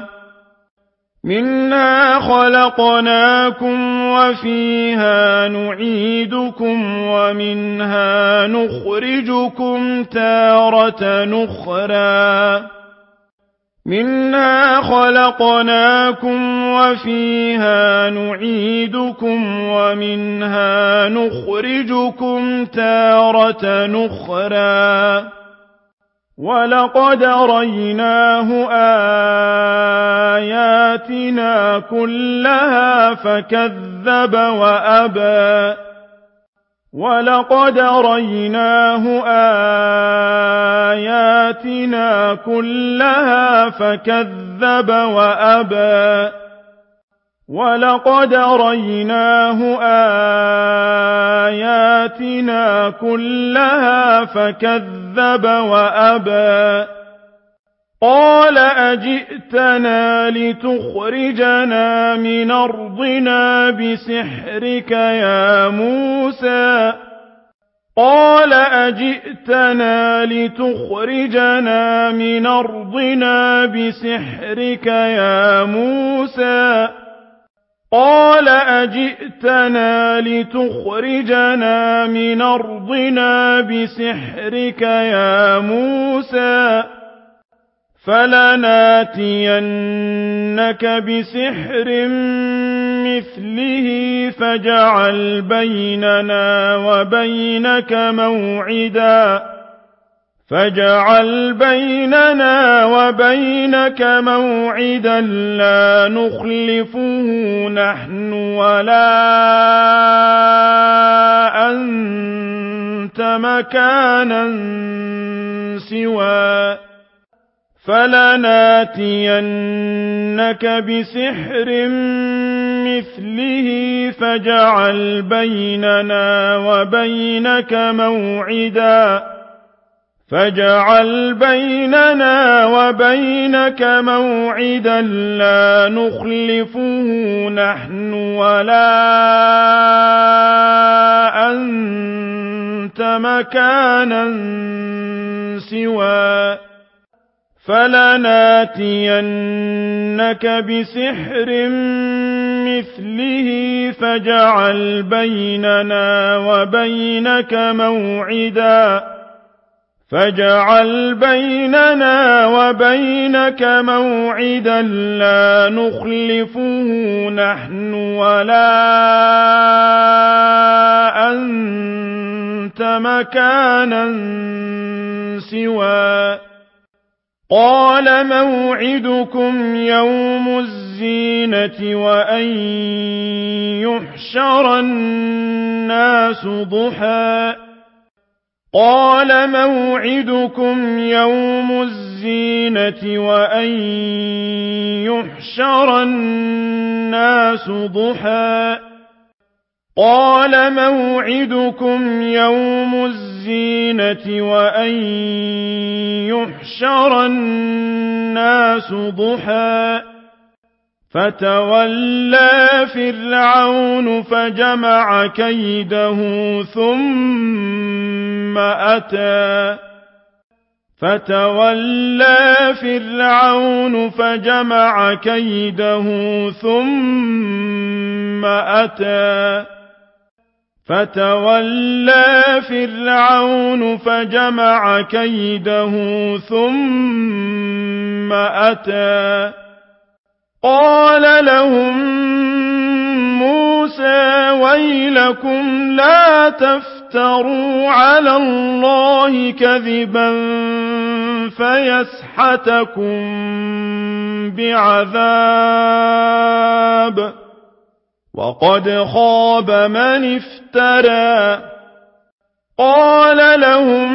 منها خلقناكم وفيها نعيدكم ومنها نخرجكم تارة أخرى منها خلقناكم وفيها نعيدكم ومنها نخرجكم تارة أخرى ولقد أريناه آياتنا كلها فكذب وأبى ولقد أريناه آياتنا كلها فكذب وأبى ولقد أريناه آياتنا كلها فكذب وأبى قال أجئتنا لتخرجنا من أرضنا بسحرك يا موسى قال أجئتنا لتخرجنا من أرضنا بسحرك يا موسى قال أجئتنا لتخرجنا من أرضنا بسحرك يا موسى فلناتينك بسحر مثله فاجعل بيننا وبينك موعدا لا نخلفه نحن ولا أنت مكانا سواه فلناتينك بسحر مثله فاجعل بيننا وبينك موعدا لا نخلفه نحن ولا أنت مكانا سواه فلناتينك بسحر مثله فاجعل بيننا وبينك موعدا لا نخلفه نحن ولا أنت مكانا سواه قال موعدكم يوم الزينة وأن يحشر الناس ضحى فتولى فرعون فجمع كيده ثم أتى قال لهم موسى ويلكم لا تفتروا على الله كذبا فيسحتكم بعذاب وقد خاب من افترى قال لهم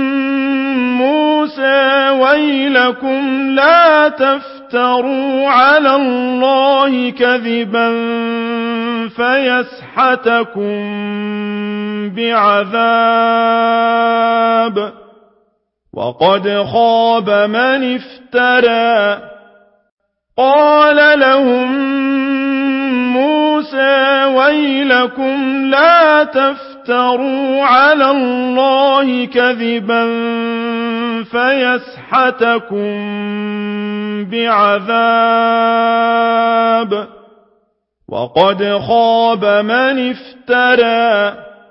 موسى ويلكم لا تفتروا على الله كذبا فيسحتكم بعذاب وقد خاب من افترى قال لهم موسى ويلكم لا تفتروا على الله كذبا فيسحتكم بعذاب وقد خاب من افترى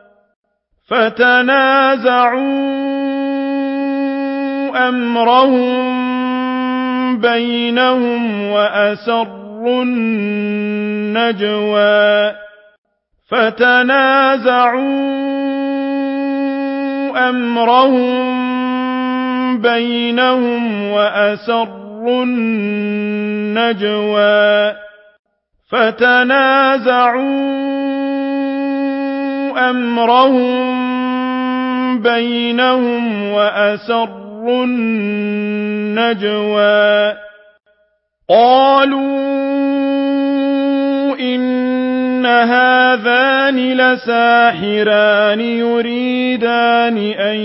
فتنازعوا أمرهم بينهم وأسروا النجوى قالوا إن هذان لساحران يريدان أن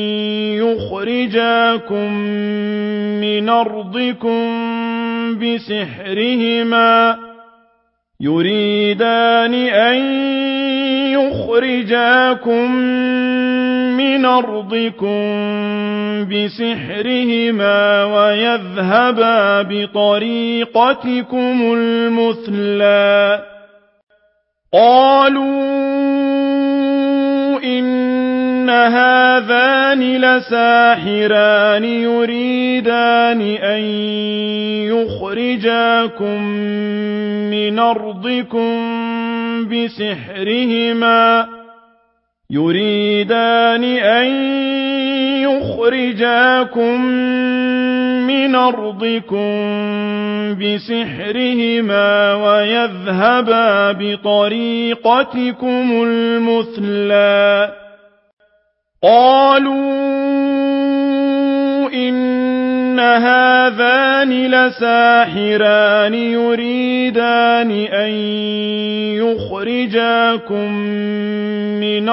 يخرجاكم من مِنْ أَرْضِكُمْ بِسِحْرِهِمَا وَيَذْهَبَا بِطَرِيقَتِكُمُ الْمُثْلَىٰ قَالُوا إِنَّ هَٰذَانِ لَسَاحِرَانِ يُرِيدَانِ أَن يُخْرِجَاكُم مِّنْ أَرْضِكُم بِسِحْرِهِمَا وَيَذْهَبَا بِطَرِيقَتِكُمُ الْمُثْلَىٰ قَالُوا إِنَّ هَٰذَانِ لَسَاحِرَانِ يُرِيدَانِ أَن يُخْرِجَاكُم مِّنْ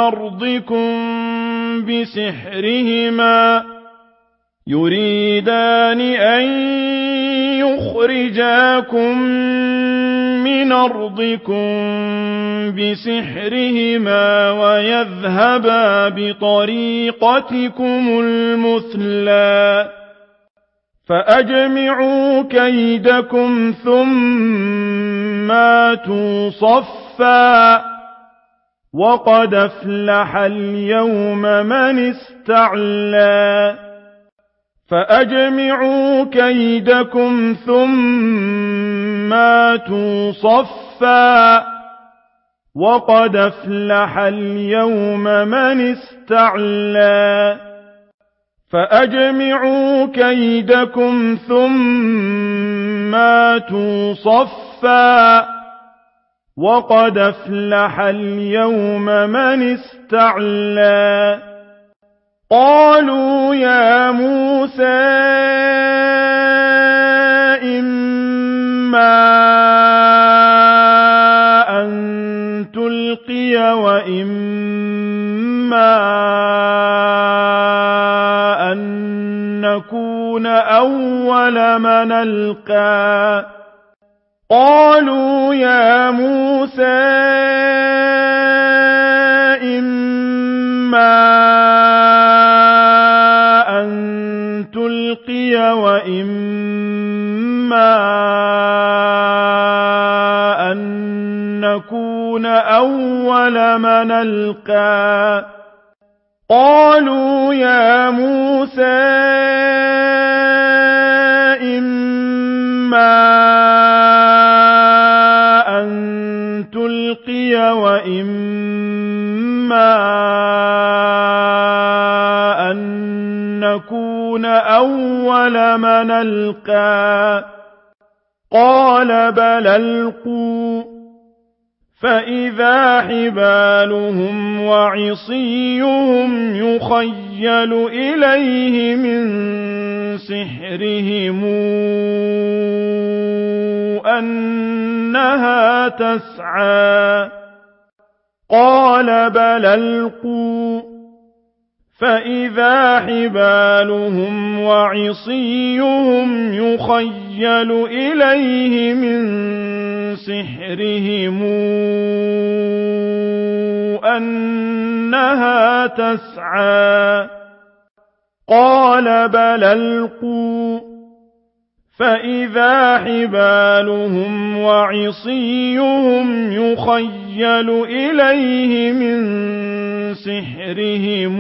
أَرْضِكُم بِسِحْرِهِمَا وَيَذْهَبَا بِطَرِيقَتِكُمُ الْمُثْلَىٰ فَأَجْمِعُوا كَيْدَكُمْ ثُمَّ أَتُوا صَفًّا وَقَدْ أَفْلَحَ الْيَوْمَ مَنِ اسْتَعْلَىٰ فَأَجْمِعُوا كَيْدَكُمْ ثُمَّ أَتُوا صَفًّا وَقَدْ أَفْلَحَ الْيَوْمَ مَنِ اسْتَعْلَىٰ فَأَجْمِعُوا كَيْدَكُمْ ثُمَّ أَتُوا صَفًّا وَقَدْ أَفْلَحَ الْيَوْمَ مَنِ اسْتَعْلَىٰ قَالُوا يَا مُوسَىٰ إِمَّا أَن تُلْقِيَ وَإِمَّا أَن نَّكُونَ أَوَّلَ مَنْ أَلْقَىٰ قَالُوا يَا مُوسَىٰ إِمَّا أَن تُلْقِيَ وَإِمَّا أَن نَّكُونَ أَوَّلَ مَنْ أَلْقَىٰ قَالُوا يَا مُوسَىٰ إِمَّا أَن تُلْقِيَ وَإِمَّا أَن نَّكُونَ أَوَّلَ مَنْ أَلْقَىٰ قَالَ بَلْ أَلْقُوا فَإِذَا حِبَالُهُمْ وَعِصِيُّهُمْ يُخَيَّلُ إِلَيْهِ مِن سِحْرِهِمْ أَنَّهَا تَسْعَىٰ قَالَ بَلْ أَلْقُوا فَإِذَا حِبَالُهُمْ وَعِصِيُّهُمْ يُخَيَّلُ إِلَيْهِ مِن سِحْرِهِمْ أَنَّهَا تَسْعَىٰ قَالَ بَلْ أَلْقُوا فَإِذَا حِبَالُهُمْ وَعِصِيُّهُمْ يُخَيَّلُ إِلَيْهِ مِن سِحْرِهِمْ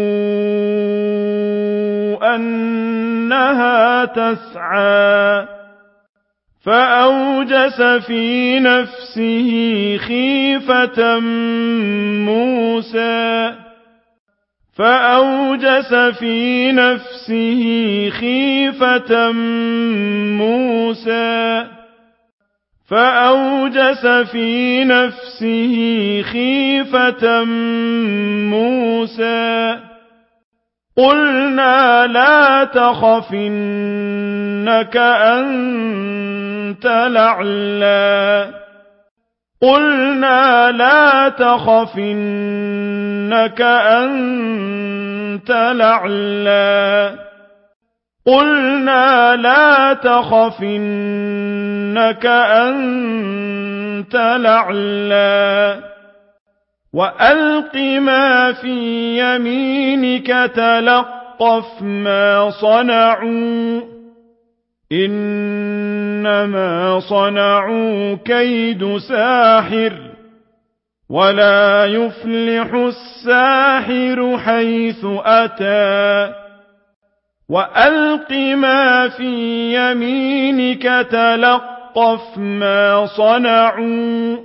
أَنَّهَا تَسْعَىٰ فَأَوْجَسَ فِي نَفْسِهِ خِيفَةً مُوسَىٰ فَأَوْجَسَ فِي نَفْسِهِ خِيفَةً مُوسَىٰ فَأَوْجَسَ فِي نَفْسِهِ خِيفَةً مُوسَىٰ قُلْنَا لَا تَخَفْ إِنَّكَ أَنتَ الْأَعْلَىٰ قُلْنَا لَا تَخَفْ إِنَّكَ أَنتَ الْأَعْلَىٰ قُلْنَا لَا تَخَفْ إِنَّكَ أَنتَ الْأَعْلَىٰ وألق ما في يمينك تلقف ما صنعوا إنما صنعوا كيد ساحر ولا يفلح الساحر حيث أتى وألق ما في يمينك تلقف ما صنعوا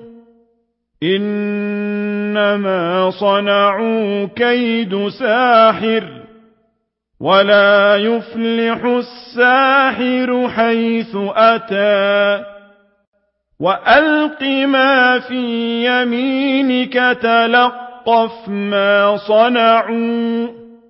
إنما صنعوا كيد ساحر ولا يفلح الساحر حيث أتى وألق ما في يمينك تلقف ما صنعوا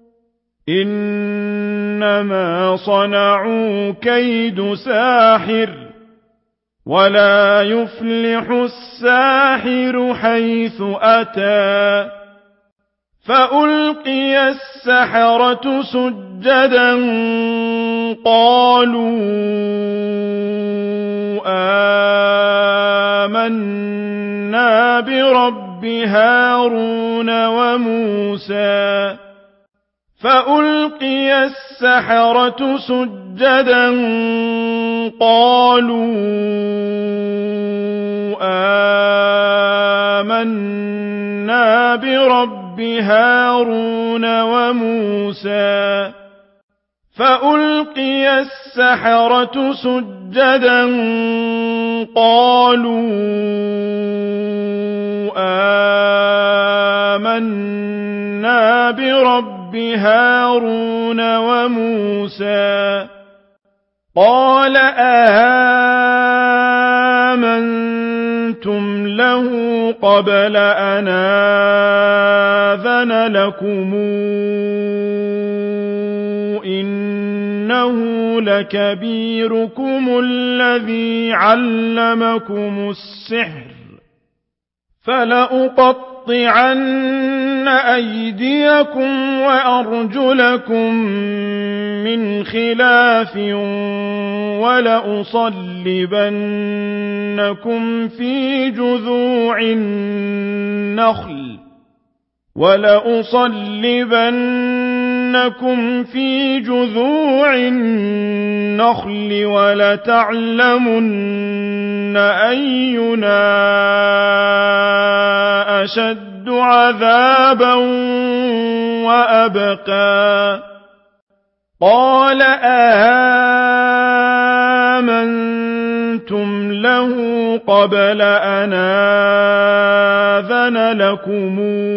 إنما صنعوا كيد ساحر ولا يفلح الساحر حيث أتى فألقي السحرة سجدا قالوا آمنا برب هارون وموسى فألقي السحرة سجدا قالوا آمنا برب هارون وموسى فألقي السحرة سجدا قالوا آمنا برب هارون وموسى قال آمنتم له قبل أن آذن لكم إنه لكبيركم الذي علمكم السحر فلأقطعن أيديكم وأرجلكم من خلاف ولأصلبنكم في جذوع النخل ولتعلمن أينا أشد عذابا وأبقى قال آمنتم له قبل أن آذن لكم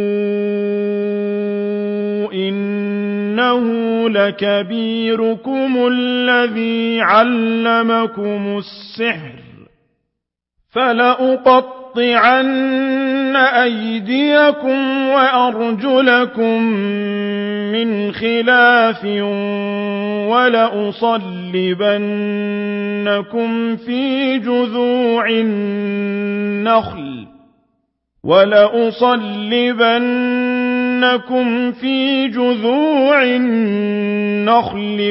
إنه لكبيركم الذي علمكم السحر فلأقطعن أيديكم وأرجلكم من خلاف ولأصلبنكم في جذوع النخل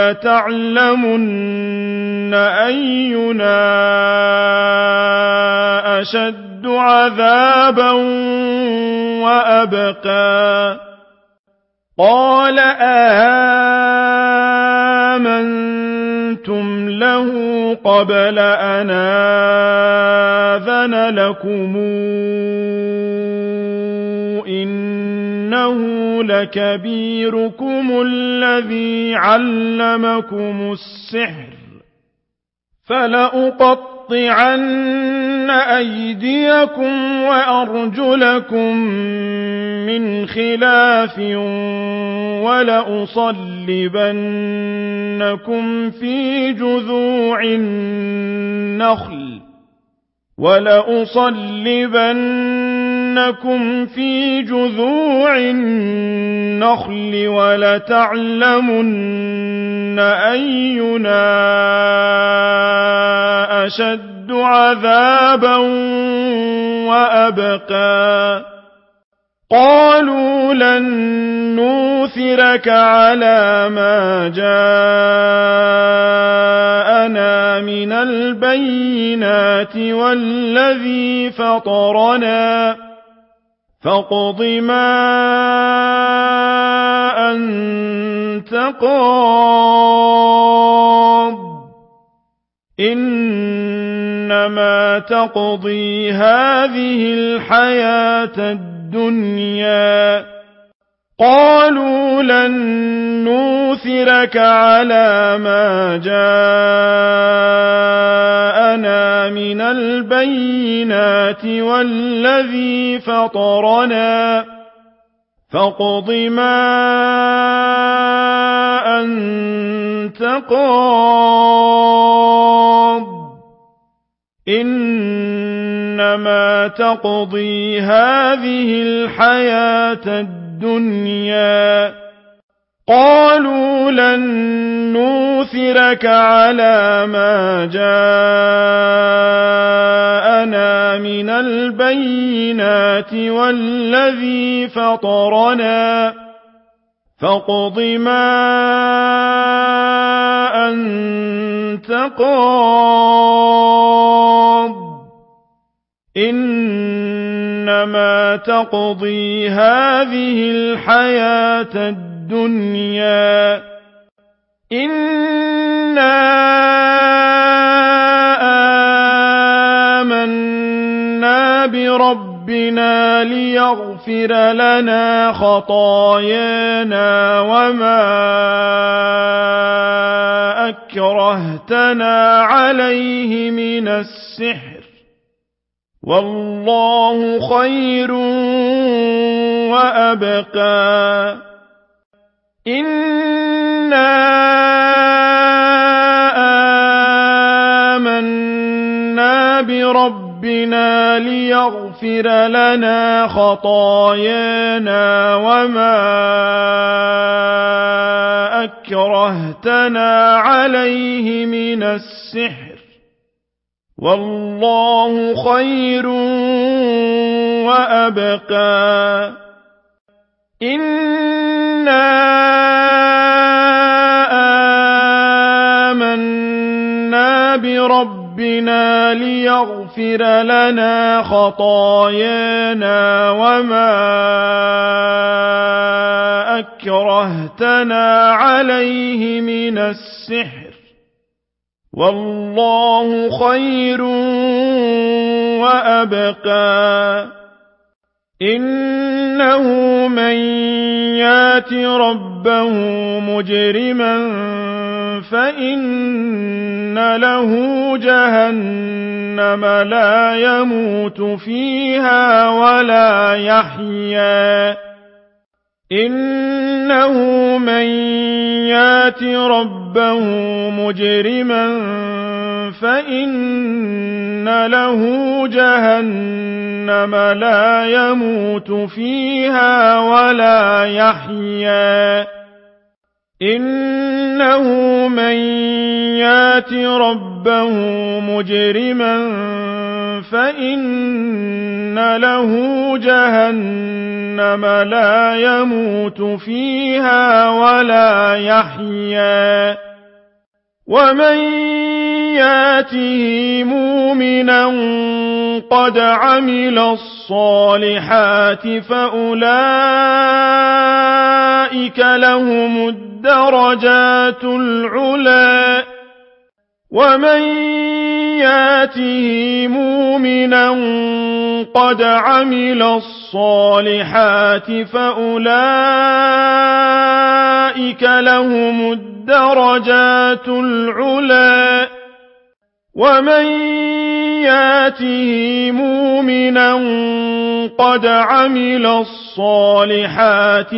ولتعلمن أينا أشد عذابا وأبقى قال آمنتم له قبل أن آذن لكم إنه لكبيركم الذي علمكم السحر فلأقطعن أيديكم وأرجلكم من خلاف ولأصلبنكم في جذوع النخل ولتعلمن أينا أشد عذابا وأبقى قالوا لن نؤثرك على ما جاءنا من البينات والذي فطرنا فاقض ما أنت قاض إنما تقضي هذه الحياة الدنيا قالوا لن نؤثرك على ما جاءنا من البينات والذي فطرنا فاقض ما أنت قاض إنما تقضي هذه الحياة الدنيا قالوا لن نؤثرك على ما جاءنا من البينات والذي فطرنا فاقض ما أنت قاض إنما تقضي هذه الحياة الدنيا إنا آمنا بربنا ليغفر لنا خطايانا وما أكرهتنا عليه من السحر والله خير وأبقى إنا آمنا بربنا ليغفر لنا خطايانا وما أكرهتنا عليه من السحر والله خير وأبقى إنا آمنا بربنا ليغفر لنا خطايانا وما أكرهتنا عليه من السحر والله خير وأبقى إنه من يات ربه مجرما فإن له جهنم لا يموت فيها ولا يحيا إنه من يات ربه مجرما فإن له جهنم لا يموت فيها ولا يحيا إنه من يات ربه مجرما فإن له جهنم لا يموت فيها ولا يحيا ومن ياته مؤمنا قد عمل الصالحات فأولئك لهم الدرجات العلى ومن ياته مؤمنا قد عمل الصالحات فأولئك لهم الدرجات العلى ومن ياته مؤمنا قد عمل الصالحات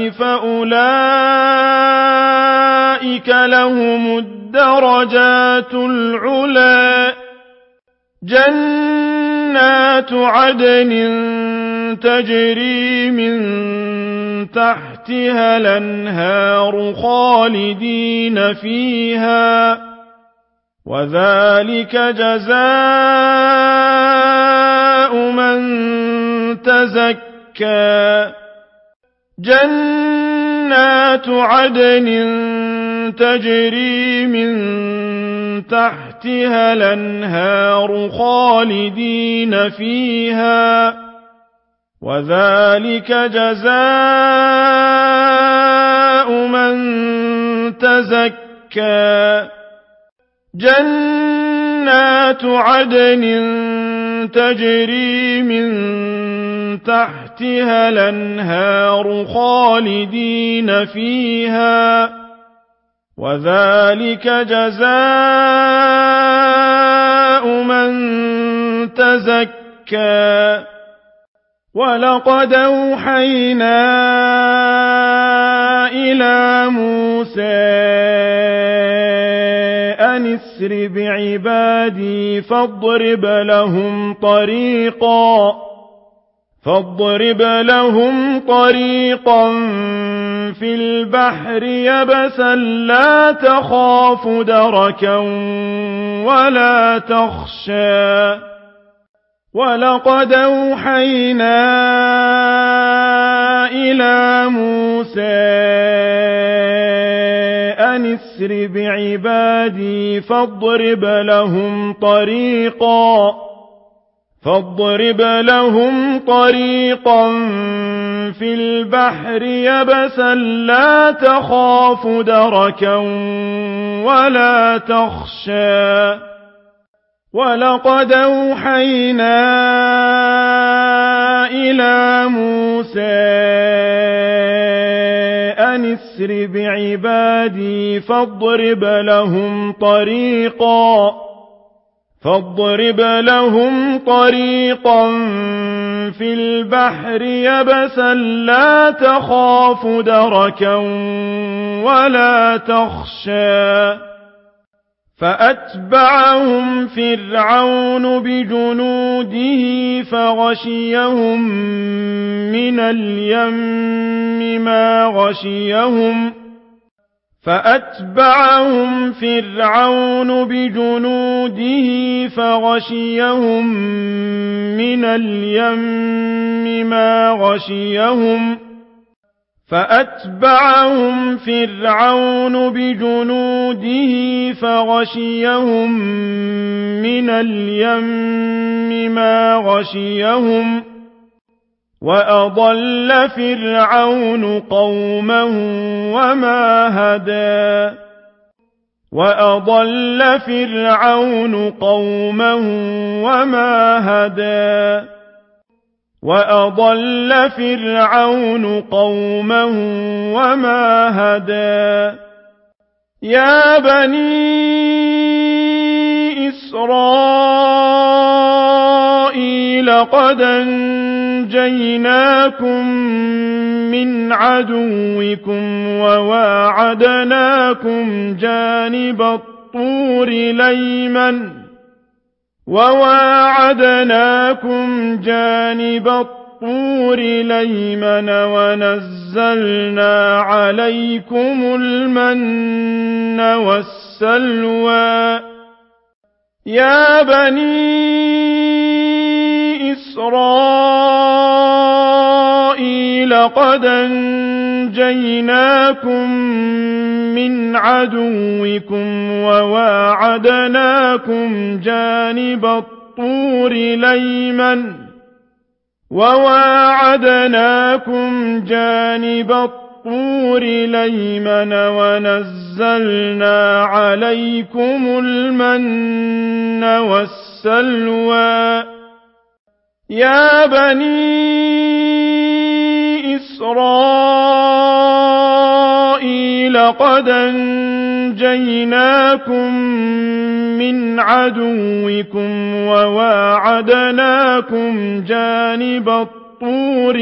فأولئك لهم الدرجات العلى جنات عدن تجري من تحتها الأنهار خالدين فيها وذلك جزاء من تزكى جنات عدن تجري من تحتها الأنهار خالدين فيها وذلك جزاء من تزكى جنات عدن تجري من تحتها الأنهار خالدين فيها وذلك جزاء من تزكى ولقد أوحينا إلى موسى أن اسر بعبادي فاضرب لهم طريقا في البحر يبسا لا تخاف دركا ولا تخشى ولقد أوحينا إلى موسى أن اسر بعبادي فاضرب لهم طريقا في البحر يبسا لا تخاف دركا ولا تخشى ولقد أوحينا إلى موسى أن اسر بعبادي فاضرب لهم طريقا في البحر يبسا لا تخاف دركا ولا تخشى فأتبعهم فرعون بجنوده فغشيهم من اليم ما غشيهم فأتبعهم فرعون بجنوده فغشيهم من اليم ما غشيهم وأضل فرعون قومه وما هدى يا بني إسرائيل قد أنجيناكم من عدوكم وواعدناكم جانب الطور الأيمن ونزلنا عليكم المن والسلوى يا بني إسرائيل قد أنجيناكم من عدوكم وواعدناكم جانب الطور الأيمن ونزلنا عليكم المن والسلوى يا بني إسرائيل قد أنجيناكم من عدوكم وواعدناكم جانب الطور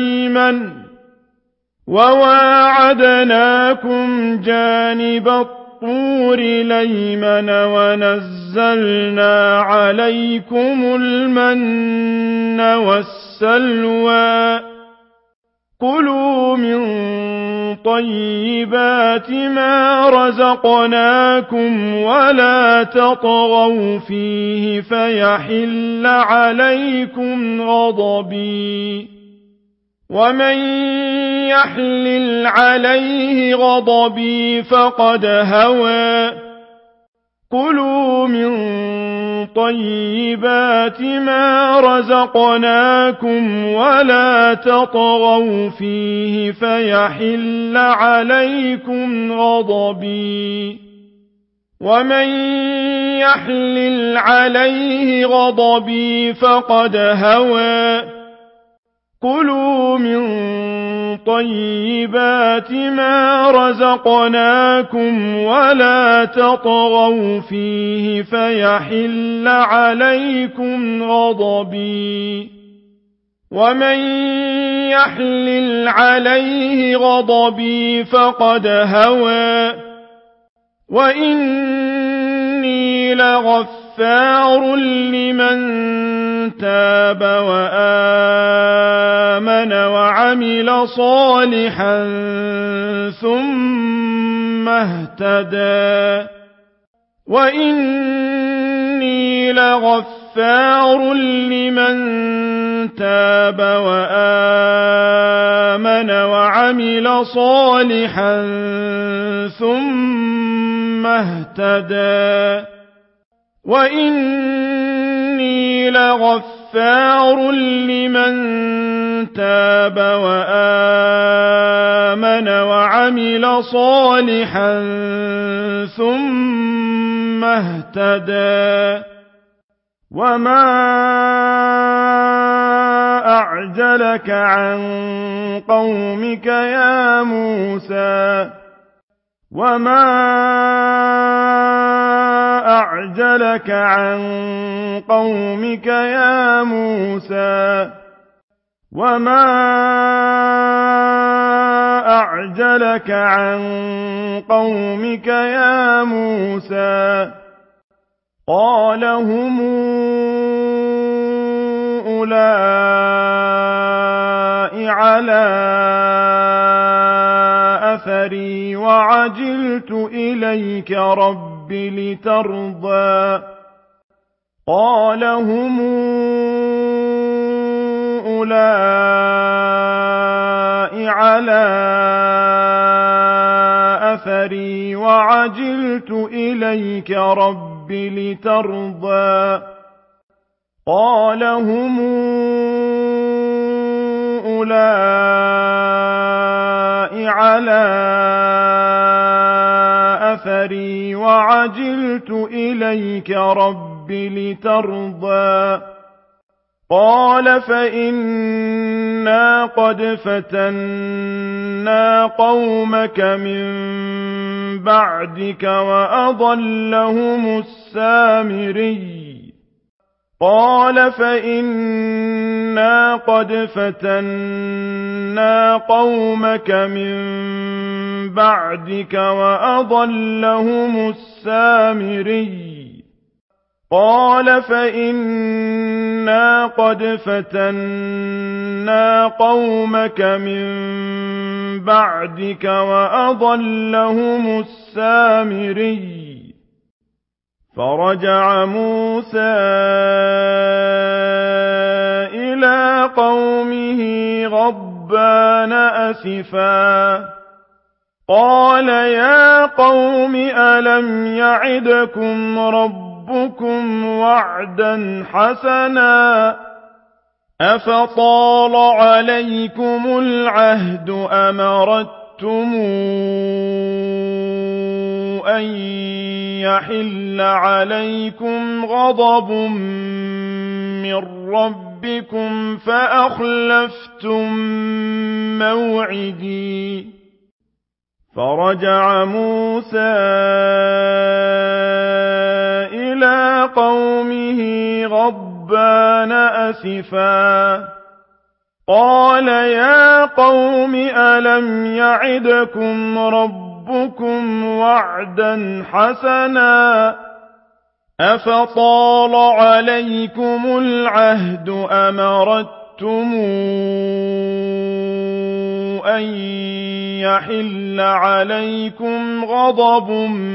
الأيمن ونزلنا عليكم المن والسلوى كلوا من طيبات ما رزقناكم ولا تطغوا فيه فيحل عليكم غضبي ومن يحلل عليه غضبي فقد هوى كلوا من طيبات ما رزقناكم ولا تطغوا فيه فيحل عليكم غضبي ومن يحلل عليه غضبي فقد هوى كلوا من طيبات ما رزقناكم ولا تطغوا فيه فيحل عليكم غضبي ومن يحلل عليه غضبي فقد هوى وإني لغفار لمن تاب وآمن وعمل صالحا ثم اهتدى وإني لغفار لمن تاب وآمن وعمل صالحا ثم اهتدى وإني لغفار لمن تاب وآمن وعمل صالحا ثم اهتدى وما أعجلك عن قومك يا موسى وما أعجلك عن قومك يا موسى وما أعجلك عن قومك يا موسى قال هم أولئك على أثري وعجلت إليك رب لترضى قال هم أولئك على أثري وعجلت إليك رب لترضى قال هم أولئك على أثري وعجلت إليك رب لترضى قال فإنا قد فتنا قومك من بعدك وأضلهم السامري قال فإنا قد فتنا قومك من بعدك وأضلهم السامري قال فإنا قد فتنا قومك من بعدك وأضلهم السامري فرجع موسى إلى قومه غضبان أسفا قال يا قوم ألم يعدكم ربكم وعدا حسنا أفطال عليكم العهد أم أردتم أن يحل عليكم غضب من ربكم فأخلفتم موعدي فرجع موسى إلى قومه غضبان أسفا قال يا قوم ألم يعدكم ربكم وعدا حسنا أفطال عليكم العهد أم أردتم أن يحل عليكم غضب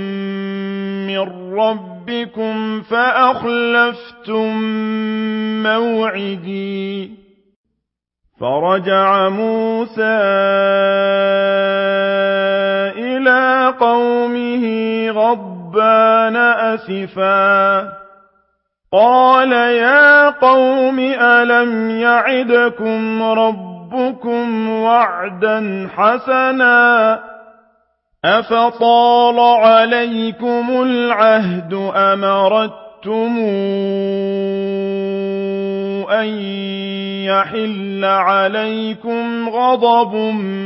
من ربكم فأخلفتم موعدي فرجع موسى إلى قومه غضبان أسفا قال يا قوم ألم يعدكم ربكم وعدا حسنا أفطال عليكم العهد أم أردتم أن يحل عليكم غضب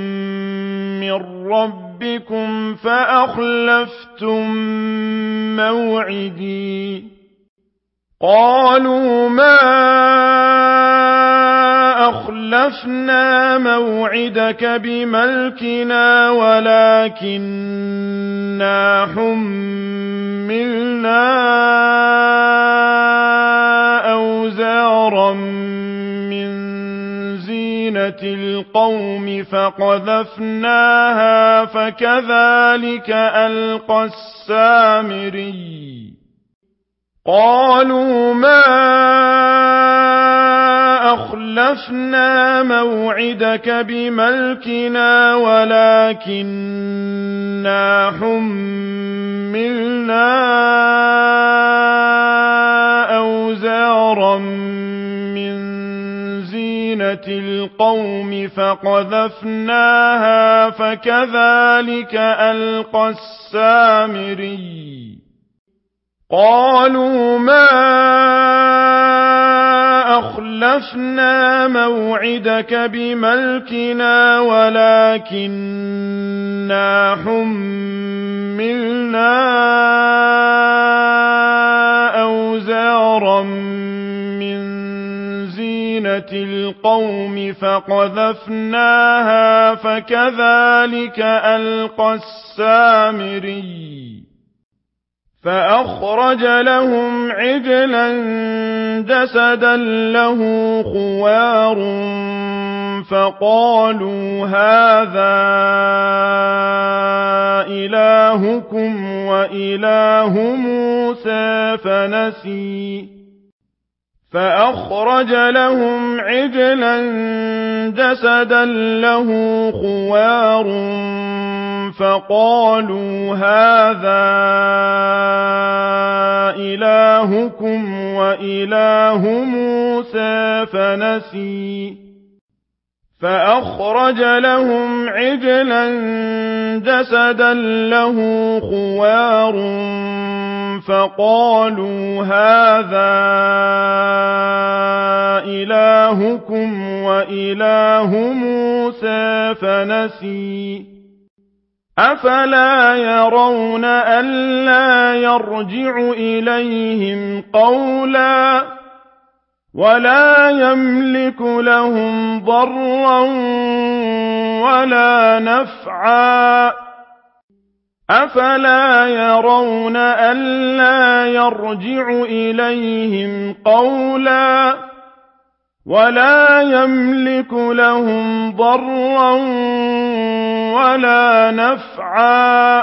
من ربكم فأخلفتم موعدي قالوا ما أخلفنا موعدك بملكنا ولكننا حملنا أوزارا من زينة القوم فقذفناها فكذلك ألقى السامري قالوا ما أخلفنا موعدك بملكنا ولكننا حملنا أوزارا من زينة القوم فقذفناها فكذلك ألقى السامري قالوا ما أخلفنا موعدك بملكنا ولكننا حملنا أوزارا من زينة القوم فقذفناها فكذلك ألقى السامري فأخرج لهم عجلا جسدا له خوار فقالوا هذا إلهكم وإله موسى فنسي فأخرج لهم عجلا جسدا له خوار فقالوا هذا إلهكم وإله موسى فنسي فأخرج لهم عجلا جسدا له خوار فقالوا هذا إلهكم وإله موسى فنسي أفلا يرون ألا يرجع إليهم قولا ولا يملك لهم ضرا ولا نفعا أفلا يرون ألا يرجع إليهم قولا ولا يملك لهم ضرا ولا نفعا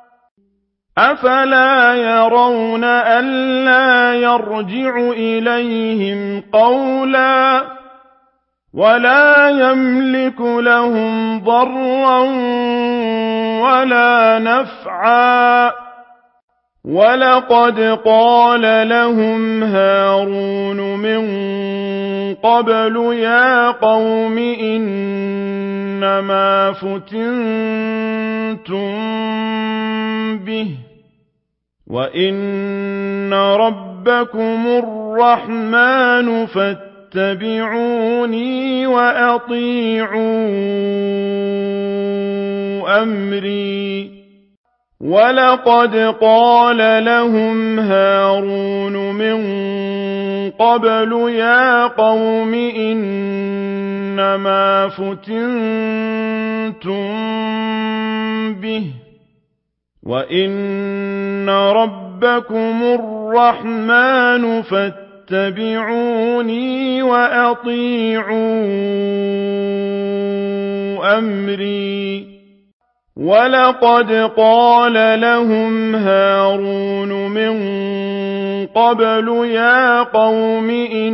أفلا يرون ألا يرجع إليهم قولا ولا يملك لهم ضرا ولا نفعا ولقد قال لهم هارون من قبل يا قوم إنما فتنتم به وإن ربكم الرحمن فاتبعوني وأطيعوا أمري ولقد قال لهم هارون من قبل يا قوم إنما فتنتم به وإن ربكم الرحمن فاتبعوني وأطيعوا أمري ولقد قال لهم هارون من قبل يا قوم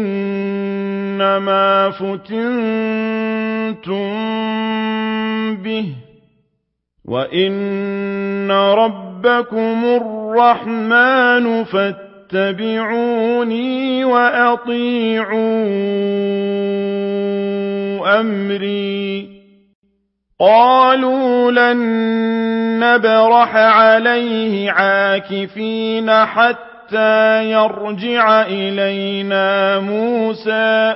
إنما فتنتم به وإن ربكم الرحمن فاتبعوني فاتبعوني وأطيعوا أمري قالوا لن نبرح عليه عاكفين حتى يرجع إلينا موسى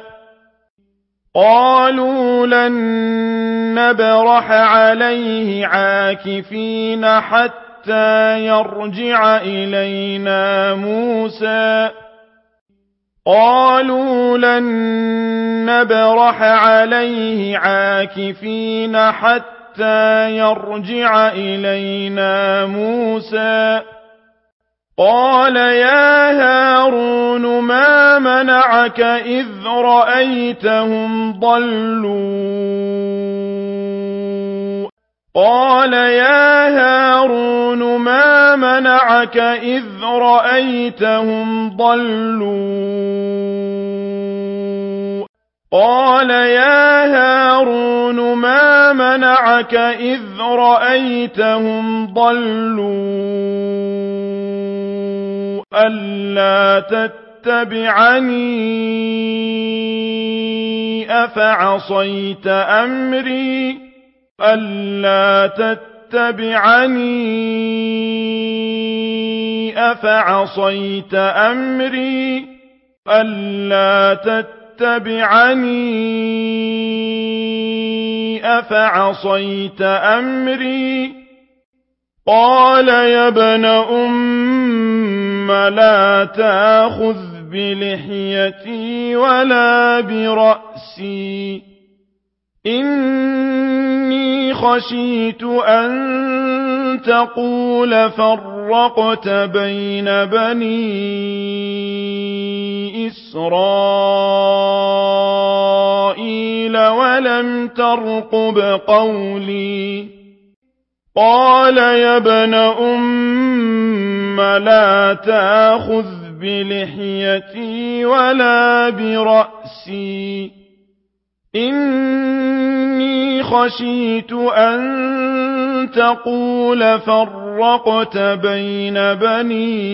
قالوا لن نبرح عليه عاكفين حتى يرجع إلينا موسى قالوا لن نبرح عليه عاكفين حتى يرجع إلينا موسى قال يا هارون ما منعك إذ رأيتهم ضلوا قال يا هارون ما منعك إذ رأيتهم ضلوا قال يا هارون ما منعك إذ رأيتهم ضلوا ألا تتبعني أفعصيت أمري ألا تتبعني أفعصيت أمري ألا تتبعني أفعصيت أمري قال يا ابن لا تأخذ بلحيتي ولا برأسي إني خشيت أن تقول فرقت بين بني إسرائيل ولم ترقب قولي قال يا ابن لا تأخذ بلحيتي ولا برأسي إني خشيت أن تقول فرقت بين بني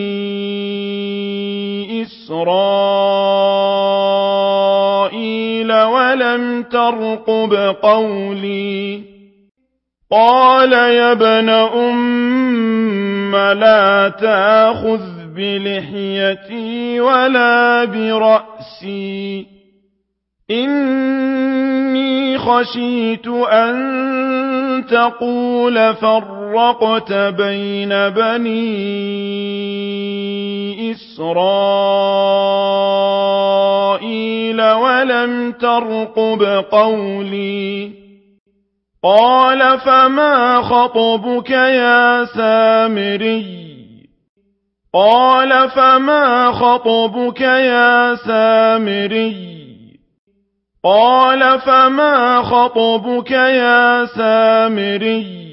إسرائيل ولم ترقب قولي قال يا ابن لا تأخذ بلحيتي ولا برأسي إني خشيت أن تقول فرقت بين بني إسرائيل ولم ترقب قولي قال فما خطبك يا سامري قال فما خطبك يا سامري قال فما خطبك يا سامري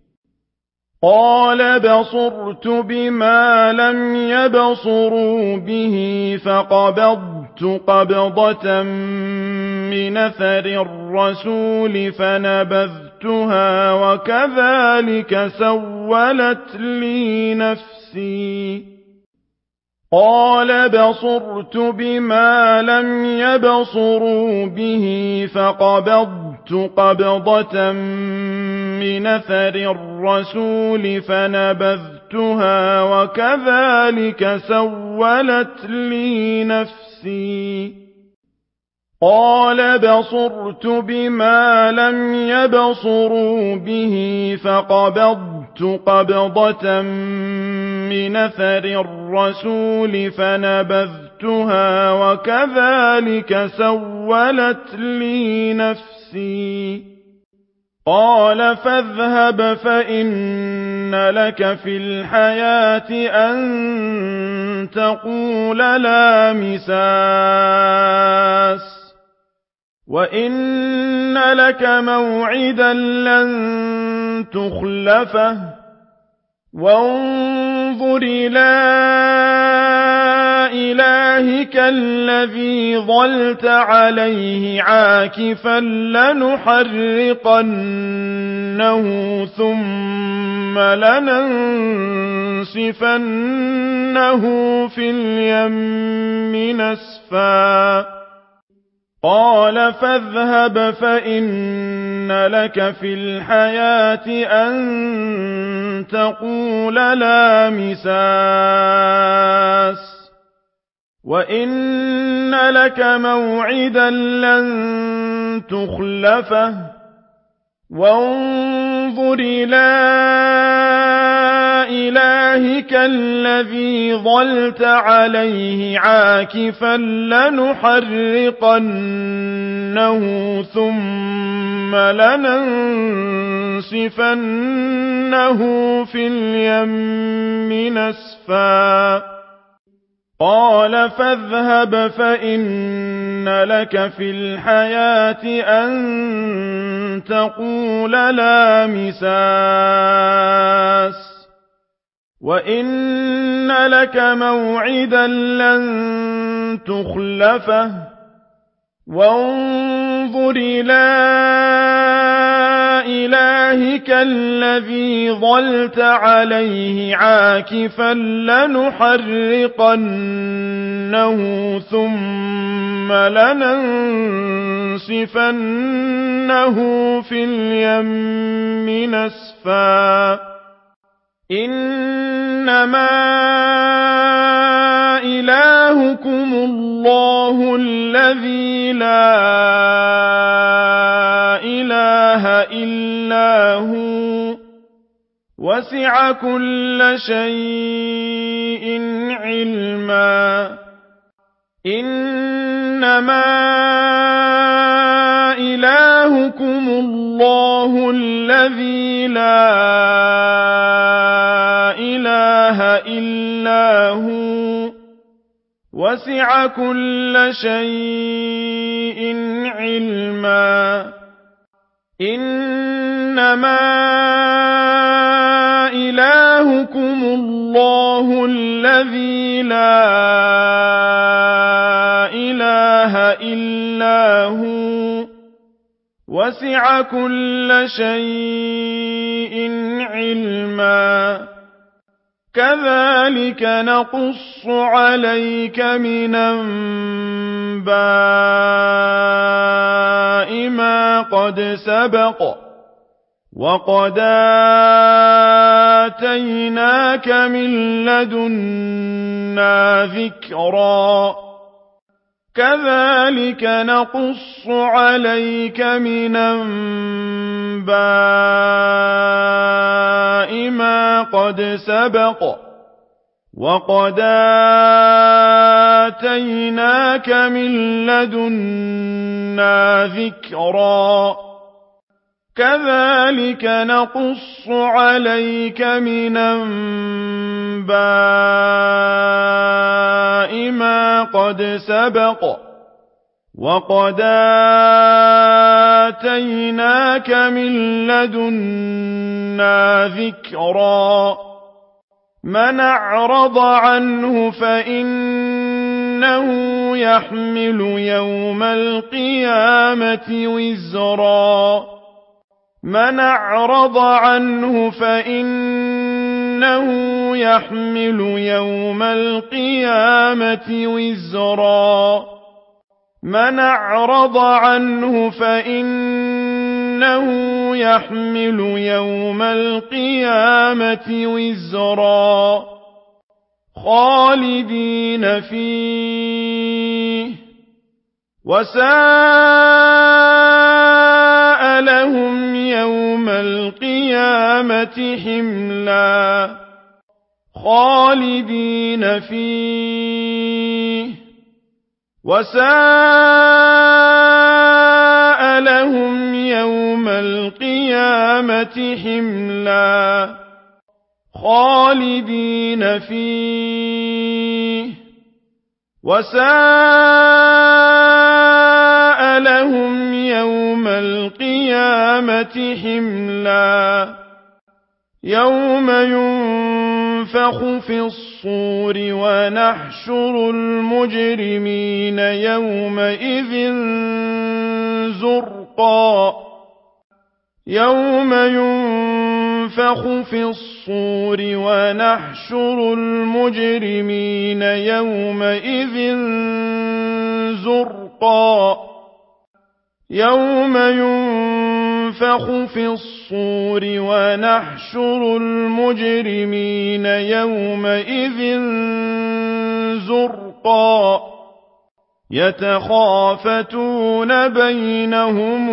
قال بصرت بما لم يبصروا به فقبضت قبضة من أثر الرسول فنبذتها وكذلك سولت لي نفسي قال بصرت بما لم يبصروا به فقبضت قبضة من أثر الرسول فنبذتها وكذلك سولت لي نفسي قال بصرت بما لم يبصروا به فقبضت قبضة من أثر الرسول فنبذتها وكذلك سولت لي نفسي قال فاذهب فإن لك في الحياة أن تقول لا مساس وإن لك موعدا لن تخلفه وانظر إلى إلهك الذي ظلت عليه عاكفا لنحرقنه ثم لننسفنه في اليم نسفا قال فاذهب فإن لك في الحياة أن تقول لا مساس وإن لك موعدا لن تخلفه وانظر إلى إلهك الذي ظلت عليه عاكفا لنحرقنه ثم لننسفنه في اليم نسفا قال فاذهب فإن لك في الحياة أن تقول لا مساس وإن لك موعدا لن تخلفه وانظر إلى إلهك الذي ظلت عليه عاكفا لنحرقنه ثم لننسفنه في اليم نسفا إنما إلهكم الله الذي لا إله إلا هو وسع كل شيء علما إنما إلهكم الله الذي لا إله إلا هو وسع كل شيء علما إنما إلهكم الله الذي لا إله إلا هو وسع كل شيء علما كذلك نقص عليك من أنباء ما قد سبق وقد آتيناك من لدنا ذكرا كذلك نقص عليك من أنباء ما قد سبق وقد آتيناك من لدنا ذكرا كذلك نقص عليك من أنباء ما قد سبق وقد آتيناك من لدنا ذكرا من أعرض عنه فإنه يحمل يوم القيامة وزرا من أعرض عنه فإنه يحمل يوم القيامة وزرا من أعرض عنه فإنه يحمل يوم القيامة وزرا خالدين فيه وساء لهم يوم القيامة حملا خالدين فيه وساء لهم يوم القيامة حملا خالدين فيه وساء لهم يوم القيامة حملا يوم في الصور ونحشر المجرمين يومئذ زرقا يوم ينفخ في الصور ونحشر المجرمين يومئذ زرقا يوم ينفخ في الصور ونحشر المجرمين يومئذ زرقا يتخافتون بينهم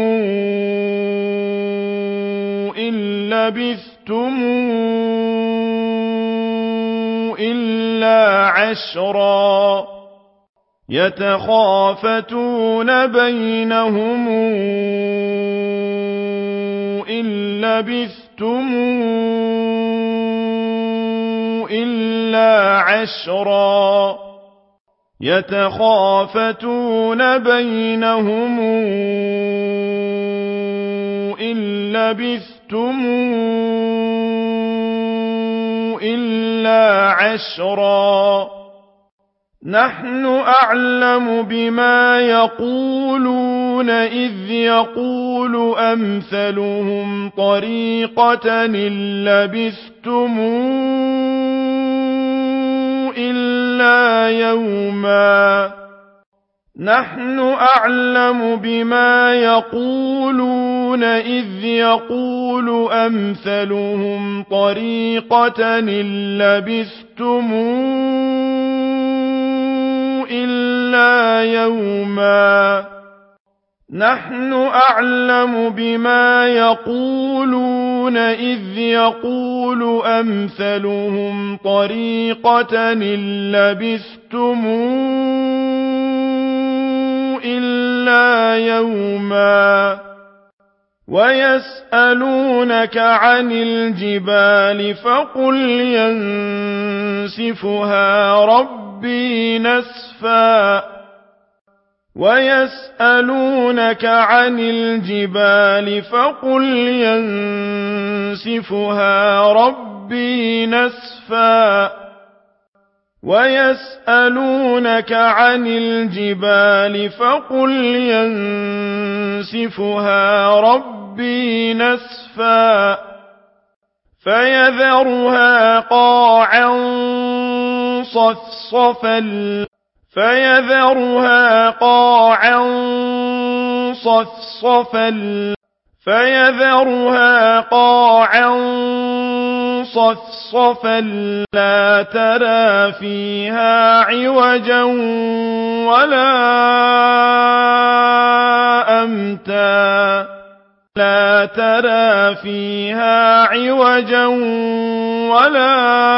إن لبثتم إلا عشرا يتخافتون بينهم إن لبثتم إلا عشرا يتخافتون بينهم إن لبثتم إلا عشرا نحن أعلم بما يقولون إذ يقول أمثلهم طريقة إن لبثتم إلا يوما نحن أعلم بما يقولون إذ يقول أمثلهم طريقة إن لبثتم إلا يوما نحن أعلم بما يقولون إذ يقول أمثلهم طريقة إن لبثتم إلا يوما ويسألونك عن الجبال فقل ينسفها ربي نسفا ويسألونك عن الجبال فقل ينسفها ربي نسفا ويسألونك عن الجبال فقل ينسفها ربي نسفا فيذرها قاعا صفصفا فيذرها قاعا صفصفا فيذرها قاعا صفصفا لا ترى فيها عوجا ولا أمتا لا ترى فيها عوجا ولا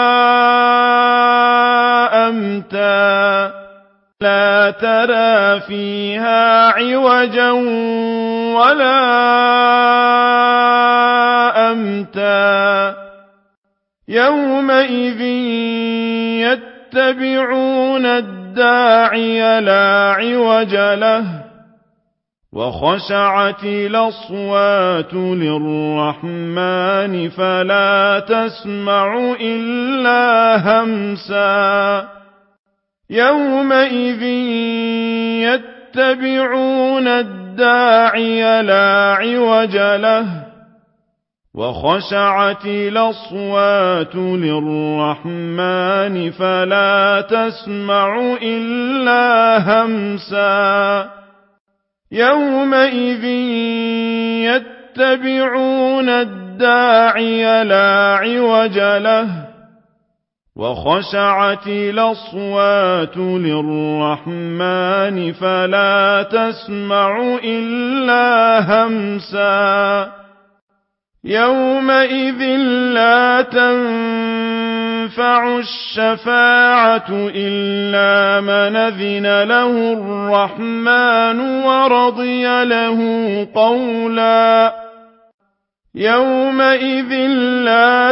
أمتا لا ترى فيها عوجا ولا أمتا يومئذ يتبعون الداعي لا عوج له وخشعت الأصوات للرحمن فلا تسمع إلا همسا يومئذ يتبعون الداعي لا عوج له وخشعت الأصوات للرحمن فلا تسمع إلا همسا يومئذ يتبعون الداعي لا عوج له وخشعت الأصوات للرحمن فلا تسمع إلا همسا يومئذ لا تنفع الشفاعة إلا من أذن له الرحمن ورضي له قولا يومئذ لا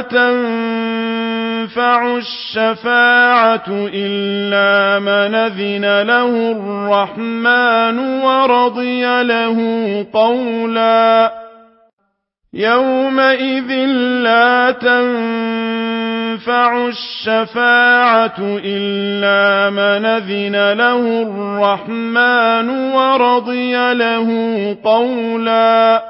تنفع الشفاعة إلا من أذن له الرحمن ورضي له قولا يومئذ لا تنفع تنفع الشفاعة إلا من أذن له الرحمن ورضي له قولا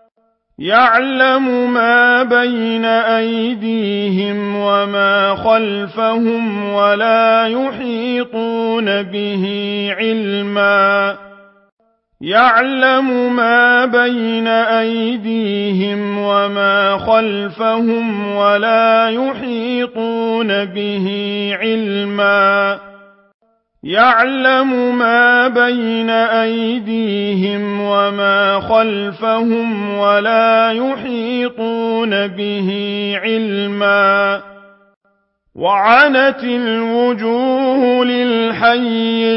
يعلم ما بين أيديهم وما خلفهم ولا يحيطون به علما يعلم ما بين أيديهم وما خلفهم ولا يحيطون به علما يعلم ما بين أيديهم وما خلفهم ولا يحيطون به علما وعنت الوجوه للحي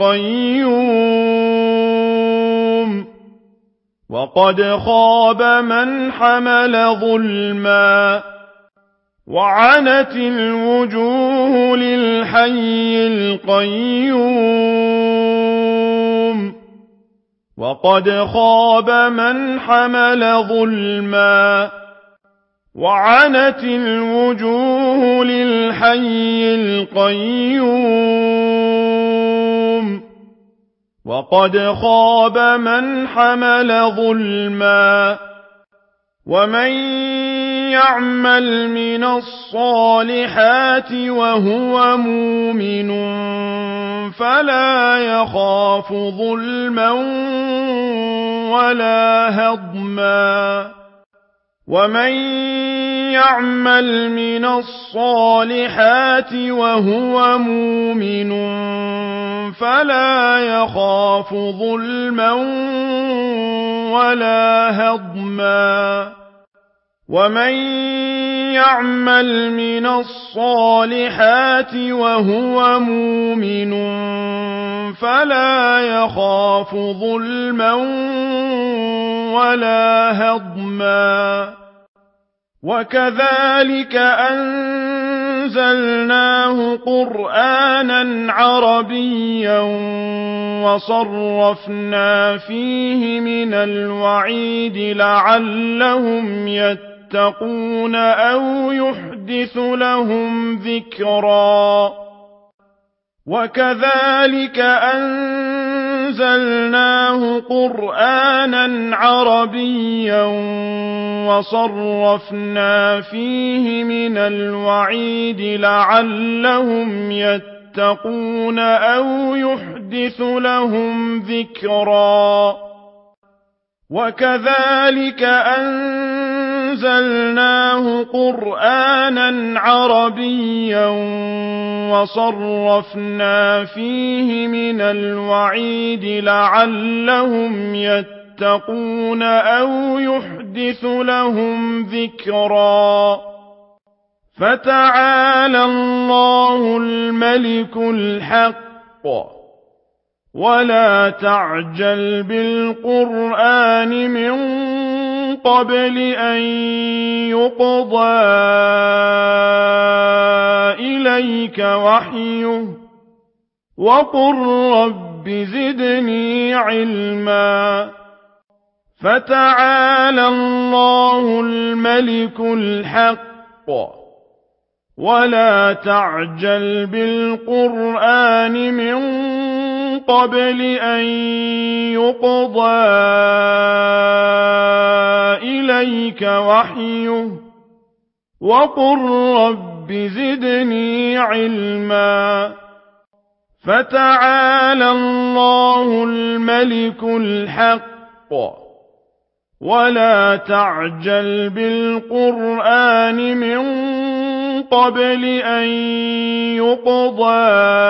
القيوم وقد خاب من حمل ظلما وعنت الوجوه للحي القيوم وقد خاب من حمل ظلما وعنت الوجوه للحي القيوم وقد خاب من حمل ظلما ومن يعمل من الصالحات وهو مؤمن فلا يخاف ظلما ولا هضما ومن يعمل من الصالحات وهو مؤمن فلا يخاف ظلما ولا هضما ومن يعمل من الصالحات وهو مؤمن فلا يخاف ظلما ولا هضما وكذلك أنزلناه قرآنا عربيا وصرفنا فيه من الوعيد لعلهم يتقون أو يحدث لهم ذكرا وكذلك أنزلناه قرآنا عربيا وصرفنا فيه من الوعيد لعلهم يتقون أو يحدث لهم ذكرا وكذلك أنزلناه قرآنا عربيا وصرفنا فيه من الوعيد لعلهم يتقون أو يحدث لهم ذكرا فتعالى الله الملك الحق ولا تعجل بالقرآن من قبل أن يقضى إليك وحيه وقل رب زدني علما فتعالى الله الملك الحق ولا تعجل بالقرآن من قبل أن يقضى إليك وحيه وقل رب زدني علما فتعالى الله الملك الحق ولا تعجل بالقرآن من قبل أن يقضى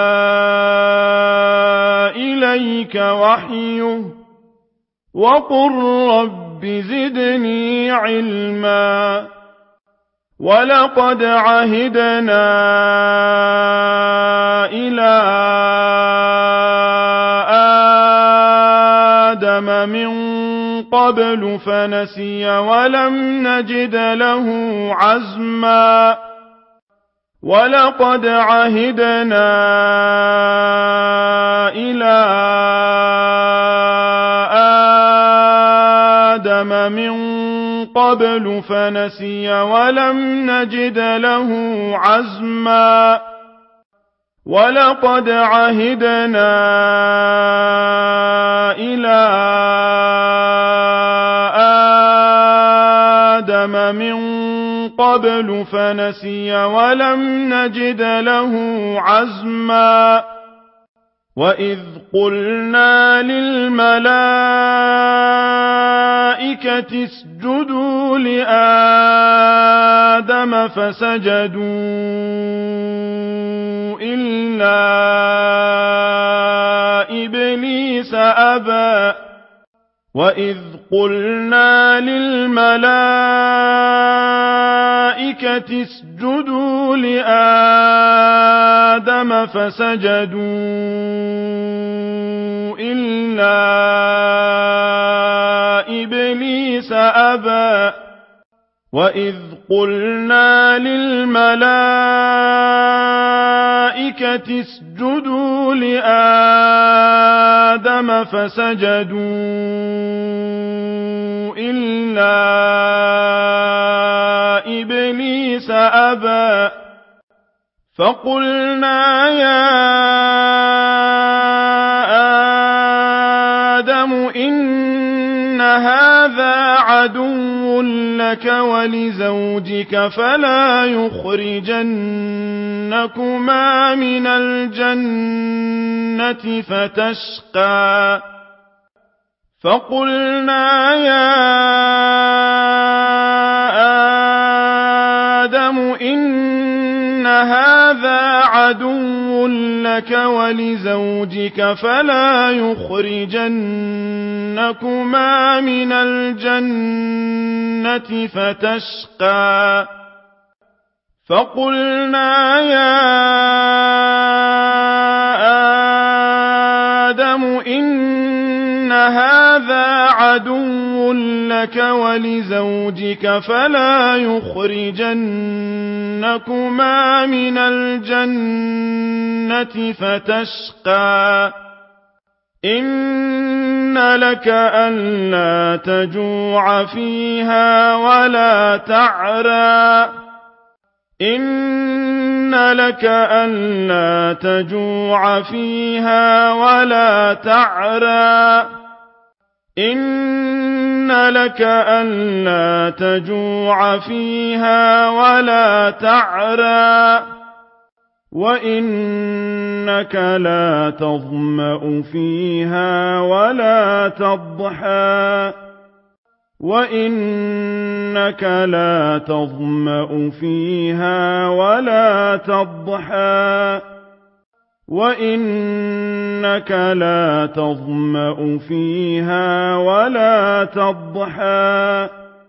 إليك وحيه وقل رب زدني علما ولقد عهدنا إلى آدم من قبل فنسي ولم نجد له عزما ولقد عهدنا إلى آدم من قبل فنسي ولم نجد له عزما ولقد عهدنا إلى آدم من قبل فنسي ولم نجد له عزما وإذ قلنا للملائكة اسجدوا لآدم فسجدوا إلا إبليس أبى وإذ قلنا للملائكة اسجدوا لآدم فسجدوا إلا إبليس أبى وإذ قلنا للملائكة اسجدوا لآدم فسجدوا إلا إبليس أبى فقلنا يا آدم إن هذا عدو لك ولزوجك فلا يخرجنكما من الجنة فتشقى فقلنا يا آدم إن هذا عدو لك ولزوجك فلا يخرجنكما من الجنة فتشقى فقلنا يا آدم إن هذا عدو لك ولزوجك فلا يخرجنكما من الجنة فتشقى إن لك ألا تجوع فيها ولا تعرى إن لك ألا تجوع فيها ولا تعرى إن لك ألا تجوع فيها ولا تعرى وإنك لا تظمأ فيها ولا تضحى وإنك لا تظمأ فيها ولا تضحى وإنك لا تظمأ فيها ولا تضحى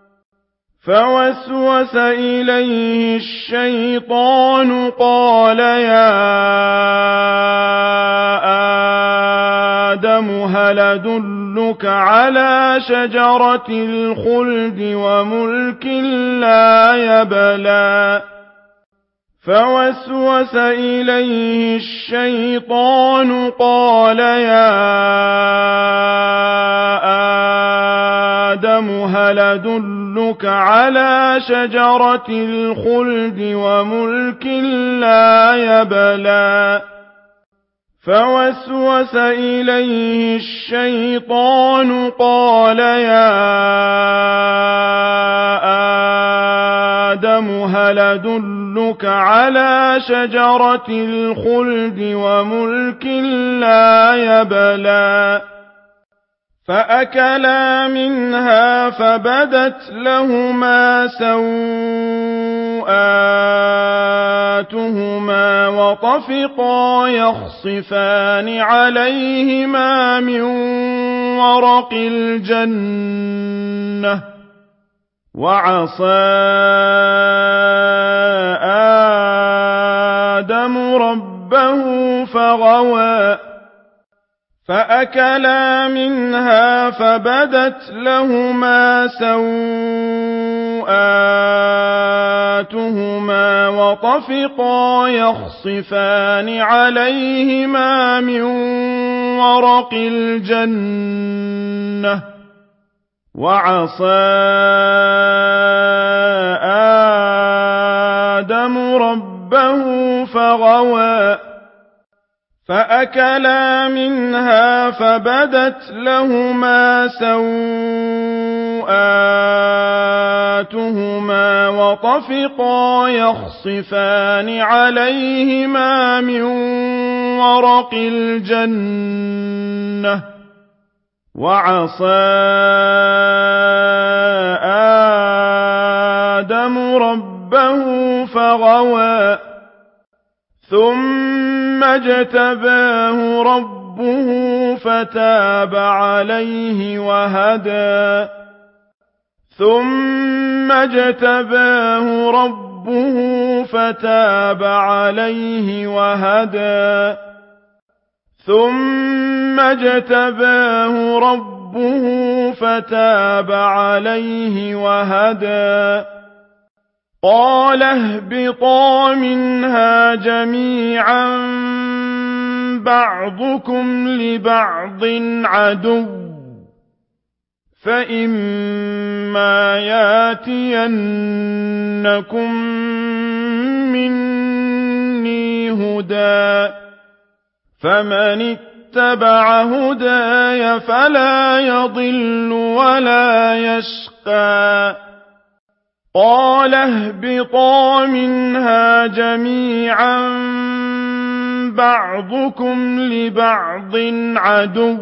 فوسوس إليه الشيطان قال يا آدم هل أدلك على شجرة الخلد وملك لا يبلى فوسوس إليه الشيطان قال يا آدم هل أدلك على شجرة الخلد وملك لا يبلى فوسوس إليه الشيطان قال يا آدم هل أدلك على شجرة الخلد وملك لا يبلى فأكلا منها فبدت لهما سوآتهما وطفقا يخصفان عليهما من ورق الجنة وعصى آدم ربه فغوى فأكلا منها فبدت لهما سوآتهما وطفقا يخصفان عليهما من ورق الجنة وعصى فغوى فأكلا منها فبدت لهما سوآتهما وطفقا يخصفان عليهما من ورق الجنة وعصى آدم ربه فغوى ثم اجتباه ربه فتاب عليه وهدى ثم اجتباه ربه فتاب عليه وهدى ثم اجتباه ربه فتاب عليه وهدى قال اهبطا منها جميعا بعضكم لبعض عدو فإما ياتينكم مني هدى فمن اتبع هداي فلا يضل ولا يشقى قال اهبطا منها جميعا بعضكم لبعض عدو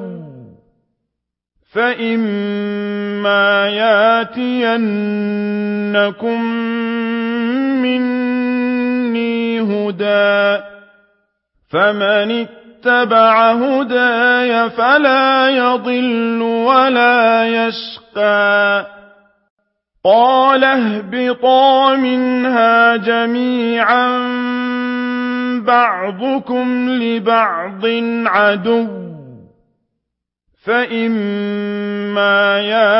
فإما ياتينكم مني هدى فمن اتبع هداي فلا يضل ولا يشقى قال اهبطا منها جميعا بعضكم لبعض عدو فإما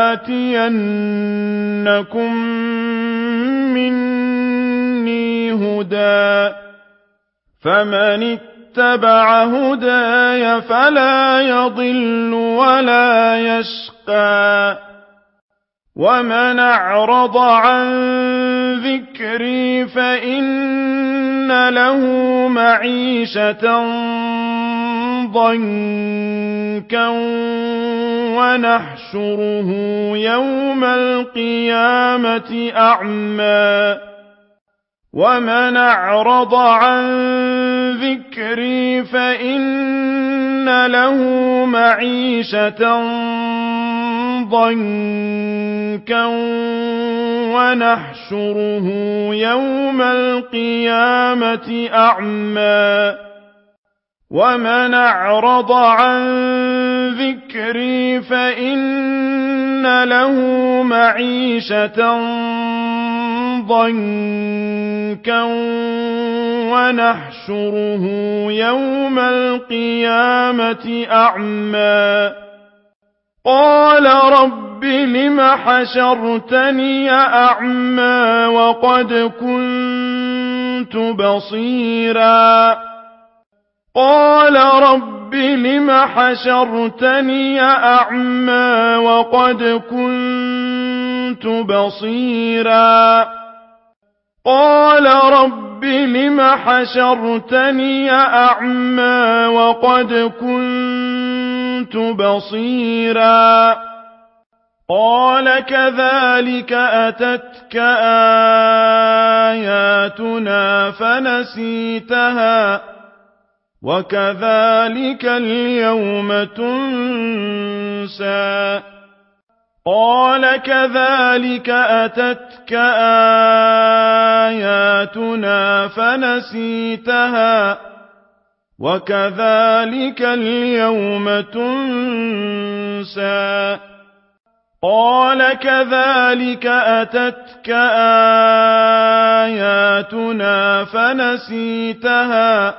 ياتينكم مني هدى فمن اتبع هداي فلا يضل ولا يشقى ومن أعرض عن ذكري فإن له معيشة ضنكا ونحشره يوم القيامة أعمى ومن أعرض عن ذكري فإن له معيشة ضنكا ونحشره يوم القيامة أعمى ومن أعرض عن ذكري فإن له معيشة ضنكا ونحشره يوم القيامة أعمى قال رب لم حشرتني أعمى وقد كنت بصيرا قال رب لم حشرتني أعمى وقد كنت بصيرا قال رب لم حشرتني أعمى وقد كنت بصيرا قال كذلك أتتك آياتنا فنسيتها وكذلك اليوم تنسى قال كذلك أتتك آياتنا فنسيتها وكذلك اليوم تنسى قال كذلك أتتك آياتنا فنسيتها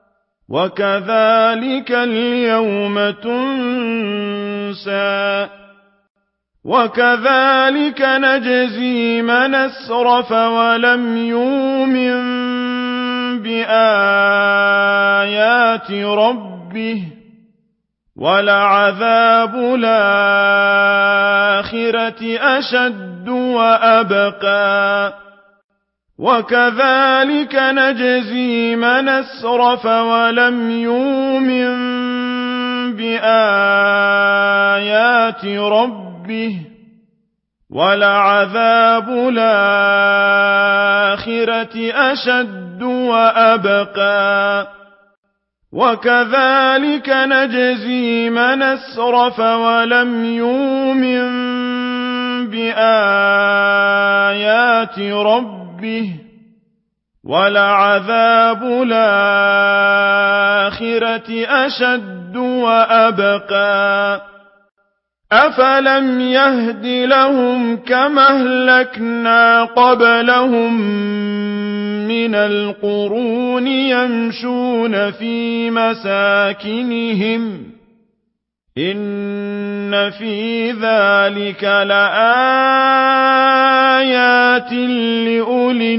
وكذلك اليوم تنسى وكذلك نجزي من أسرف ولم يؤمن بآيات ربه ولعذاب الآخرة أشد وأبقى وكذلك نجزي من أسرف ولم يؤمن بآيات ربه ولعذاب الآخرة أشد وأبقى وكذلك نجزي من أسرف ولم يؤمن بآيات ربه ولعذاب الآخرة أشد وأبقى أفلم يهد لهم كما أهلكنا قبلهم من القرون يمشون في مساكنهم إن في ذلك لآيات لأولي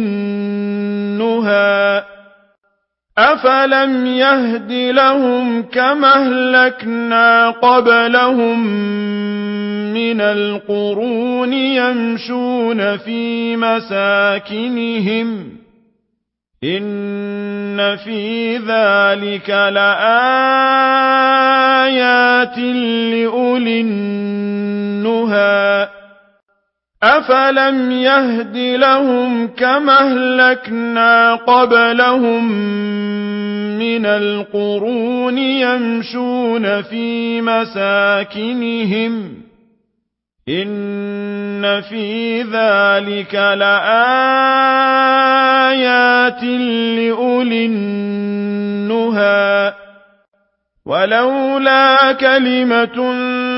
النهى أفلم يهد لهم كما أهلكنا قبلهم من القرون يمشون في مساكنهم إن في ذلك لآيات لأولي النهى أفلم يهد لهم كما أهلكنا قبلهم من القرون يمشون في مساكنهم إن في ذلك لآيات لأولي النهى ولولا كلمة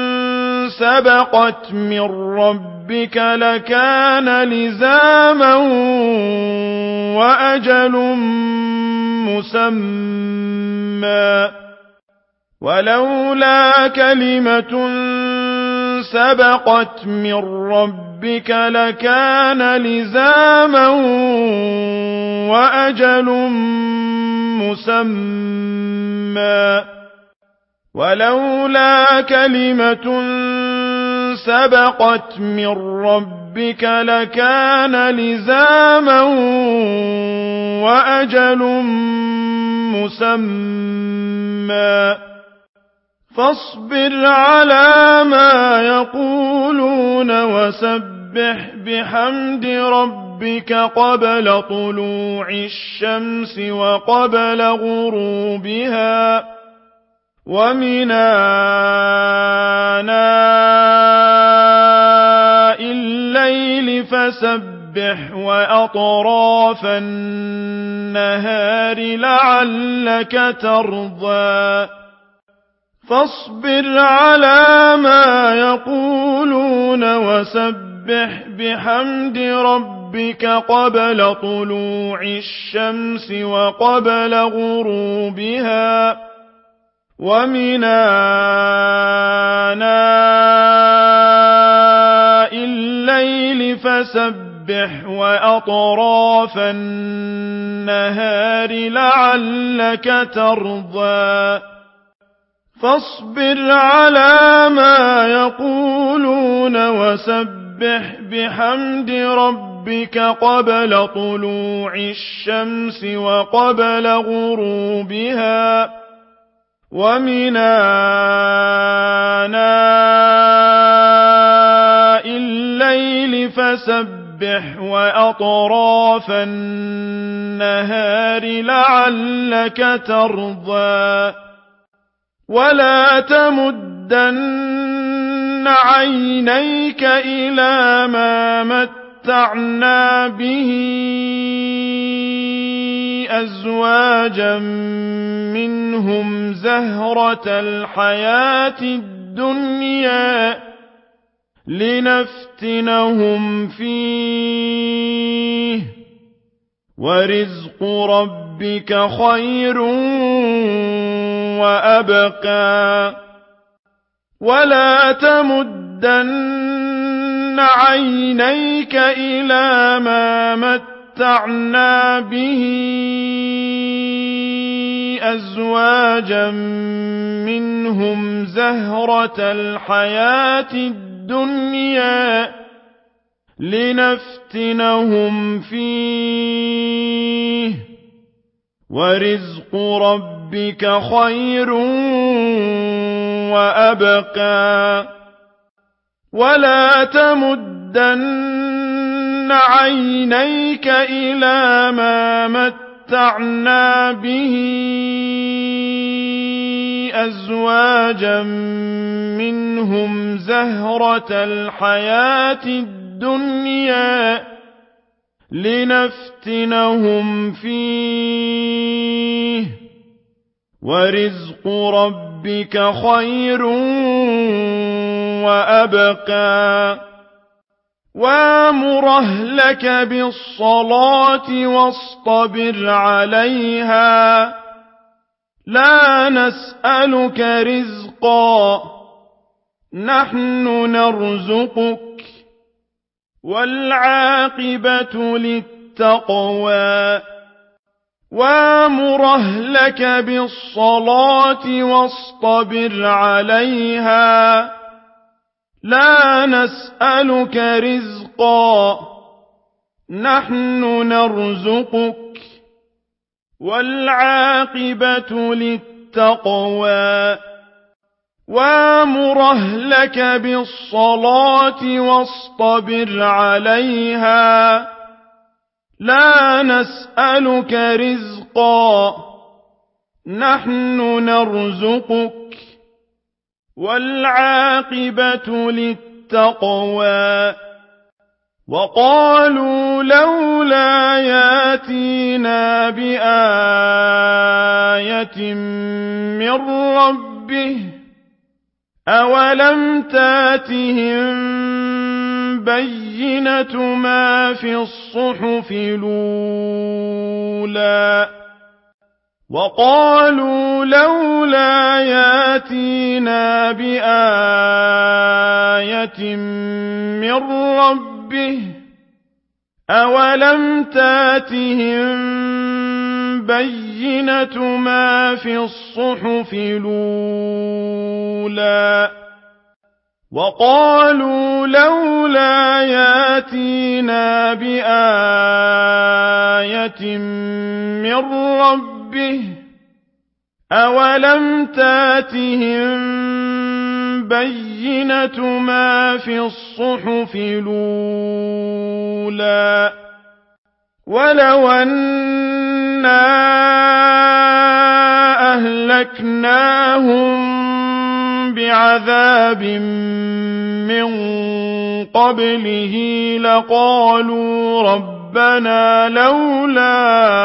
سبقت من ربك لكان لزاما وأجل مسمى ولولا كلمة سبقت من ربك لكان لزاما وأجل مسمى ولولا كلمة سبقت من ربك لكان لزاما وأجل مسمى فاصبر على ما يقولون وسبح بحمد ربك قبل طلوع الشمس وقبل غروبها ومن آناء الليل فسبح وأطراف النهار لعلك ترضى فاصبر على ما يقولون وسبح بحمد ربك قبل طلوع الشمس وقبل غروبها ومن آناء الليل فسبح وأطراف النهار لعلك ترضى فاصبر على ما يقولون وسبح بحمد ربك قبل طلوع الشمس وقبل غروبها ومن آناء الليل فسبح وأطراف النهار لعلك ترضى ولا تمدن عينيك إلى ما متعنا به أزواجا منهم زهرة الحياة الدنيا لنفتنهم فيه ورزق ربك خير وأبقى ولا تمدن عينيك إلى ما متعنا به أزواجا منهم زهرة الحياة الدنيا لنفتنهم فيه ورزق ربك خير وأبقى ولا تمدن عينيك إلى ما متعنا به أزواجا منهم زهرة الحياة الدنيا لنفتنهم فيه ورزق ربك خير وأبقى وامر أهلك بالصلاة واصطبر عليها لا نسألك رزقا نحن نرزقك والعاقبة للتقوى وامر أهلك بالصلاة واصطبر عليها لا نسألك رزقا نحن نرزقك والعاقبة للتقوى وامر أهلك بالصلاة واصطبر عليها لا نسألك رزقا نحن نرزقك والعاقبة للتقوى وقالوا لولا ياتينا بآية من ربه أولم تاتهم بينة ما في الصحف الأولى وقالوا لولا ياتينا بآية من ربه أولم تاتهم بينة ما في الصحف الأولى وقالوا لولا ياتينا بآية من ربه أولم تاتهم بينة ما في الصحف الأولى ولو أنا أهلكناهم بعذاب من قبله لقالوا ربنا لولا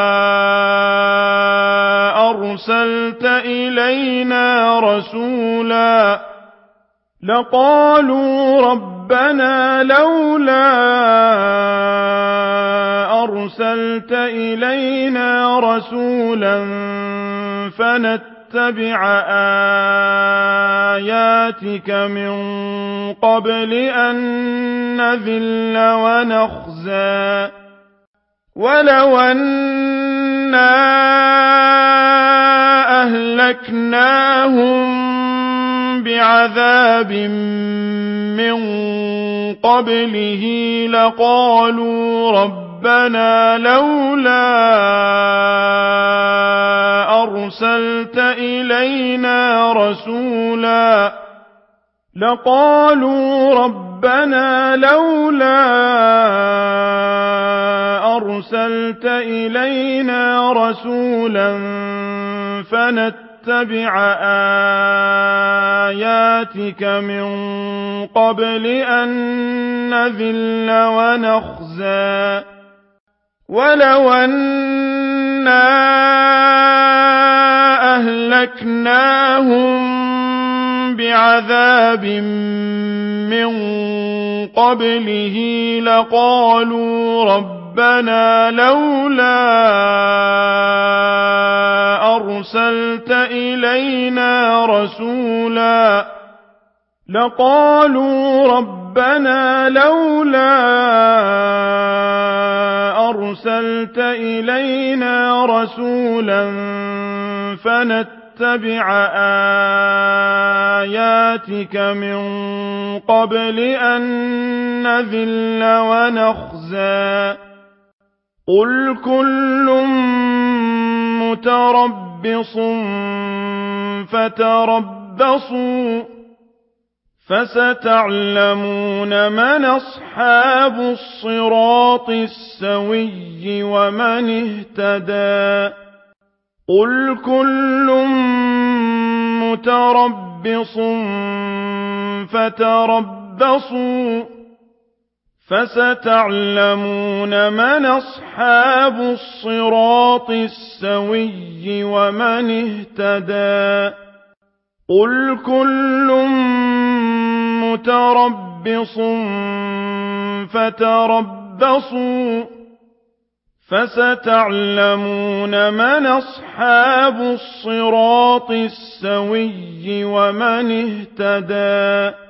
أرسلت إلينا رسولا فنتبع آياتك من قبل أن نذل ونخزى ولو أنا أهلكناهم بعذاب من قبله لقالوا ربنا لولا أرسلت إلينا رسولا فنتبع آياتك من قبل أن نذل ونخزى ولو أنا أهلكناهم بعذاب من قبله لقالوا ربنا لولا أرسلت إلينا رسولا فنتبع آياتك من قبل أن نذل ونخزى قل كل متربص فتربصوا فستعلمون من أصحاب الصراط السوي ومن اهتدى قل كل متربص فتربصوا فستعلمون من أصحاب الصراط السوي ومن اهتدى قل كل متربص فتربصوا فستعلمون من أصحاب الصراط السوي ومن اهتدى